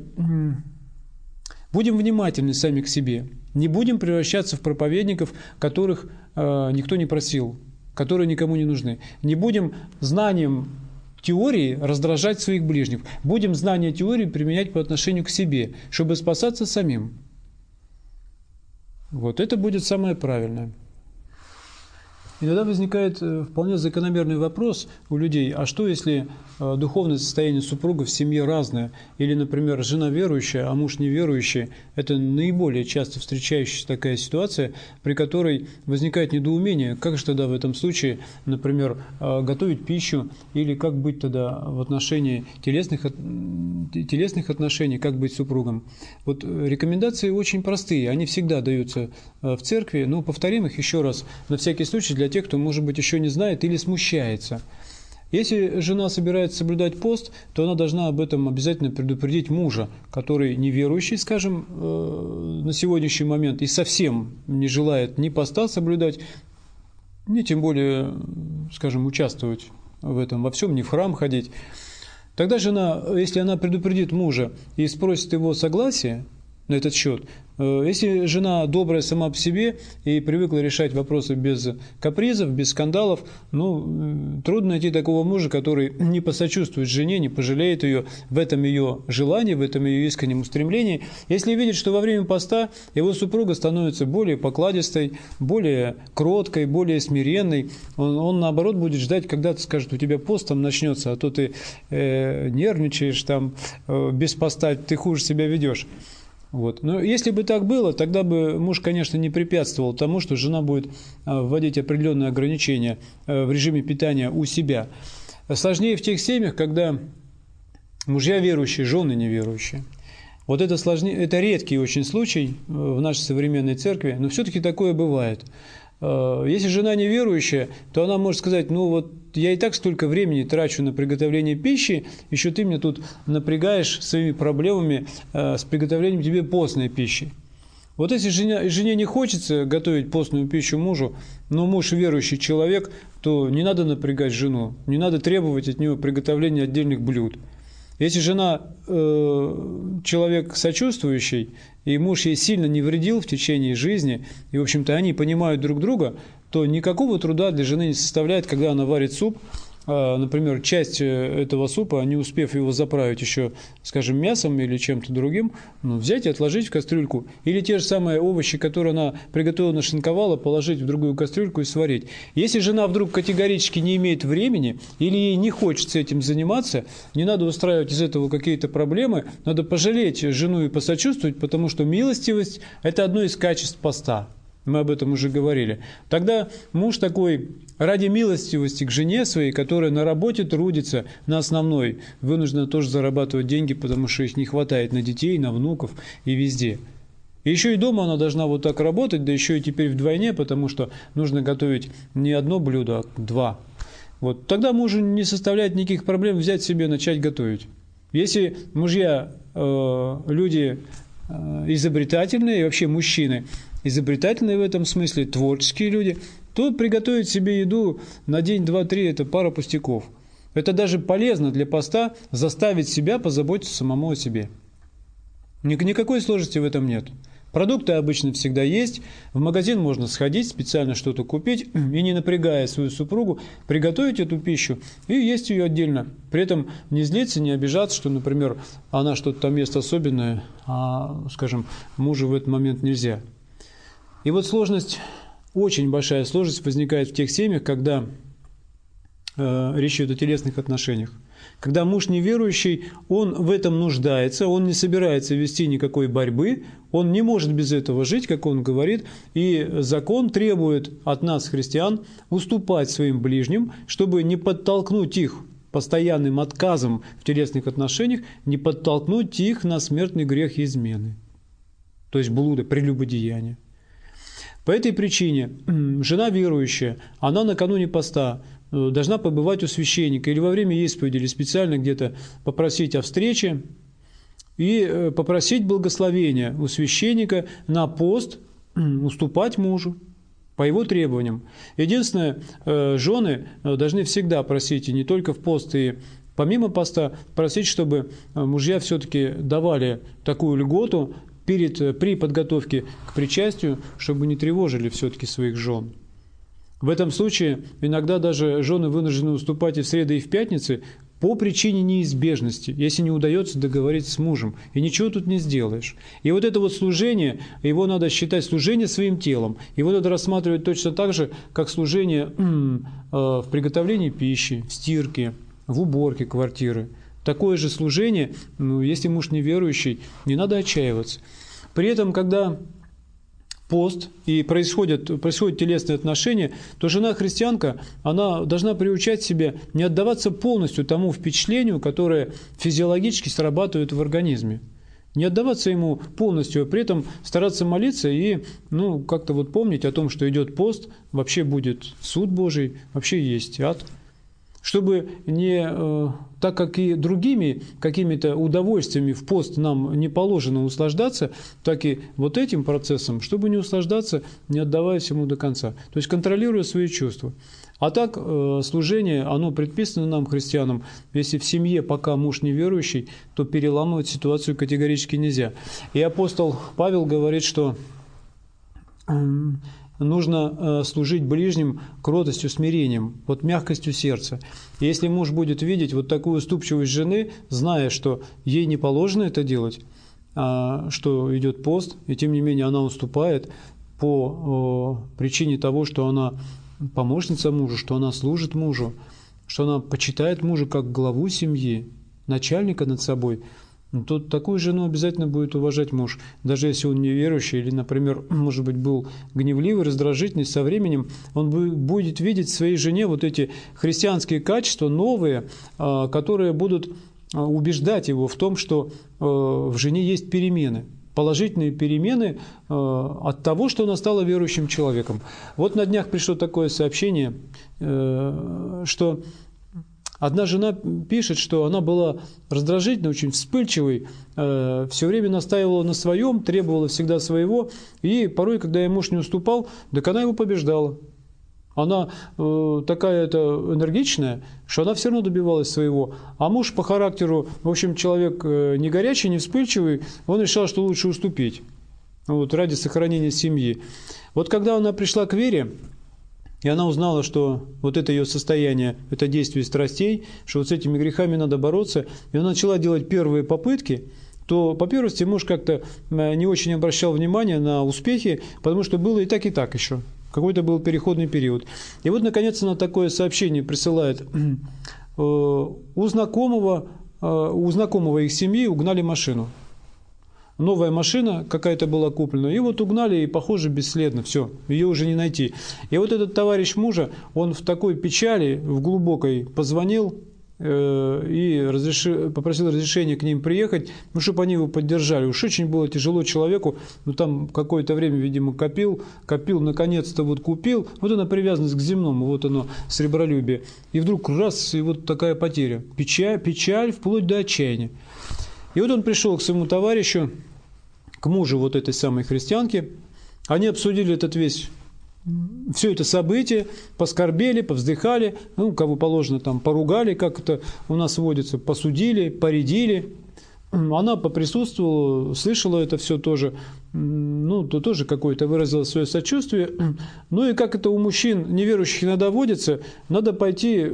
будем внимательны сами к себе. Не будем превращаться в проповедников, которых э, никто не просил, которые никому не нужны. Не будем знанием теории раздражать своих ближних. Будем знание теории применять по отношению к себе, чтобы спасаться самим. Вот это будет самое правильное. Иногда возникает вполне закономерный вопрос у людей, а что если духовное состояние супруга в семье разное? Или, например, жена верующая, а муж неверующий. Это наиболее часто встречающаяся такая ситуация, при которой возникает недоумение, как же тогда в этом случае, например, готовить пищу, или как быть тогда в отношении телесных, телесных отношений, как быть супругом. Вот рекомендации очень простые, они всегда даются в церкви, но повторим их еще раз, на всякий случай для тех, кто, может быть, еще не знает или смущается. Если жена собирается соблюдать пост, то она должна об этом обязательно предупредить мужа, который неверующий, скажем, на сегодняшний момент и совсем не желает ни поста соблюдать, ни тем более, скажем, участвовать в этом во всем, ни в храм ходить. Тогда жена, если она предупредит мужа и спросит его согласия на этот счет, если жена добрая сама по себе и привыкла решать вопросы без капризов, без скандалов, ну, трудно найти такого мужа, который не посочувствует жене, не пожалеет ее в этом ее желании, в этом ее искреннем устремлении. Если видит, что во время поста его супруга становится более покладистой, более кроткой, более смиренной, он, он наоборот будет ждать, когда ты скажет, у тебя пост там начнется, а то ты э, нервничаешь, там, э, без поста ты хуже себя ведешь. Вот. Но если бы так было, тогда бы муж, конечно, не препятствовал тому, что жена будет вводить определенные ограничения в режиме питания у себя. Сложнее в тех семьях, когда мужья верующие, жены неверующие. Вот это сложнее, это редкий очень случай в нашей современной церкви, но все-таки такое бывает. Если жена неверующая, то она может сказать, ну вот я и так столько времени трачу на приготовление пищи, еще ты меня тут напрягаешь своими проблемами с приготовлением тебе постной пищи. Вот если жене, жене не хочется готовить постную пищу мужу, но муж верующий человек, то не надо напрягать жену, не надо требовать от нее приготовления отдельных блюд. Если жена э, человек сочувствующий, и муж ей сильно не вредил в течение жизни, и, в общем-то, они понимают друг друга, то никакого труда для жены не составляет, когда она варит суп, например, часть этого супа, не успев его заправить еще, скажем, мясом или чем-то другим, ну, взять и отложить в кастрюльку. Или те же самые овощи, которые она приготовила, нашинковала, положить в другую кастрюльку и сварить. Если жена вдруг категорически не имеет времени или ей не хочется этим заниматься, не надо устраивать из этого какие-то проблемы, надо пожалеть жену и посочувствовать, потому что милостивость – это одно из качеств поста. Мы об этом уже говорили. Тогда муж такой, ради милостивости к жене своей, которая на работе трудится, на основной, вынуждена тоже зарабатывать деньги, потому что их не хватает на детей, на внуков и везде. И еще и дома она должна вот так работать, да еще и теперь вдвойне, потому что нужно готовить не одно блюдо, а два. Вот. Тогда мужу не составляет никаких проблем взять себе, начать готовить. Если мужья, э, люди э, изобретательные, и вообще мужчины, изобретательные в этом смысле, творческие люди, то приготовить себе еду на день, два, три – это пара пустяков. Это даже полезно для поста заставить себя позаботиться самому о себе. Никакой сложности в этом нет. Продукты обычно всегда есть, в магазин можно сходить, специально что-то купить и, не напрягая свою супругу, приготовить эту пищу и есть ее отдельно. При этом не злиться, не обижаться, что, например, она что-то там ест особенное, а, скажем, мужу в этот момент нельзя. И вот сложность, очень большая сложность возникает в тех семьях, когда э, речь идет о телесных отношениях. Когда муж неверующий, он в этом нуждается, он не собирается вести никакой борьбы, он не может без этого жить, как он говорит, и закон требует от нас, христиан, уступать своим ближним, чтобы не подтолкнуть их постоянным отказом в телесных отношениях, не подтолкнуть их на смертный грех измены, то есть блуда, прелюбодеяния. По этой причине жена верующая, она накануне поста должна побывать у священника или во время исповеди, или специально где-то попросить о встрече и попросить благословения у священника на пост, уступать мужу по его требованиям. Единственное, жены должны всегда просить, и не только в пост, и помимо поста, просить, чтобы мужья все-таки давали такую льготу перед, при подготовке к причастию, чтобы не тревожили все-таки своих жен. В этом случае иногда даже жены вынуждены уступать и в среды, и в пятницы по причине неизбежности, если не удается договориться с мужем, и ничего тут не сделаешь. И вот это вот служение, его надо считать служение своим телом, его надо рассматривать точно так же, как служение э, в приготовлении пищи, в стирке, в уборке квартиры. Такое же служение, ну, если муж неверующий, не надо отчаиваться. При этом, когда пост и происходят, происходят телесные отношения, то жена-христианка, она должна приучать себя не отдаваться полностью тому впечатлению, которое физиологически срабатывает в организме. Не отдаваться ему полностью, а при этом стараться молиться и ну, как-то вот помнить о том, что идет пост, вообще будет суд Божий, вообще есть ад. Чтобы не, э, так как и другими какими-то удовольствиями в пост нам не положено услаждаться, так и вот этим процессом, чтобы не услаждаться, не отдаваясь ему до конца. То есть контролируя свои чувства. А так э, служение, оно предписано нам, христианам, если в семье пока муж неверующий, то переламывать ситуацию категорически нельзя. И апостол Павел говорит, что нужно служить ближним кротостью, смирением, вот мягкостью сердца. И если муж будет видеть вот такую уступчивость жены, зная, что ей не положено это делать, что идет пост, и тем не менее она уступает по причине того, что она помощница мужу, что она служит мужу, что она почитает мужа как главу семьи, начальника над собой, то такую жену обязательно будет уважать муж. Даже если он неверующий или, например, может быть, был гневливый, раздражительный, со временем он будет видеть в своей жене вот эти христианские качества новые, которые будут убеждать его в том, что в жене есть перемены. Положительные перемены от того, что она стала верующим человеком. Вот на днях пришло такое сообщение, что одна жена пишет, что она была раздражительной, очень вспыльчивой, э, все время настаивала на своем, требовала всегда своего, и порой, когда ей муж не уступал, так она его побеждала. Она э, такая-то энергичная, что она все равно добивалась своего. А муж по характеру, в общем, человек э, не горячий, не вспыльчивый, он решал, что лучше уступить вот, ради сохранения семьи. Вот когда она пришла к вере, и она узнала, что вот это ее состояние, это действие страстей, что вот с этими грехами надо бороться, и она начала делать первые попытки, то, по первости, муж как-то не очень обращал внимания на успехи, потому что было и так, и так еще. Какой-то был переходный период. И вот, наконец, она такое сообщение присылает. У знакомого, у знакомого их семьи угнали машину. Новая машина какая-то была куплена, и вот угнали, и, похоже, бесследно, все, ее уже не найти. И вот этот товарищ мужа, он в такой печали, в глубокой, позвонил э, и разреши, попросил разрешения к ним приехать, ну, чтобы они его поддержали. Уж очень было тяжело человеку, ну, там какое-то время, видимо, копил, копил, наконец-то вот купил, вот она привязанность к земному, вот оно, сребролюбие. И вдруг раз, и вот такая потеря, печаль, печаль вплоть до отчаяния. И вот он пришел к своему товарищу, к мужу вот этой самой христианки. Они обсудили этот весь, все это событие, поскорбели, повздыхали, ну, кого положено, там, поругали, как это у нас водится, посудили, поредили. Она поприсутствовала, слышала это все тоже, ну, то тоже какое-то выразила свое сочувствие. Ну, и как это у мужчин неверующих иногда водится, надо пойти,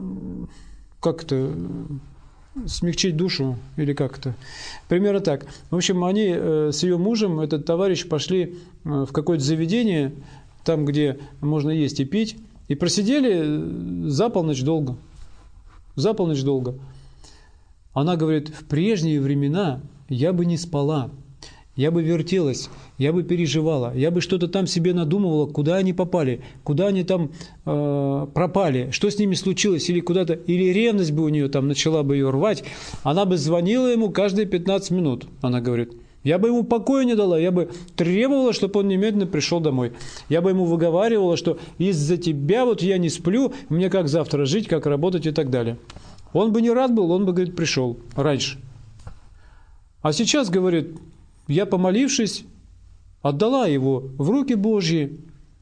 как-то смягчить душу, или как-то. Примерно так. В общем, они э, с ее мужем, этот товарищ, пошли э, в какое-то заведение, там, где можно есть и пить, и просидели за полночь долго. За полночь долго. Она говорит, в прежние времена я бы не спала, я бы вертелась, я бы переживала, я бы что-то там себе надумывала, куда они попали, куда они там э, пропали, что с ними случилось, или куда-то, или ревность бы у нее там начала бы ее рвать, она бы звонила ему каждые пятнадцать минут, она говорит. Я бы ему покоя не дала, я бы требовала, чтобы он немедленно пришел домой. Я бы ему выговаривала, что из-за тебя вот я не сплю, мне как завтра жить, как работать и так далее. Он бы не рад был, он бы, говорит, пришел раньше. А сейчас, говорит, я, помолившись, отдала его в руки Божьи.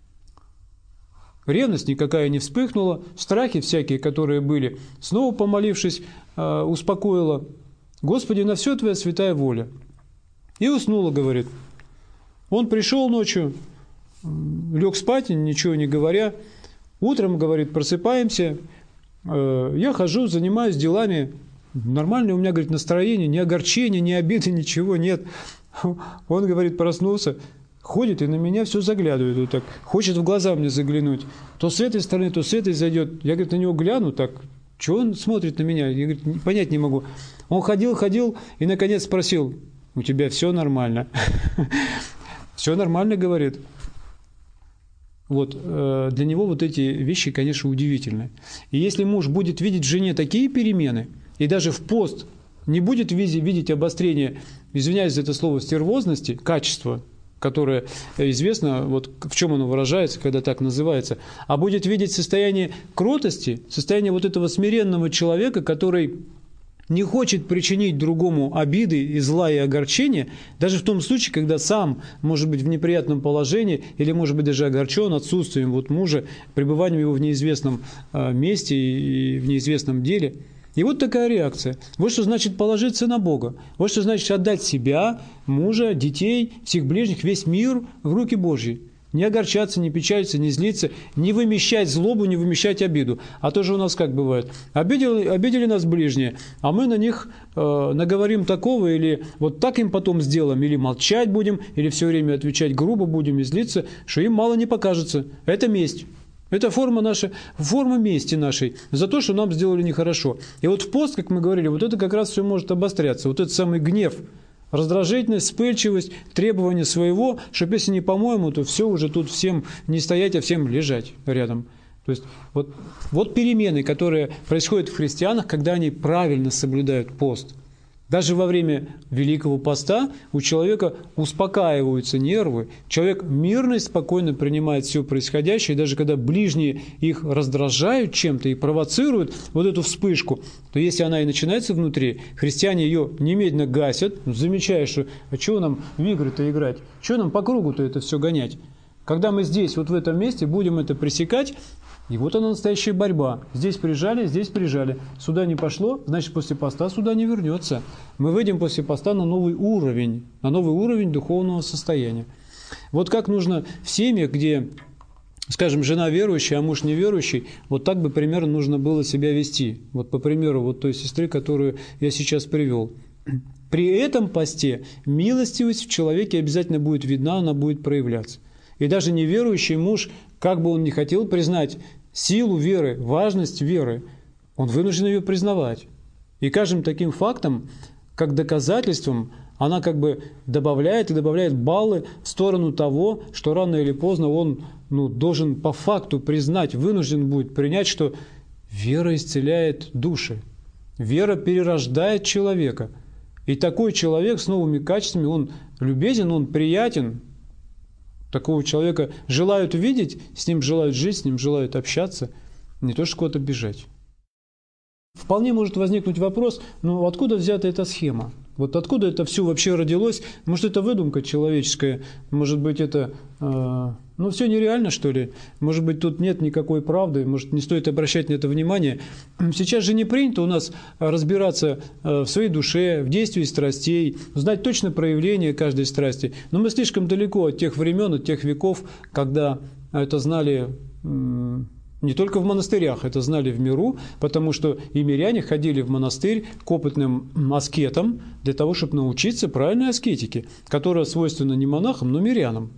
Ревность никакая не вспыхнула, страхи всякие, которые были, снова помолившись, успокоила. Господи, на все Твоя святая воля. И уснула, говорит. Он пришел ночью, лег спать, ничего не говоря. Утром, говорит, просыпаемся, я хожу, занимаюсь делами, нормальное у меня, говорит, настроение, ни огорчения, ни обиды, ничего нет. Он, говорит, проснулся, ходит и на меня все заглядывает, вот так, хочет в глаза мне заглянуть. То с этой стороны, то с этой зайдет. Я, говорит, на него гляну, так, чего он смотрит на меня? Я, говорит, понять не могу. Он ходил, ходил и, наконец, спросил: у тебя все нормально? Все нормально, говорит. Вот, для него вот эти вещи, конечно, удивительны. И если муж будет видеть в жене такие перемены, и даже в пост не будет видеть обострение, извиняюсь за это слово, стервозности, качества, которое известно, вот в чем оно выражается, когда так называется, а будет видеть состояние кротости, состояние вот этого смиренного человека, который не хочет причинить другому обиды и зла и огорчения, даже в том случае, когда сам может быть в неприятном положении или может быть даже огорчен отсутствием вот мужа, пребыванием его в неизвестном месте и в неизвестном деле. И вот такая реакция. Вот что значит положиться на Бога. Вот что значит отдать себя, мужа, детей, всех ближних, весь мир в руки Божьи. Не огорчаться, не печалиться, не злиться, не вымещать злобу, не вымещать обиду. А то же у нас как бывает. Обидели, обидели нас ближние, а мы на них э, наговорим такого, или вот так им потом сделаем, или молчать будем, или все время отвечать грубо будем и злиться, что им мало не покажется. Это месть. Это форма, наша, форма мести нашей за то, что нам сделали нехорошо. И вот в пост, как мы говорили, вот это как раз все может обостряться. Вот этот самый гнев, раздражительность, вспыльчивость, требование своего, чтобы если не по-моему, то все уже тут всем не стоять, а всем лежать рядом. То есть вот, вот перемены, которые происходят в христианах, когда они правильно соблюдают пост. Даже во время Великого Поста у человека успокаиваются нервы, человек мирно и спокойно принимает все происходящее, и даже когда ближние их раздражают чем-то и провоцируют вот эту вспышку, то если она и начинается внутри, христиане ее немедленно гасят, замечая, что а чего нам в игры-то играть, чего нам по кругу-то это все гонять. Когда мы здесь, вот в этом месте, будем это пресекать, и вот она настоящая борьба. Здесь прижали, здесь прижали. Сюда не пошло, значит, после поста сюда не вернется. Мы выйдем после поста на новый уровень, на новый уровень духовного состояния. Вот как нужно в семьях, где, скажем, жена верующая, а муж неверующий, вот так бы примерно нужно было себя вести. Вот по примеру вот той сестры, которую я сейчас привел. При этом посте милостивость в человеке обязательно будет видна, она будет проявляться. И даже неверующий муж, как бы он ни хотел признать силу веры, важность веры, он вынужден ее признавать. И каждым таким фактом, как доказательством, она как бы добавляет и добавляет баллы в сторону того, что рано или поздно он ну, должен по факту признать, вынужден будет принять, что вера исцеляет души, вера перерождает человека. И такой человек с новыми качествами, он любезен, он приятен. Такого человека желают видеть, с ним желают жить, с ним желают общаться, не то что куда-то бежать. Вполне может возникнуть вопрос, ну откуда взята эта схема? Вот откуда это все вообще родилось? Может, это выдумка человеческая? Может быть, это... Э, ну, все нереально, что ли? Может быть, тут нет никакой правды? Может, не стоит обращать на это внимание? Сейчас же не принято у нас разбираться в своей душе, в действии страстей, знать точно проявление каждой страсти. Но мы слишком далеко от тех времен, от тех веков, когда это знали... Э, Не только в монастырях, это знали в миру, потому что и миряне ходили в монастырь к опытным аскетам для того, чтобы научиться правильной аскетике, которая свойственна не монахам, но мирянам.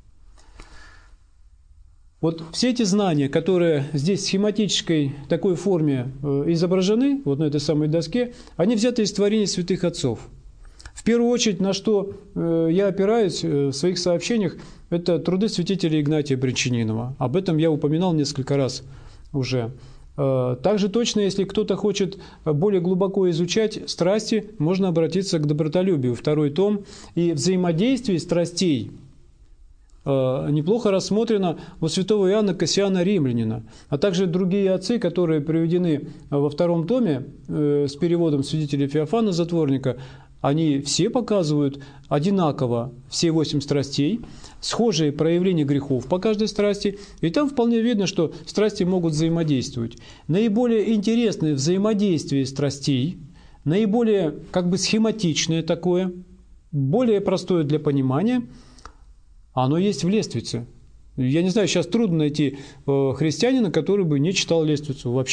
Вот все эти знания, которые здесь в схематической такой форме изображены, вот на этой самой доске, они взяты из творений святых отцов. В первую очередь, на что я опираюсь в своих сообщениях, это труды святителя Игнатия Брянчанинова. Об этом я упоминал несколько раз уже. Также точно, если кто-то хочет более глубоко изучать страсти, можно обратиться к добротолюбию, второй том. И взаимодействие страстей неплохо рассмотрено у святого Иоанна Кассиана Римлянина, а также другие отцы, которые приведены во втором томе с переводом святителя Феофана Затворника. Они все показывают одинаково все восемь страстей, схожие проявления грехов по каждой страсти, и там вполне видно, что страсти могут взаимодействовать. Наиболее интересное взаимодействие страстей, наиболее как бы схематичное такое, более простое для понимания, оно есть в Лествице. Я не знаю, сейчас трудно найти христианина, который бы не читал Лествицу вообще.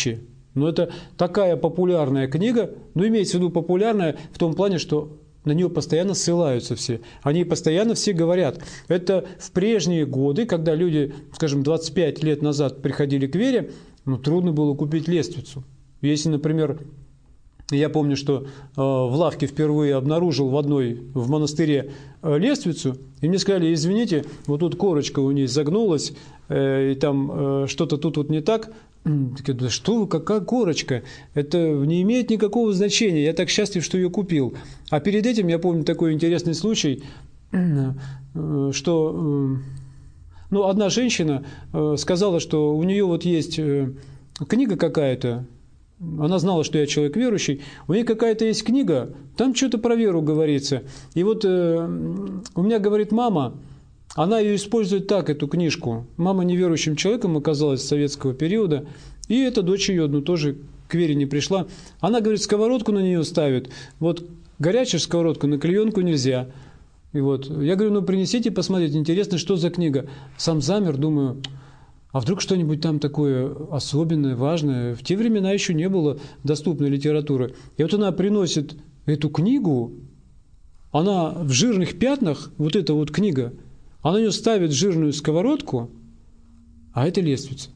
Но это такая популярная книга, ну, имеется в виду популярная в том плане, что на нее постоянно ссылаются все. Они постоянно все говорят. Это в прежние годы, когда люди, скажем, двадцать пять лет назад приходили к вере, ну, трудно было купить лествицу. Если, например, я помню, что э, в лавке впервые обнаружил в одной, в монастыре э, лествицу, и мне сказали, извините, вот тут корочка у нее загнулась, э, и там э, что-то тут вот не так. Так, да что вы, какая корочка? Это не имеет никакого значения. Я так счастлив, что ее купил. А перед этим я помню такой интересный случай, э, что э, ну, одна женщина э, сказала, что у нее вот есть э, книга какая-то. Она знала, что я человек верующий. У нее какая-то есть книга, там что-то про веру говорится. И вот э, у меня говорит мама, она ее использует так, эту книжку. Мама неверующим человеком оказалась с советского периода. И эта дочь ее, ну, тоже к вере не пришла. Она, говорит, сковородку на нее ставит. Вот горячую сковородку на клеенку нельзя. И вот я говорю, ну, принесите посмотреть, интересно, что за книга. Сам замер, думаю... А вдруг что-нибудь там такое особенное, важное? В те времена еще не было доступной литературы. И вот она приносит эту книгу, она в жирных пятнах, вот эта вот книга, она на нее ставит жирную сковородку, а это лествица.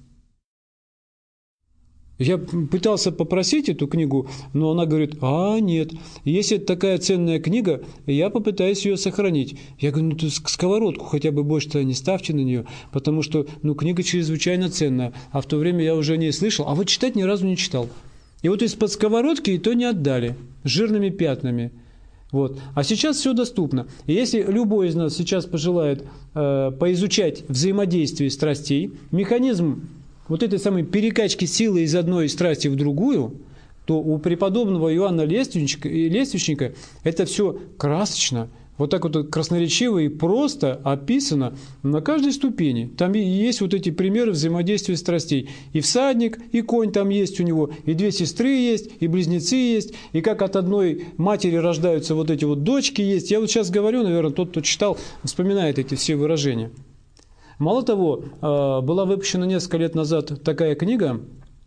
Я пытался попросить эту книгу, но она говорит, а нет, если это такая ценная книга, я попытаюсь ее сохранить. Я говорю, ну, ты сковородку хотя бы больше-то не ставьте на нее, потому что, ну, книга чрезвычайно ценная, а в то время я уже о ней слышал, а вот читать ни разу не читал. И вот из-под сковородки и то не отдали, с жирными пятнами. Вот. А сейчас все доступно. И если любой из нас сейчас пожелает э, поизучать взаимодействие страстей, механизм вот этой самой перекачки силы из одной страсти в другую, то у преподобного Иоанна Лествичника, Лествичника это все красочно, вот так вот красноречиво и просто описано на каждой ступени. Там есть вот эти примеры взаимодействия страстей. И всадник, и конь там есть у него, и две сестры есть, и близнецы есть, и как от одной матери рождаются вот эти вот дочки есть. Я вот сейчас говорю, наверное, тот, кто читал, вспоминает эти все выражения. Мало того, была выпущена несколько лет назад такая книга,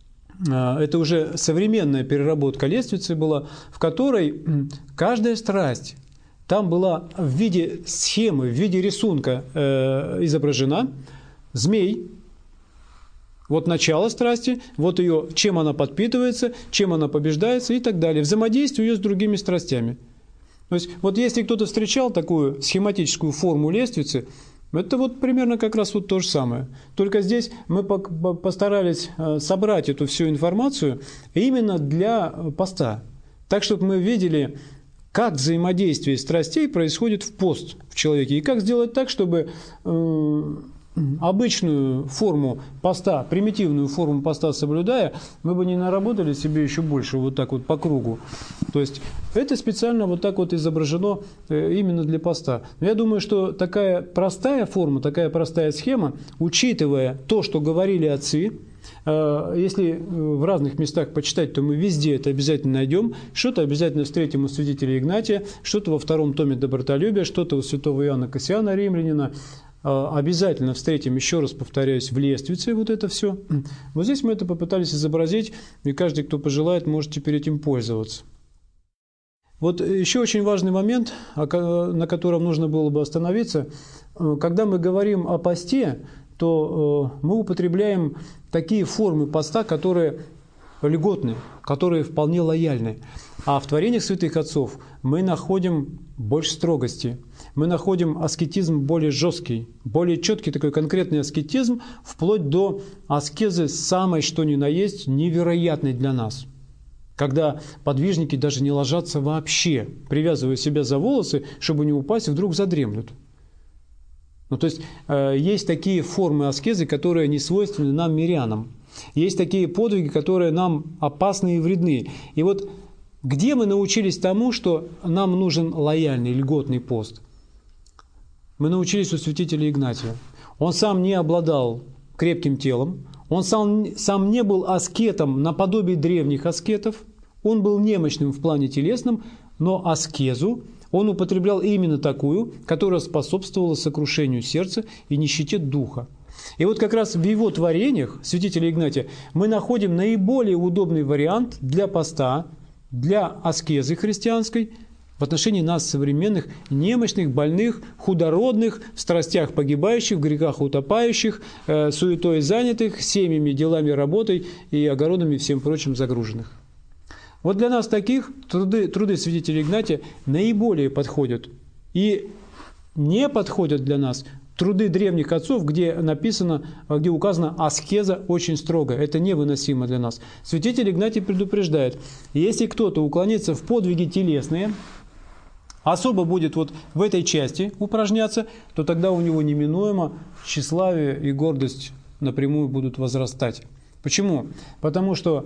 это уже современная переработка лествицы была, в которой каждая страсть там была в виде схемы, в виде рисунка изображена. Змей, вот начало страсти, вот ее, чем она подпитывается, чем она побеждается и так далее. Взаимодействие ее с другими страстями. То есть, вот если кто-то встречал такую схематическую форму лествицы, это вот примерно как раз вот то же самое. Только здесь мы постарались собрать эту всю информацию именно для поста. Так, чтобы мы видели, как взаимодействие страстей происходит в пост в человеке. И как сделать так, чтобы э, обычную форму поста, примитивную форму поста соблюдая, мы бы не наработали себе еще больше вот так вот по кругу. То есть это специально вот так вот изображено именно для поста. Но я думаю, что такая простая форма, такая простая схема, учитывая то, что говорили отцы, если в разных местах почитать, то мы везде это обязательно найдем. Что-то обязательно встретим у святителя Игнатия, что-то во втором томе Добротолюбия, что-то у святого Иоанна Кассиана Римлянина. Обязательно встретим, еще раз повторяюсь, в лествице вот это все. Вот здесь мы это попытались изобразить, и каждый, кто пожелает, может теперь этим пользоваться. Вот еще очень важный момент, на котором нужно было бы остановиться. Когда мы говорим о посте, то мы употребляем такие формы поста, которые льготные, которые вполне лояльны. А в творениях святых отцов мы находим больше строгости, мы находим аскетизм более жесткий, более четкий такой конкретный аскетизм, вплоть до аскезы самой что ни на есть невероятной для нас. Когда подвижники даже не ложатся вообще, привязывая себя за волосы, чтобы не упасть, вдруг задремлют. Ну, то есть, э, есть такие формы аскезы, которые не свойственны нам, мирянам. Есть такие подвиги, которые нам опасны и вредны. И вот где мы научились тому, что нам нужен лояльный, льготный пост? Мы научились у святителя Игнатия. Он сам не обладал крепким телом, он сам, сам не был аскетом наподобие древних аскетов, он был немощным в плане телесном, но аскезу он употреблял именно такую, которая способствовала сокрушению сердца и нищете духа. И вот как раз в его творениях святителя Игнатия мы находим наиболее удобный вариант для поста, для аскезы христианской в отношении нас, современных, немощных, больных, худородных, в страстях погибающих, в грехах утопающих, э, суетой занятых, семьями, делами, работой и огородами и всем прочим загруженных. Вот для нас таких труды, труды святителя Игнатия наиболее подходят. И не подходят для нас труды древних отцов, где написано, где указана аскеза очень строго. Это невыносимо для нас. Святитель Игнатий предупреждает, если кто-то уклонится в подвиги телесные, особо будет вот в этой части упражняться, то тогда у него неминуемо тщеславие и гордость напрямую будут возрастать. Почему? Потому что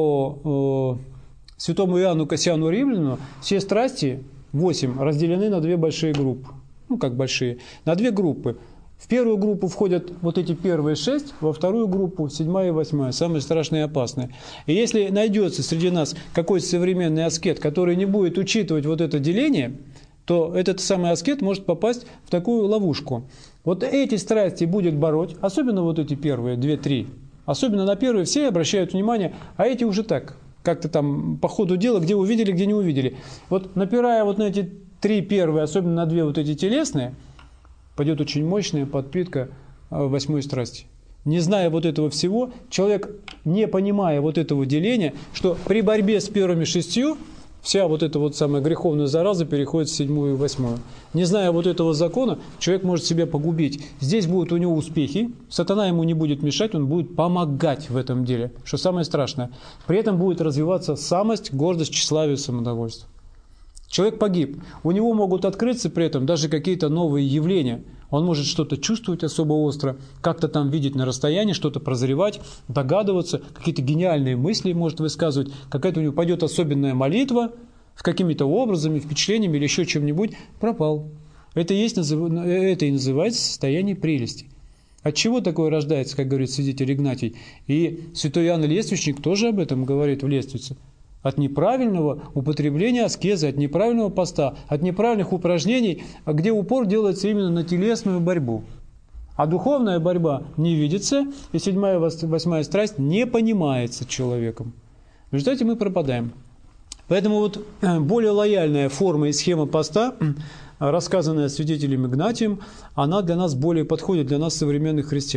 по э, святому Иоанну Кассиану Римлянину все страсти, восемь, разделены на две большие группы. Ну, как большие, на две группы. В первую группу входят вот эти первые шесть, во вторую группу седьмая и восьмая, самые страшные и опасные. И если найдется среди нас какой-то современный аскет, который не будет учитывать вот это деление, то этот самый аскет может попасть в такую ловушку. Вот эти страсти будет бороть, особенно вот эти первые, две-три. Особенно на первые все обращают внимание, а эти уже так, как-то там по ходу дела, где увидели, где не увидели. Вот напирая вот на эти три первые, особенно на две вот эти телесные, пойдет очень мощная подпитка восьмой страсти. Не зная вот этого всего, человек, не понимая вот этого деления, что при борьбе с первыми шестью вся вот эта вот самая греховная зараза переходит в седьмую и восьмую. Не зная вот этого закона, человек может себя погубить. Здесь будут у него успехи, сатана ему не будет мешать, он будет помогать в этом деле, что самое страшное. При этом будет развиваться самость, гордость, тщеславие, самодовольство. Человек погиб. У него могут открыться при этом даже какие-то новые явления. Он может что-то чувствовать особо остро, как-то там видеть на расстоянии, что-то прозревать, догадываться, какие-то гениальные мысли может высказывать, какая-то у него пойдет особенная молитва с какими-то образами, впечатлениями или еще чем-нибудь. Пропал. Это, есть, это и называется состояние прелести. От чего такое рождается, как говорит святитель Игнатий? И святой Иоанн Лествичник тоже об этом говорит в Лествице. От неправильного употребления аскезы, от неправильного поста, от неправильных упражнений, где упор делается именно на телесную борьбу. А духовная борьба не видится, и седьмая и восьмая страсть не понимается человеком. В результате мы пропадаем. Поэтому вот более лояльная форма и схема поста, рассказанная святителем Игнатием, она для нас более подходит, для нас, современных христиан.